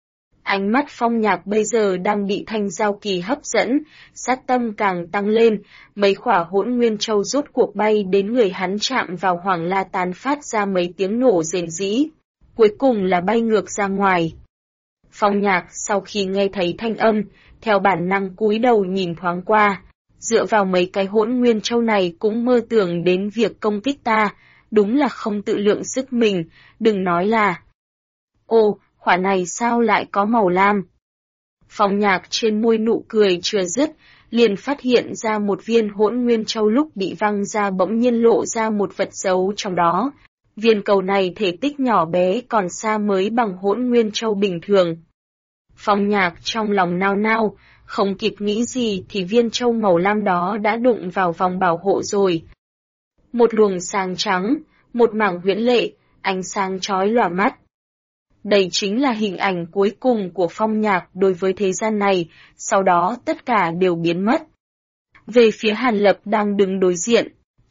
Ánh mắt Phong Nhạc bây giờ đang bị thanh giao kỳ hấp dẫn, sát tâm càng tăng lên, mấy quả Hỗn Nguyên Châu rốt cuộc bay đến người hắn chạm vào Hoàng La Tán phát ra mấy tiếng nổ rền rĩ. Cuối cùng là bay ngược ra ngoài. Phong Nhạc sau khi nghe thấy thanh âm, theo bản năng cúi đầu nhìn thoáng qua, dựa vào mấy cái Hỗn Nguyên Châu này cũng mơ tưởng đến việc công kích ta, đúng là không tự lượng sức mình, đừng nói là. Ồ, quả này sao lại có màu lam? Phong Nhạc trên môi nụ cười chưa dứt, liền phát hiện ra một viên Hỗn Nguyên Châu lúc bị văng ra bỗng nhiên lộ ra một vật giấu trong đó. Viên cầu này thể tích nhỏ bé còn xa mới bằng Hỗn Nguyên Châu bình thường. Phong Nhạc trong lòng nao nao, không kịp nghĩ gì thì viên châu màu lam đó đã đụng vào vòng bảo hộ rồi. Một luồng sáng trắng, một mảng huyễn lệ, ánh sáng chói lòa mắt. Đây chính là hình ảnh cuối cùng của Phong Nhạc đối với thế gian này, sau đó tất cả đều biến mất. Về phía Hàn Lập đang đứng đối diện,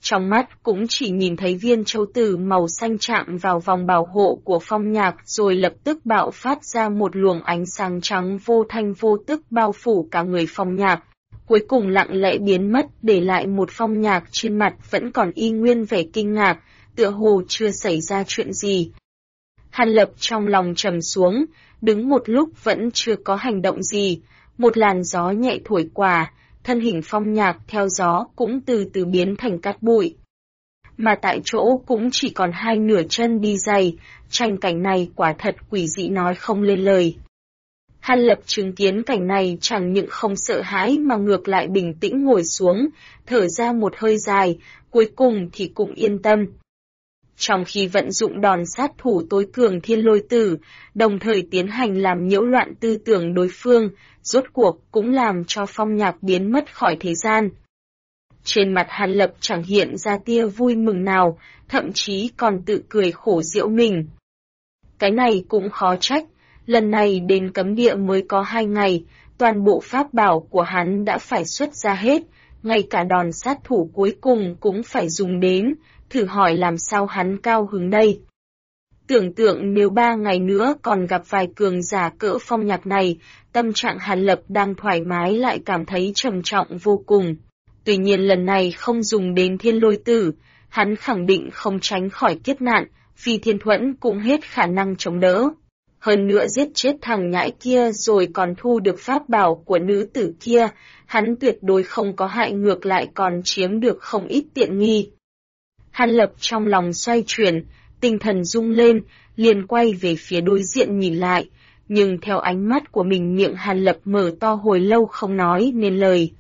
trong mắt cũng chỉ nhìn thấy viên châu tử màu xanh chạm vào vòng bảo hộ của Phong Nhạc rồi lập tức bạo phát ra một luồng ánh sáng trắng vô thanh vô tức bao phủ cả người Phong Nhạc, cuối cùng lặng lẽ biến mất để lại một Phong Nhạc trên mặt vẫn còn y nguyên vẻ kinh ngạc, tựa hồ chưa xảy ra chuyện gì. Hàn Lập trong lòng trầm xuống, đứng một lúc vẫn chưa có hành động gì, một làn gió nhẹ thổi qua, thân hình Phong Nhạc theo gió cũng từ từ biến thành cát bụi. Mà tại chỗ cũng chỉ còn hai nửa chân đi giày, tranh cảnh này quả thật quỷ dị nói không lên lời. Hàn Lập chứng kiến cảnh này chẳng những không sợ hãi mà ngược lại bình tĩnh ngồi xuống, thở ra một hơi dài, cuối cùng thì cũng yên tâm. Trong khi vận dụng đòn sát thủ tối cường Thiên Lôi Tử, đồng thời tiến hành làm nhiễu loạn tư tưởng đối phương, rốt cuộc cũng làm cho Phong Nhạc biến mất khỏi thế gian. Trên mặt Hàn Lập chẳng hiện ra tia vui mừng nào, thậm chí còn tự cười khổ giễu mình. Cái này cũng khó trách, lần này đến cấm địa mới có 2 ngày, toàn bộ pháp bảo của hắn đã phải xuất ra hết, ngay cả đòn sát thủ cuối cùng cũng phải dùng đến, thử hỏi làm sao hắn cao hứng đây. Tưởng tượng nếu 3 ngày nữa còn gặp vài cường giả cỡ Phong Nhạc này, tâm trạng Hàn Lập đang thoải mái lại cảm thấy trầm trọng vô cùng. Tuy nhiên lần này không dùng đến Thiên Lôi Tử, hắn khẳng định không tránh khỏi kiếp nạn, vì Thiên Thuẫn cũng hết khả năng chống đỡ. Hơn nữa giết chết thằng nhãi kia rồi còn thu được pháp bảo của nữ tử kia, hắn tuyệt đối không có hại ngược lại còn chiếm được không ít tiện nghi. Hàn Lập trong lòng xoay chuyển, tinh thần rung lên, liền quay về phía đối diện nhìn lại, nhưng theo ánh mắt của mình miệng Hàn Lập mở to hồi lâu không nói nên lời.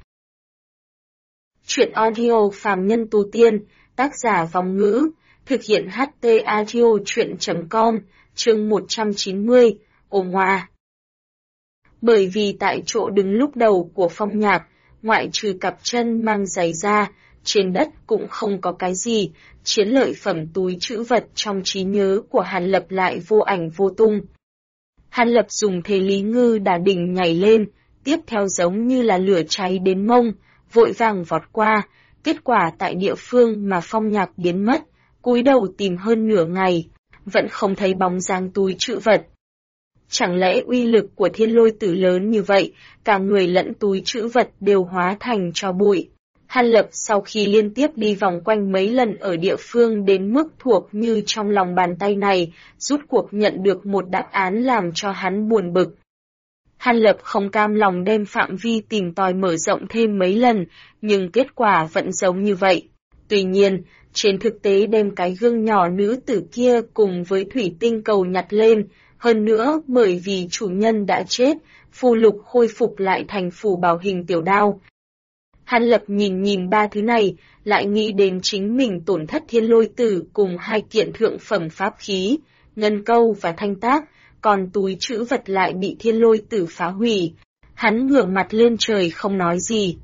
Chuyện audio phàm nhân tu tiên, tác giả Vong Ngữ, thực hiện HT Audio Chuyện.com, chương 190, ồ ngoa. Bởi vì tại chỗ đứng lúc đầu của Phong Nhạc, ngoại trừ cặp chân mang giày ra, trên đất cũng không có cái gì, chiến lợi phẩm túi trữ vật trong trí nhớ của Hàn Lập lại vô ảnh vô tung. Hàn Lập dùng thế Lý Ngư đả đỉnh nhảy lên, tiếp theo giống như là lửa cháy đến mông, vội vàng vọt qua, kết quả tại địa phương mà Phong Nhạc biến mất, cúi đầu tìm hơn nửa ngày, vẫn không thấy bóng dáng túi trữ vật. Chẳng lẽ uy lực của Thiên Lôi Tử lớn như vậy, cả người lẫn túi trữ vật đều hóa thành tro bụi. Hàn Lập sau khi liên tiếp đi vòng quanh mấy lần ở địa phương đến mức thuộc như trong lòng bàn tay này, rút cuộc nhận được một đáp án làm cho hắn buồn bực. Hàn Lập không cam lòng đem phạm vi tìm tòi mở rộng thêm mấy lần, nhưng kết quả vẫn giống như vậy. Tuy nhiên, trên thực tế đem cái gương nhỏ nữ tử kia cùng với thủy tinh cầu nhặt lên, hơn nữa bởi vì chủ nhân đã chết, phù lục khôi phục lại thành phù bảo hình tiểu đao. Hàn Lập nhìn ba thứ này, lại nghĩ đến chính mình tổn thất Thiên Lôi Tử cùng 2 kiện thượng phẩm pháp khí, ngân câu và thanh tác, còn túi trữ vật lại bị Thiên Lôi Tử phá hủy. Hắn ngửa mặt lên trời không nói gì.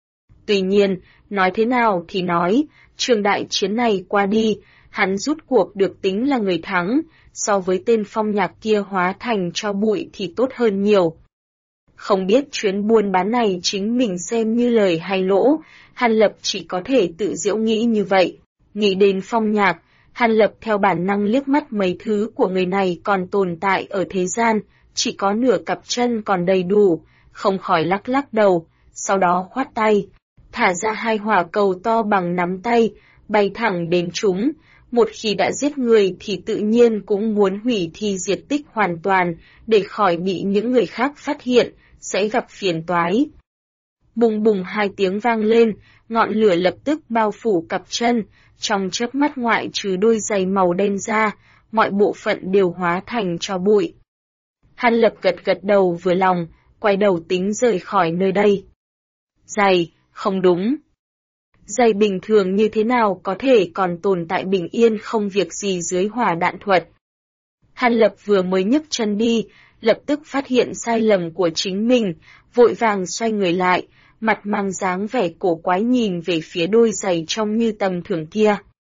Tuy nhiên, nói thế nào thì nói, trường đại chiến này qua đi, hắn rút cuộc được tính là người thắng, so với tên Phong Nhạc kia hóa thành tro bụi thì tốt hơn nhiều. Không biết chuyến buôn bán này chính mình xem như lời hay lỗ, Hàn Lập chỉ có thể tự giễu nghĩ như vậy. Nghĩ đến Phong Nhạc, Hàn Lập theo bản năng liếc mắt mấy thứ của người này còn tồn tại ở thế gian, chỉ có nửa cặp chân còn đầy đủ, không khỏi lắc lắc đầu, sau đó khoát tay, thả ra 2 hỏa cầu to bằng nắm tay, bay thẳng đến chúng. Một khi đã giết người thì tự nhiên cũng muốn hủy thi diệt tích hoàn toàn, để khỏi bị những người khác phát hiện, sẽ gặp phiền toái. Bùng bùng 2 tiếng vang lên, ngọn lửa lập tức bao phủ cặp chân, trong chớp mắt ngoại trừ đôi giày màu đen ra, mọi bộ phận đều hóa thành tro bụi. Hàn Lập gật đầu vừa lòng, quay đầu tính rời khỏi nơi đây. Giày, không đúng. Giày bình thường như thế nào có thể còn tồn tại bình yên không việc gì dưới hỏa đạn thuật. Hàn Lập vừa mới nhấc chân đi, lập tức phát hiện sai lầm của chính mình, vội vàng xoay người lại, mặt mang dáng vẻ cổ quái nhìn về phía đôi giày trông như tầm thường kia.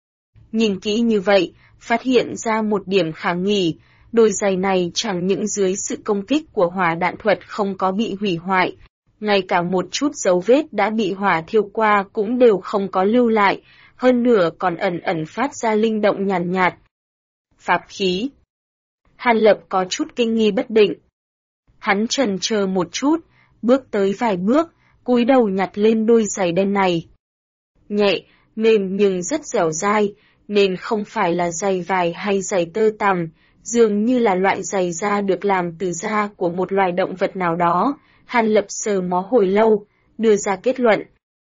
Nhìn kỹ như vậy, phát hiện ra một điểm khả nghi, đôi giày này chẳng những dưới sự công kích của hỏa đạn thuật không có bị hủy hoại, ngay cả một chút dấu vết đã bị hỏa thiêu qua cũng đều không có lưu lại, hơn nữa còn ẩn ẩn phát ra linh động nhàn nhạt. Pháp khí. Hàn Lập có chút kinh nghi bất định. Hắn chần chờ một chút, bước tới vài bước, cúi đầu nhặt lên đôi giày đen này. Nhẹ, mềm nhưng rất dẻo dai, nên không phải là giày vải hay giày tơ tằm, dường như là loại giày da được làm từ da của một loài động vật nào đó. Hàn Lập sờ mó hồi lâu, đưa ra kết luận.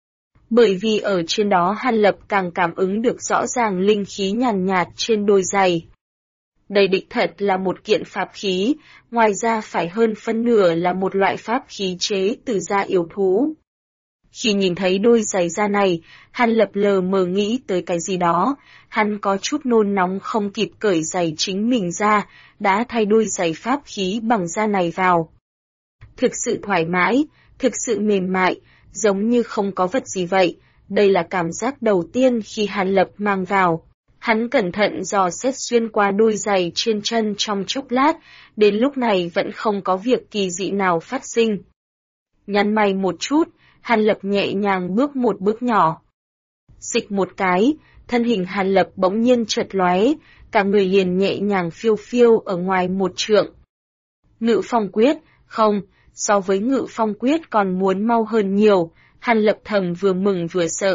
Bởi vì ở trên đó Hàn Lập càng cảm ứng được rõ ràng linh khí nhàn nhạt trên đôi giày. Đây đích thật là một kiện pháp khí, ngoài ra phải hơn phân nửa là một loại pháp khí chế từ da yêu thú. Khi nhìn thấy đôi giày da này, Hàn Lập lờ mờ nghĩ tới cái gì đó, hắn có chút nôn nóng không kịp cởi giày chính mình ra, đã thay đôi giày pháp khí bằng da này vào. Thực sự thoải mái, thực sự mềm mại, giống như không có vật gì vậy, đây là cảm giác đầu tiên khi Hàn Lập mang vào. Hắn cẩn thận dò xét xuyên qua đôi giày trên chân trong chốc lát, đến lúc này vẫn không có việc kỳ dị nào phát sinh. Nhăn mày một chút, Hàn Lập nhẹ nhàng bước một bước nhỏ. Xịch một cái, thân hình Hàn Lập bỗng nhiên chợt lóe, cả người liền nhẹ nhàng phiêu phiêu ở ngoài một trượng. Ngự phong quyết, không, so với ngự phong quyết còn muốn mau hơn nhiều, Hàn Lập thầm vừa mừng vừa sợ.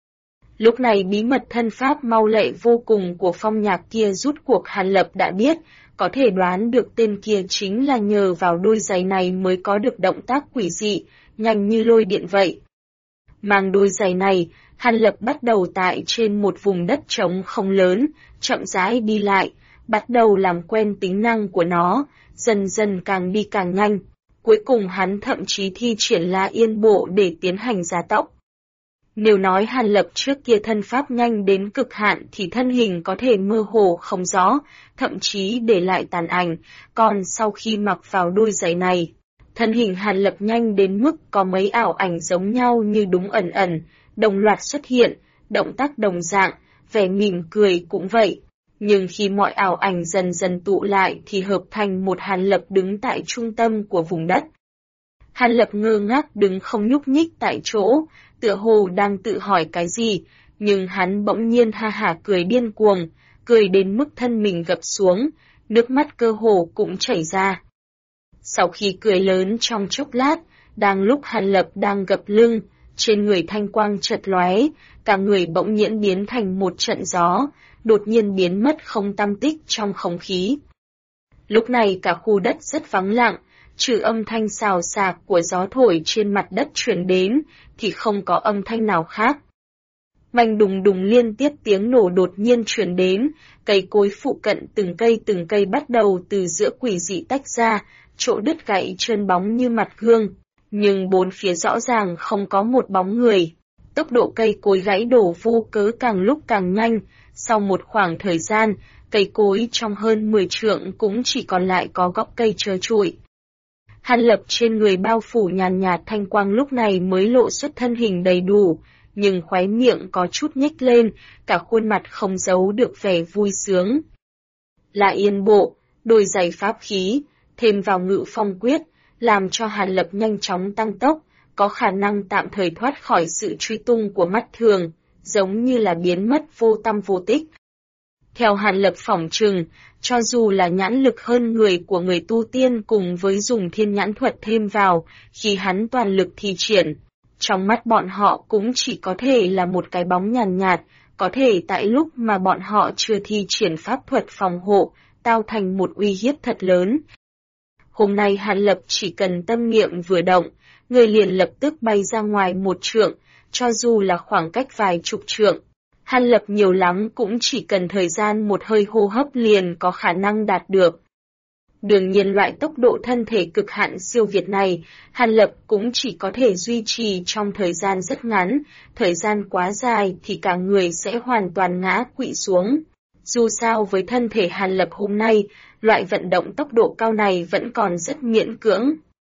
Lúc này bí mật thân pháp mau lẹ vô cùng của Phong Nhạc kia rút cuộc Hàn Lập đã biết, có thể đoán được tên kia chính là nhờ vào đôi giày này mới có được động tác quỷ dị, nhanh như lôi điện vậy. Mang đôi giày này, Hàn Lập bắt đầu tại trên một vùng đất trống không lớn, chậm rãi đi lại, bắt đầu làm quen tính năng của nó, dần dần càng đi càng nhanh. Cuối cùng hắn thậm chí thi triển La Yên Bộ để tiến hành gia tốc. Nếu nói Hàn Lập trước kia thân pháp nhanh đến cực hạn thì thân hình có thể mơ hồ không rõ, thậm chí để lại tàn ảnh, còn sau khi mặc vào đôi giày này, thân hình Hàn Lập nhanh đến mức có mấy ảo ảnh giống nhau như đúng ẩn ẩn, đồng loạt xuất hiện, động tác đồng dạng, vẻ mỉm cười cũng vậy. Nhưng khi mọi ảo ảnh dần dần tụ lại thì hợp thành một Hàn Lập đứng tại trung tâm của vùng đất. Hàn Lập ngơ ngác đứng không nhúc nhích tại chỗ, tựa hồ đang tự hỏi cái gì, nhưng hắn bỗng nhiên ha hả cười điên cuồng, cười đến mức thân mình gập xuống, nước mắt cơ hồ cũng chảy ra. Sau khi cười lớn trong chốc lát, đang lúc Hàn Lập đang gập lưng, trên người thanh quang chợt lóe, cả người bỗng nhiên biến thành một trận gió, đột nhiên biến mất không tăm tích trong không khí. Lúc này cả khu đất rất vắng lặng, trừ âm thanh xào xạc của gió thổi trên mặt đất truyền đến, thì không có âm thanh nào khác. Manh đùng đùng liên tiếp tiếng nổ đột nhiên truyền đến, cây cối phụ cận từng cây bắt đầu từ giữa quỷ dị tách ra, chỗ đứt gãy trơn bóng như mặt gương, nhưng bốn phía rõ ràng không có một bóng người. Tốc độ cây cối gãy đổ vô cớ càng lúc càng nhanh, sau một khoảng thời gian, cây cối trong hơn 10 trượng cũng chỉ còn lại có gốc cây trơ trụi. Hàn Lập trên người bao phủ nhàn nhạt thanh quang lúc này mới lộ xuất thân hình đầy đủ, nhưng khóe miệng có chút nhếch lên, cả khuôn mặt không giấu được vẻ vui sướng. La Yên Bộ, đôi giày pháp khí, thêm vào ngự phong quyết, làm cho Hàn Lập nhanh chóng tăng tốc, có khả năng tạm thời thoát khỏi sự truy tung của mắt thường, giống như là biến mất vô tăm vô tích. Theo Hàn Lập phỏng chừng, cho dù là nhãn lực hơn người của người tu tiên cùng với dùng thiên nhãn thuật thêm vào, khi hắn toàn lực thi triển, trong mắt bọn họ cũng chỉ có thể là một cái bóng nhàn nhạt, có thể tại lúc mà bọn họ chưa thi triển pháp thuật phòng hộ, tạo thành một uy hiếp thật lớn. Hôm nay Hàn Lập chỉ cần tâm niệm vừa động, người liền lập tức bay ra ngoài một trượng, cho dù là khoảng cách vài chục trượng. Hàn Lập nhiều lắm cũng chỉ cần thời gian một hơi hô hấp liền có khả năng đạt được. Đương nhiên loại tốc độ thân thể cực hạn siêu việt này, Hàn Lập cũng chỉ có thể duy trì trong thời gian rất ngắn, thời gian quá dài thì cả người sẽ hoàn toàn ngã quỵ xuống. Dù sao với thân thể Hàn Lập hôm nay, loại vận động tốc độ cao này vẫn còn rất miễn cưỡng.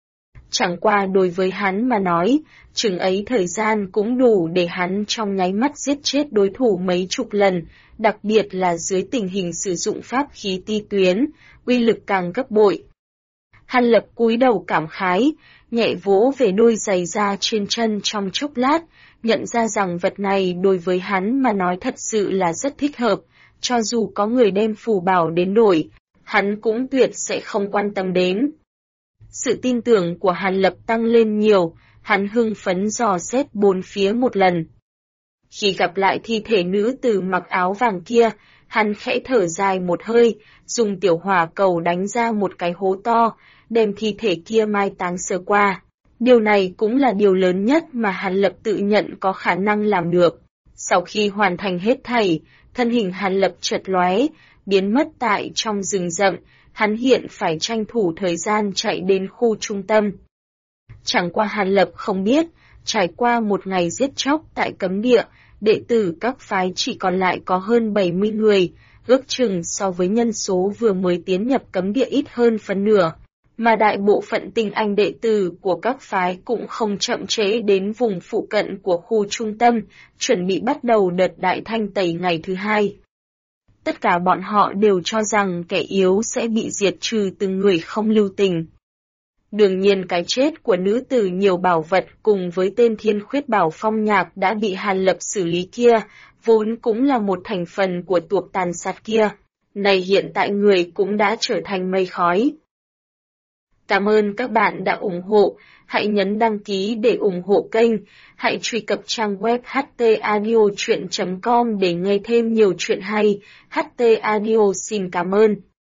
Chẳng qua đối với hắn mà nói, chừng ấy thời gian cũng đủ để hắn trong nháy mắt giết chết đối thủ mấy chục lần, đặc biệt là dưới tình hình sử dụng pháp khí ti tuyến, uy lực càng gấp bội. Hàn Lập cúi đầu cảm khái, nhẹ vỗ về đôi giày da trên chân trong chốc lát, nhận ra rằng vật này đối với hắn mà nói thật sự là rất thích hợp, cho dù có người đem phù bảo đến đổi, hắn cũng tuyệt sẽ không quan tâm đến. Sự tin tưởng của Hàn Lập tăng lên nhiều, hắn hưng phấn dò xét bốn phía một lần. Khi gặp lại thi thể nữ tử mặc áo vàng kia, hắn khẽ thở dài một hơi, dùng tiểu hỏa cầu đánh ra một cái hố to, đem thi thể kia mai táng sơ qua. Điều này cũng là điều lớn nhất mà Hàn Lập tự nhận có khả năng làm được. Sau khi hoàn thành hết thảy, thân hình Hàn Lập chợt lóe, biến mất tại trong rừng rậm, hắn hiện phải tranh thủ thời gian chạy đến khu trung tâm. Chẳng qua Hàn Lập không biết, trải qua một ngày giết chóc tại cấm địa, đệ tử các phái chỉ còn lại có hơn 70 người, ước chừng so với nhân số vừa mới tiến nhập cấm địa ít hơn phần nửa. Mà đại bộ phận tinh anh đệ tử của các phái cũng không chậm trễ đến vùng phụ cận của khu trung tâm, chuẩn bị bắt đầu đợt đại thanh tẩy ngày thứ hai. Tất cả bọn họ đều cho rằng kẻ yếu sẽ bị diệt trừ từng người không lưu tình. Đương nhiên cái chết của nữ tử nhiều bảo vật cùng với tên Thiên Khuyết Bảo Phong Nhạc đã bị Hàn Lập xử lý kia, vốn cũng là một thành phần của tuộc tàn sát kia. Này hiện tại người cũng đã trở thành mây khói. Cảm ơn các bạn đã ủng hộ, hãy nhấn đăng ký để ủng hộ kênh, hãy truy cập trang web htaudio.com để nghe thêm nhiều chuyện hay. HT Audio xin cảm ơn.